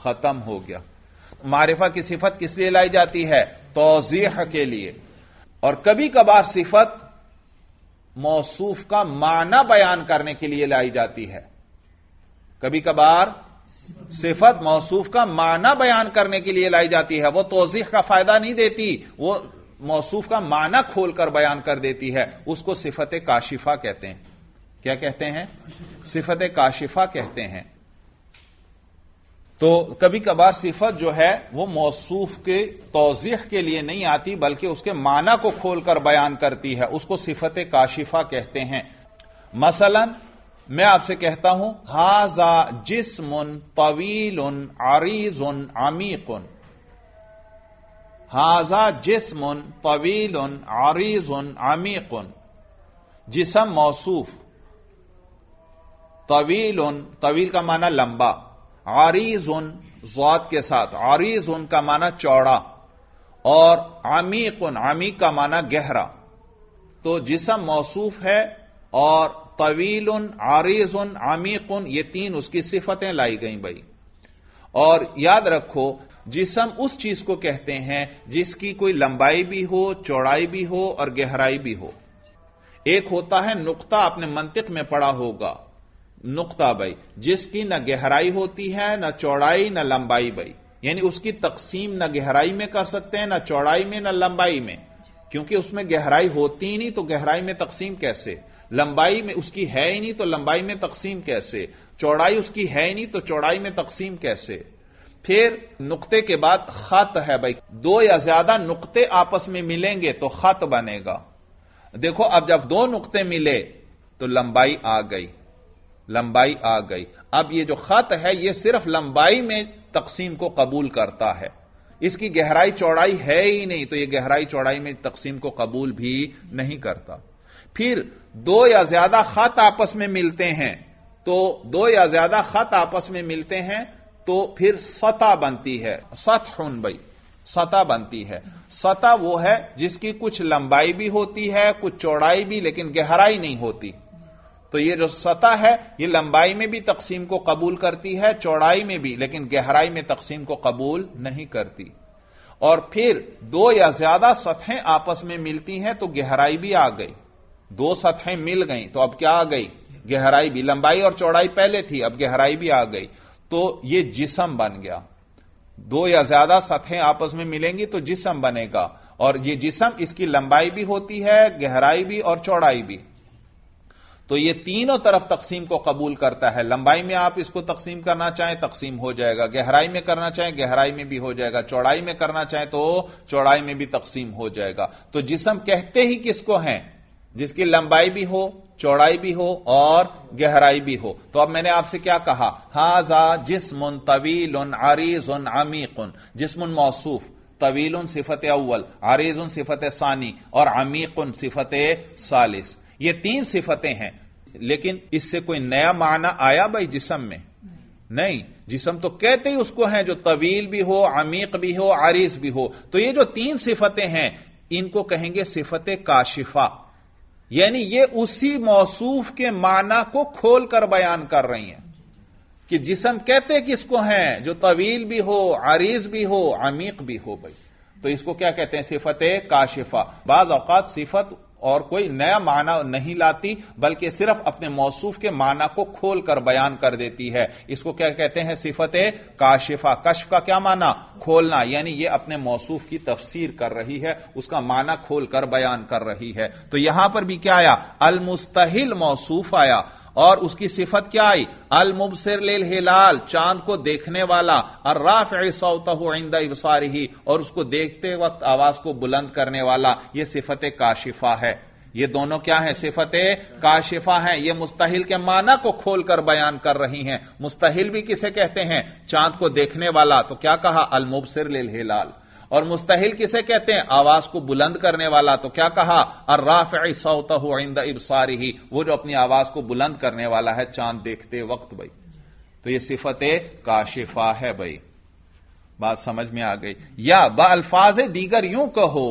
Speaker 1: ختم ہو گیا. معرفہ کی صفت کس لیے لائی جاتی ہے؟ توضیح کے لیے. اور کبھی کبھار صفت موصوف کا معنی بیان کرنے کے لیے لائی جاتی ہے. کبھی کبھار صفت موصوف کا معنی بیان کرنے کے لیے لائی جاتی ہے. وہ توضیح کا فائدہ نہیں دیتی، وہ موصوف کا معنی کھول کر بیان کر دیتی ہے. اس کو صفت کاشفہ کہتے ہیں. کیا کہتے ہیں؟ صفت کاشفہ کہتے ہیں. تو کبھی کبھار صفت جو ہے وہ موصوف کے توضیح کے لیے نہیں آتی بلکہ اس کے معنی کو کھول کر بیان کرتی ہے. اس کو صفت کاشفہ کہتے ہیں. مثلا میں آپ سے کہتا ہوں ھذا جسم طویل عریض عمیق. ھذا جسم طویل عریض عمیق. جسم موصوف، طویل کا معنی لمبا، عریض ضاد کے ساتھ، عریض کا معنی چوڑا، اور عمیق کا معنی گہرا. تو جسم موصوف ہے اور طویل، عریض، عمیق، یہ تین اس کی صفتیں لائی گئیں بھائی. اور یاد رکھو جسم اس چیز کو کہتے ہیں جس کی کوئی لمبائی بھی ہو، چوڑائی بھی ہو اور گہرائی بھی ہو. ایک ہوتا ہے نقطہ، آپ نے منطق میں پڑھا ہوگا، نقطہ بھائی جس کی نہ گہرائی ہوتی ہے نہ چوڑائی نہ لمبائی بھائی، یعنی اس کی تقسیم نہ گہرائی میں کر سکتے ہیں نہ چوڑائی میں نہ لمبائی میں، کیونکہ اس میں گہرائی ہوتی ہی نہیں تو گہرائی میں تقسیم کیسے؟ لمبائی میں اس کی ہے ہی نہیں تو لمبائی میں تقسیم کیسے؟ چوڑائی اس کی ہے ہی نہیں تو چوڑائی میں تقسیم کیسے؟ پھر نقطے کے بعد خط ہے بھائی، دو یا زیادہ نقطے آپس میں ملیں گے تو خط بنے گا. دیکھو اب جب دو نقطے ملے تو لمبائی آ گئی، لمبائی آ گئی. اب یہ جو خط ہے یہ صرف لمبائی میں تقسیم کو قبول کرتا ہے، اس کی گہرائی چوڑائی ہے ہی نہیں تو یہ گہرائی چوڑائی میں تقسیم کو قبول بھی نہیں کرتا. پھر دو یا زیادہ خط آپس میں ملتے ہیں تو دو یا زیادہ خط آپس میں ملتے ہیں تو پھر سطح بنتی ہے. سطح بھائی سطح بنتی ہے. سطح وہ ہے جس کی کچھ لمبائی بھی ہوتی ہے کچھ چوڑائی بھی لیکن گہرائی نہیں ہوتی. تو یہ جو سطح ہے یہ لمبائی میں بھی تقسیم کو قبول کرتی ہے، چوڑائی میں بھی، لیکن گہرائی میں تقسیم کو قبول نہیں کرتی. اور پھر دو یا زیادہ سطحیں آپس میں ملتی ہیں تو گہرائی بھی آ گئی. دو سطحیں مل گئیں تو اب کیا آ گئی؟ گہرائی بھی. لمبائی اور چوڑائی پہلے تھی، اب گہرائی بھی آ گئی. تو یہ جسم بن گیا. دو یا زیادہ سطحیں آپس میں ملیں گی تو جسم بنے گا. اور یہ جسم اس کی لمبائی بھی ہوتی ہے، گہرائی بھی اور چوڑائی بھی. تو یہ تینوں طرف تقسیم کو قبول کرتا ہے. لمبائی میں آپ اس کو تقسیم کرنا چاہیں تقسیم ہو جائے گا، گہرائی میں کرنا چاہیں گہرائی میں بھی ہو جائے گا، چوڑائی میں کرنا چاہیں تو چوڑائی میں بھی تقسیم ہو جائے گا. تو جسم کہتے ہی کس کو ہیں؟ جس کی لمبائی بھی ہو، چوڑائی بھی ہو اور گہرائی بھی ہو. تو اب میں نے آپ سے کیا کہا؟ ھذا جسم طویل عریض عمیق. جسم موصوف، طویل صفت اول، عریض صفت ثانی اور عمیق صفت ثالث. یہ تین صفتیں ہیں. لیکن اس سے کوئی نیا معنی آیا بھائی جسم میں؟ نہیں. جسم تو کہتے ہی اس کو ہیں جو طویل بھی ہو، عمیق بھی ہو، عریض بھی ہو. تو یہ جو تین صفتیں ہیں ان کو کہیں گے صفت کاشفہ. یعنی یہ اسی موصوف کے معنی کو کھول کر بیان کر رہی ہیں کہ جسم کہتے کس کو ہیں؟ جو طویل بھی ہو، عریض بھی ہو، عمیق بھی ہو بھائی. تو اس کو کیا کہتے ہیں؟ صفت کاشفہ. بعض اوقات صفت اور کوئی نیا معنی نہیں لاتی بلکہ صرف اپنے موصوف کے معنی کو کھول کر بیان کر دیتی ہے. اس کو کیا کہتے ہیں؟ صفت کاشفہ. کشف کا کیا معنی؟ کھولنا. یعنی یہ اپنے موصوف کی تفسیر کر رہی ہے، اس کا معنی کھول کر بیان کر رہی ہے. تو یہاں پر بھی کیا آیا؟ المستحل موصوف آیا اور اس کی صفت کیا آئی؟ المبصر للہلال، چاند کو دیکھنے والا، الرافع صوتہ عند ابصارہ، اور اس کو دیکھتے وقت آواز کو بلند کرنے والا. یہ صفت کاشفہ ہے. یہ دونوں کیا ہیں؟ صفت کاشفہ ہیں. یہ مستحل کے معنی کو کھول کر بیان کر رہی ہیں. مستحل بھی کسے کہتے ہیں؟ چاند کو دیکھنے والا. تو کیا کہا؟ المبصر للہلال. اور مستحل کسے کہتے ہیں؟ آواز کو بلند کرنے والا. تو کیا کہا؟ الرافع صوتہ عند ابصارہ، وہ جو اپنی آواز کو بلند کرنے والا ہے چاند دیکھتے وقت بھائی. تو یہ صفت کاشفہ ہے بھائی. بات سمجھ میں آ گئی؟ یا با الفاظ دیگر یوں کہو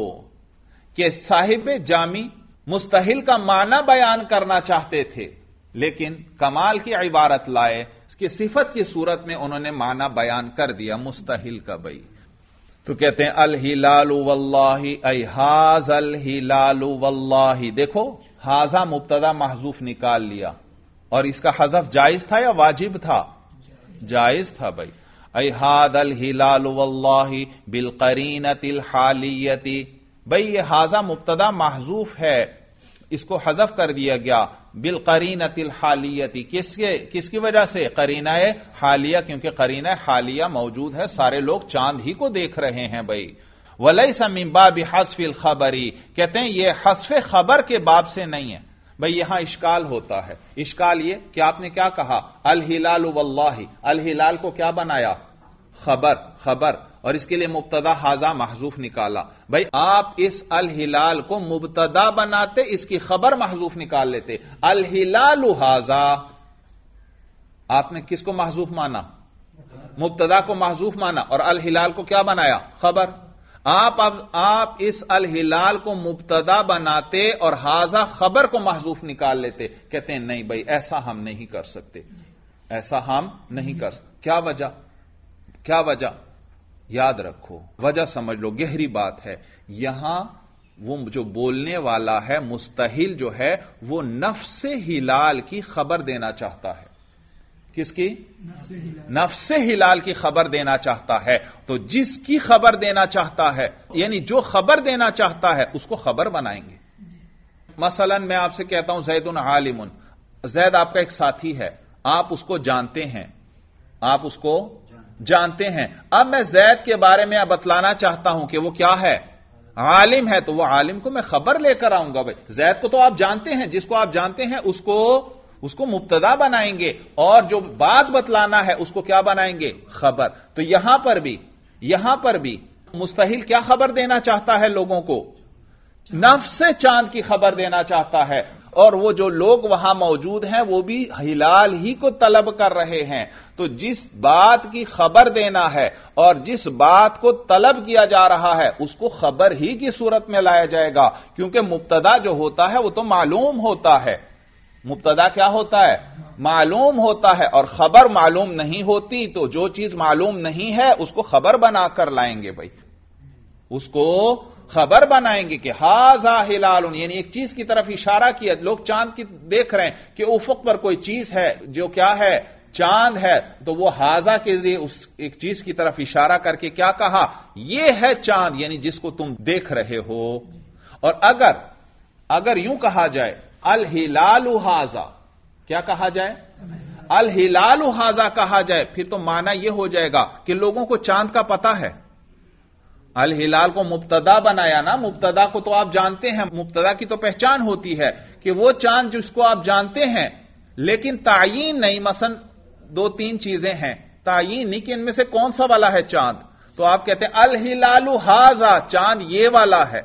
Speaker 1: کہ صاحب جامی مستحل کا معنی بیان کرنا چاہتے تھے لیکن کمال کی عبارت لائے، اس کی صفت کی صورت میں انہوں نے معنی بیان کر دیا مستحل کا بھائی. تو کہتے ہیں الہلال واللہ ای ھاذ الہلال واللہ. دیکھو ھاذا مبتدا محذوف نکال لیا اور اس کا حذف جائز تھا یا واجب تھا؟ جائز تھا بھائی. ای ھاذ الہلال واللہ بالقرینۃ الحالیۃ. بھائی یہ ھاذا مبتدا محذوف ہے، اس کو حذف کر دیا گیا بالقرینۃ الحالیۃ. کس کی وجہ سے؟ قرینہ حالیہ، کیونکہ قرینہ حالیہ موجود ہے، سارے لوگ چاند ہی کو دیکھ رہے ہیں بھائی. ولیس من باب حذف الخبر. کہتے ہیں یہ حذف خبر کے باب سے نہیں ہے بھائی. یہاں اشکال ہوتا ہے. اشکال یہ کہ آپ نے کیا کہا؟ الہلال واللہ. الہلال کو کیا بنایا؟ خبر اور اس کے لیے مبتدا ھاذا محذوف نکالا. بھائی آپ اس الہلال کو مبتدا بناتے، اس کی خبر محذوف نکال لیتے. الہلال ھاذا آپ نے کس کو محذوف مانا؟ مبتدا کو محذوف مانا اور الہلال کو کیا بنایا؟ خبر. آپ اس الہلال کو مبتدا بناتے اور ھاذا خبر کو محذوف نکال لیتے. کہتے ہیں نہیں بھائی ایسا ہم نہیں کر سکتے، ایسا ہم نہیں کر سکتے. کیا وجہ؟ یاد رکھو، وجہ سمجھ لو، گہری بات ہے. یہاں وہ جو بولنے والا ہے مستحل جو ہے وہ نفس ہلال کی خبر دینا چاہتا ہے. کس کی؟ نفس ہلال کی خبر دینا چاہتا ہے. تو جس کی خبر دینا چاہتا ہے، یعنی جو خبر دینا چاہتا ہے اس کو خبر بنائیں گے. مثلا میں آپ سے کہتا ہوں زید عالم. زید آپ کا ایک ساتھی ہے، آپ اس کو جانتے ہیں، اب میں زید کے بارے میں بتلانا چاہتا ہوں کہ وہ کیا ہے؟ عالم ہے. تو وہ عالم کو میں خبر لے کر آؤں گا. بھائی زید کو تو آپ جانتے ہیں، جس کو آپ جانتے ہیں اس کو مبتدا بنائیں گے اور جو بات بتلانا ہے اس کو کیا بنائیں گے؟ خبر. تو یہاں پر بھی مستحل کیا خبر دینا چاہتا ہے لوگوں کو؟ نفس چاند کی خبر دینا چاہتا ہے. اور وہ جو لوگ وہاں موجود ہیں وہ بھی ہلال ہی کو طلب کر رہے ہیں. تو جس بات کی خبر دینا ہے اور جس بات کو طلب کیا جا رہا ہے اس کو خبر ہی کی صورت میں لایا جائے گا، کیونکہ مبتدا جو ہوتا ہے وہ تو معلوم ہوتا ہے. مبتدا کیا ہوتا ہے؟ معلوم ہوتا ہے. اور خبر معلوم نہیں ہوتی، تو جو چیز معلوم نہیں ہے اس کو خبر بنا کر لائیں گے. بھائی اس کو خبر بنائیں گے کہ ھاذا ہلال، یعنی ایک چیز کی طرف اشارہ کیا. لوگ چاند کی دیکھ رہے ہیں کہ افق پر کوئی چیز ہے جو کیا ہے؟ چاند ہے. تو وہ ھاذا کے ذریعے اس ایک چیز کی طرف اشارہ کر کے کیا کہا؟ یہ ہے چاند، یعنی جس کو تم دیکھ رہے ہو. اور اگر یوں کہا جائے الہلال ھاذا، کیا کہا جائے؟ الہلال ھاذا کہا جائے، پھر تو معنی یہ ہو جائے گا کہ لوگوں کو چاند کا پتہ ہے. الہلال کو مبتدا بنایا نا، مبتدا کو تو آپ جانتے ہیں، مبتدا کی تو پہچان ہوتی ہے کہ وہ چاند جس کو آپ جانتے ہیں، لیکن تعیین نہیں. مثلا 2-3 چیزیں ہیں، تعیین نہیں کہ ان میں سے کون سا والا ہے چاند. تو آپ کہتے ہیں الہلال ھاذا، چاند یہ والا ہے.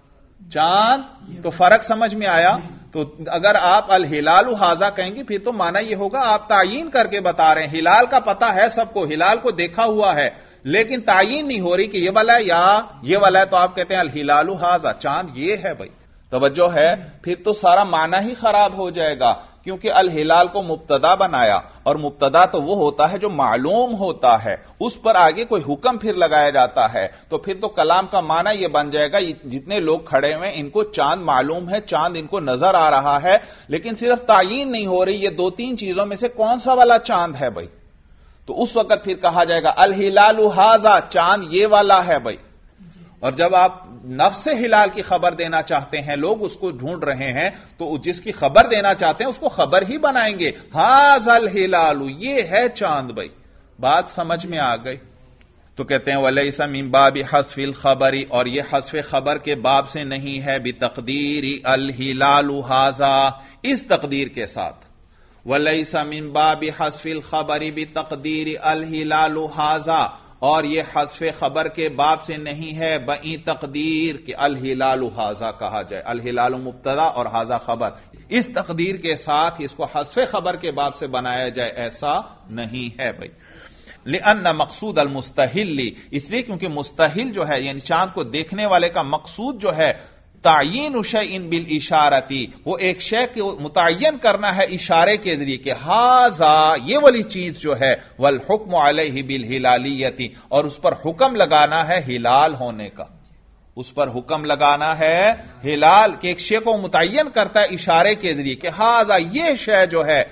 Speaker 1: چاند تو فرق سمجھ میں آیا. تو اگر آپ الہلال ھاذا کہیں گے پھر تو معنی یہ ہوگا آپ تعیین کر کے بتا رہے ہیں. ہلال کا پتہ ہے سب کو، ہلال کو دیکھا ہوا ہے، لیکن تعیین نہیں ہو رہی کہ یہ والا ہے یا یہ والا ہے. تو آپ کہتے ہیں الہلال ھاذا، چاند یہ ہے. بھائی توجہ ہے. پھر تو سارا معنی ہی خراب ہو جائے گا، کیونکہ الہلال کو مبتدا بنایا اور مبتدا تو وہ ہوتا ہے جو معلوم ہوتا ہے، اس پر آگے کوئی حکم پھر لگایا جاتا ہے. تو پھر تو کلام کا معنی یہ بن جائے گا جتنے لوگ کھڑے ہوئے ان کو چاند معلوم ہے، چاند ان کو نظر آ رہا ہے، لیکن صرف تعیین نہیں ہو رہی یہ 2-3 چیزوں میں سے کون سا والا چاند ہے. بھائی تو اس وقت پھر کہا جائے گا الہلال ھاذا، چاند یہ والا ہے. بھائی اور جب آپ نفس ہلال کی خبر دینا چاہتے ہیں، لوگ اس کو ڈھونڈ رہے ہیں، تو جس کی خبر دینا چاہتے ہیں اس کو خبر ہی بنائیں گے. ھاذا الہلال، یہ ہے چاند. بھائی بات سمجھ میں آ گئی. تو کہتے ہیں ولیس من باب حذف الخبر، اور یہ حذف خبر کے باب سے نہیں ہے. بتقدیر الہلال ھاذا، اس تقدیر کے ساتھ. ولیس من باب حذف الخبر بتقدیر الہلال ھاذا، اور یہ حذف خبر کے باب سے نہیں ہے بئی تقدیر کہ الہلال ھاذا کہا جائے. الہلال مبتدا اور ھاذا خبر، اس تقدیر کے ساتھ اس کو حذف خبر کے باب سے بنایا جائے، ایسا نہیں ہے. بھائی لأن مقصود المستحل، اس لیے کیونکہ مستحل جو ہے یعنی چاند کو دیکھنے والے کا مقصود جو ہے تعین شیء بالاشارتی، وہ ایک شے کو متعین کرنا ہے اشارے کے ذریعے کہ ھذا یہ والی چیز جو ہے، والحکم علیہ بالہلالیتی، اور اس پر حکم لگانا ہے ہلال ہونے کا، اس پر حکم لگانا ہے ہلال، کہ ایک شے کو متعین کرتا ہے اشارے کے ذریعے کہ ھذا یہ شے جو ہے،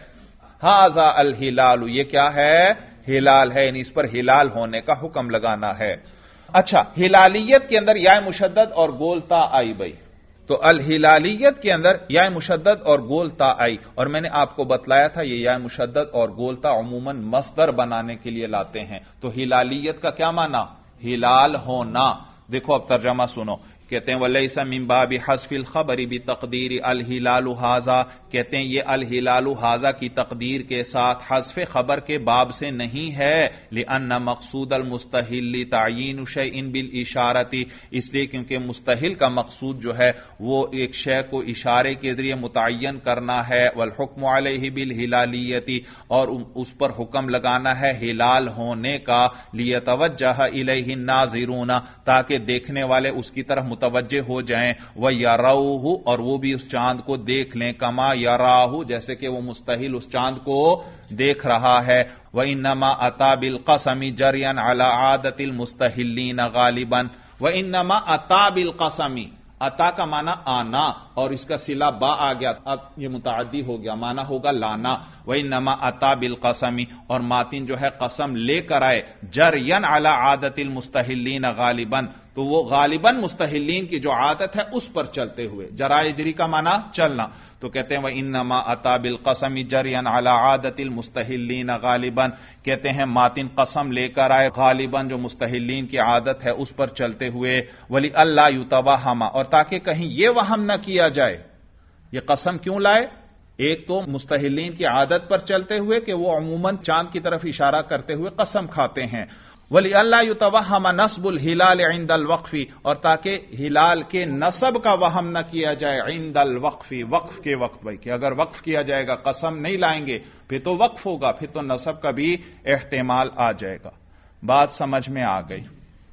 Speaker 1: ھذا الہلال، یہ کیا ہے؟ ہلال ہے، یعنی اس پر ہلال ہونے کا حکم لگانا ہے۔ اچھا، ہلالیت کے اندر یا مشدد اور گول تا آئی بھائی، تو الہلالیت کے اندر یا مشدد اور گول تا آئی، اور میں نے آپ کو بتلایا تھا یہ یا مشدد اور گول تا عموماً مصدر بنانے کے لیے لاتے ہیں، تو ہلالیت کا کیا معنی؟ ہلال ہونا۔ دیکھو اب ترجمہ سنو، کہتے ہیں وَلَيْسَ مِن بَابِ حَذْفِ الْخَبَرِ بِتَقْدِيرِ الْهِلَالُ هَذَا، کہتے ہیں یہ الْهِلَالُ هَذَا کی تقدیر کے ساتھ حذف خبر کے باب سے نہیں ہے، لِأَنَّ مقصود المستحل تعیین شیء بالاشارۃ، اس لیے کیونکہ مستحل کا مقصود جو ہے وہ ایک شے کو اشارے کے ذریعے متعین کرنا ہے، والحکم علیہ بالہلالیۃ، اور اس پر حکم لگانا ہے ہلال ہونے کا، لیتوجہ الیہ الناظرون، تاکہ دیکھنے والے اس کی طرف متوجہ ہو جائیں، وَيَرَوْهُ، اور وہ بھی اس چاند کو دیکھ لیں، کما یراہ، جیسے کہ وہ مستحل اس چاند کو دیکھ رہا ہے۔ وَإِنَّمَا أَتَى بِالْقَسَمِ جَرْيًا عَلَى عَادَةِ الْمُسْتَحِلِّينَ غَالِبًا، وَإِنَّمَا أَتَى بِالْقَسَمِ، عطا کا معنی آنا، اور اس کا صلہ با آ گیا، اب یہ متعدی ہو گیا، معنی ہوگا لانا۔ وَإِنَّمَا أَتَى بِالْقَسَمِ، اور ماتن جو ہے قسم لے کر آئے، جَرْيًا عَلَى عَادَةِ الْمُسْتَحِلِّينَ غَالِبًا، تو وہ غالباً مستحلین کی جو عادت ہے اس پر چلتے ہوئے، جرائے جری کا معنی چلنا، تو کہتے ہیں وَإِنَّمَا أَتَى بِالْقَسَمِ جَرْيًا عَلَى عَادَةِ الْمُسْتَحِلِّينَ غَالِبًا، کہتے ہیں ماتن قسم لے کر آئے غالباً جو مستحلین کی عادت ہے اس پر چلتے ہوئے، وَلِأَلَّا يُتَوَہَّمَ، اور تاکہ کہیں یہ وہم نہ کیا جائے، یہ قسم کیوں لائے؟ ایک تو مستحلین کی عادت پر چلتے ہوئے کہ وہ عموماً چاند کی طرف اشارہ کرتے ہوئے قسم کھاتے ہیں، وَلِأَلَّا يُتَوَہَّمَ نَصْبُ الْهِلَالِ عِنْدَ الْوَقْفِ، اور تاکہ ہلال کے نصب کا وہم نہ کیا جائے عند الوقف، وقف کے وقت، بھائی کہ اگر وقف کیا جائے گا قسم نہیں لائیں گے پھر تو وقف ہوگا، پھر تو نصب کا بھی احتمال آ جائے گا۔ بات سمجھ میں آ گئی؟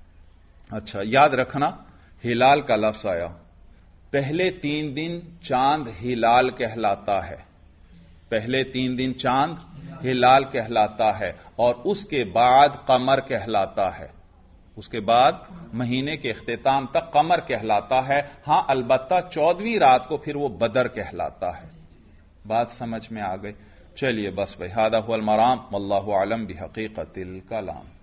Speaker 1: اچھا، یاد رکھنا ہلال کا لفظ آیا، پہلے 3 دن چاند ہلال کہلاتا ہے، پہلے 3 دن چاند ہلال کہلاتا ہے، اور اس کے بعد قمر کہلاتا ہے، اس کے بعد مہینے کے اختتام تک قمر کہلاتا ہے، ہاں البتہ 14ویں رات کو پھر وہ بدر کہلاتا ہے۔ بات سمجھ میں آ گئی؟ چلیے بس بھائی، ھذا ھو المرام، واللہ اعلم بحقیقت الکلام۔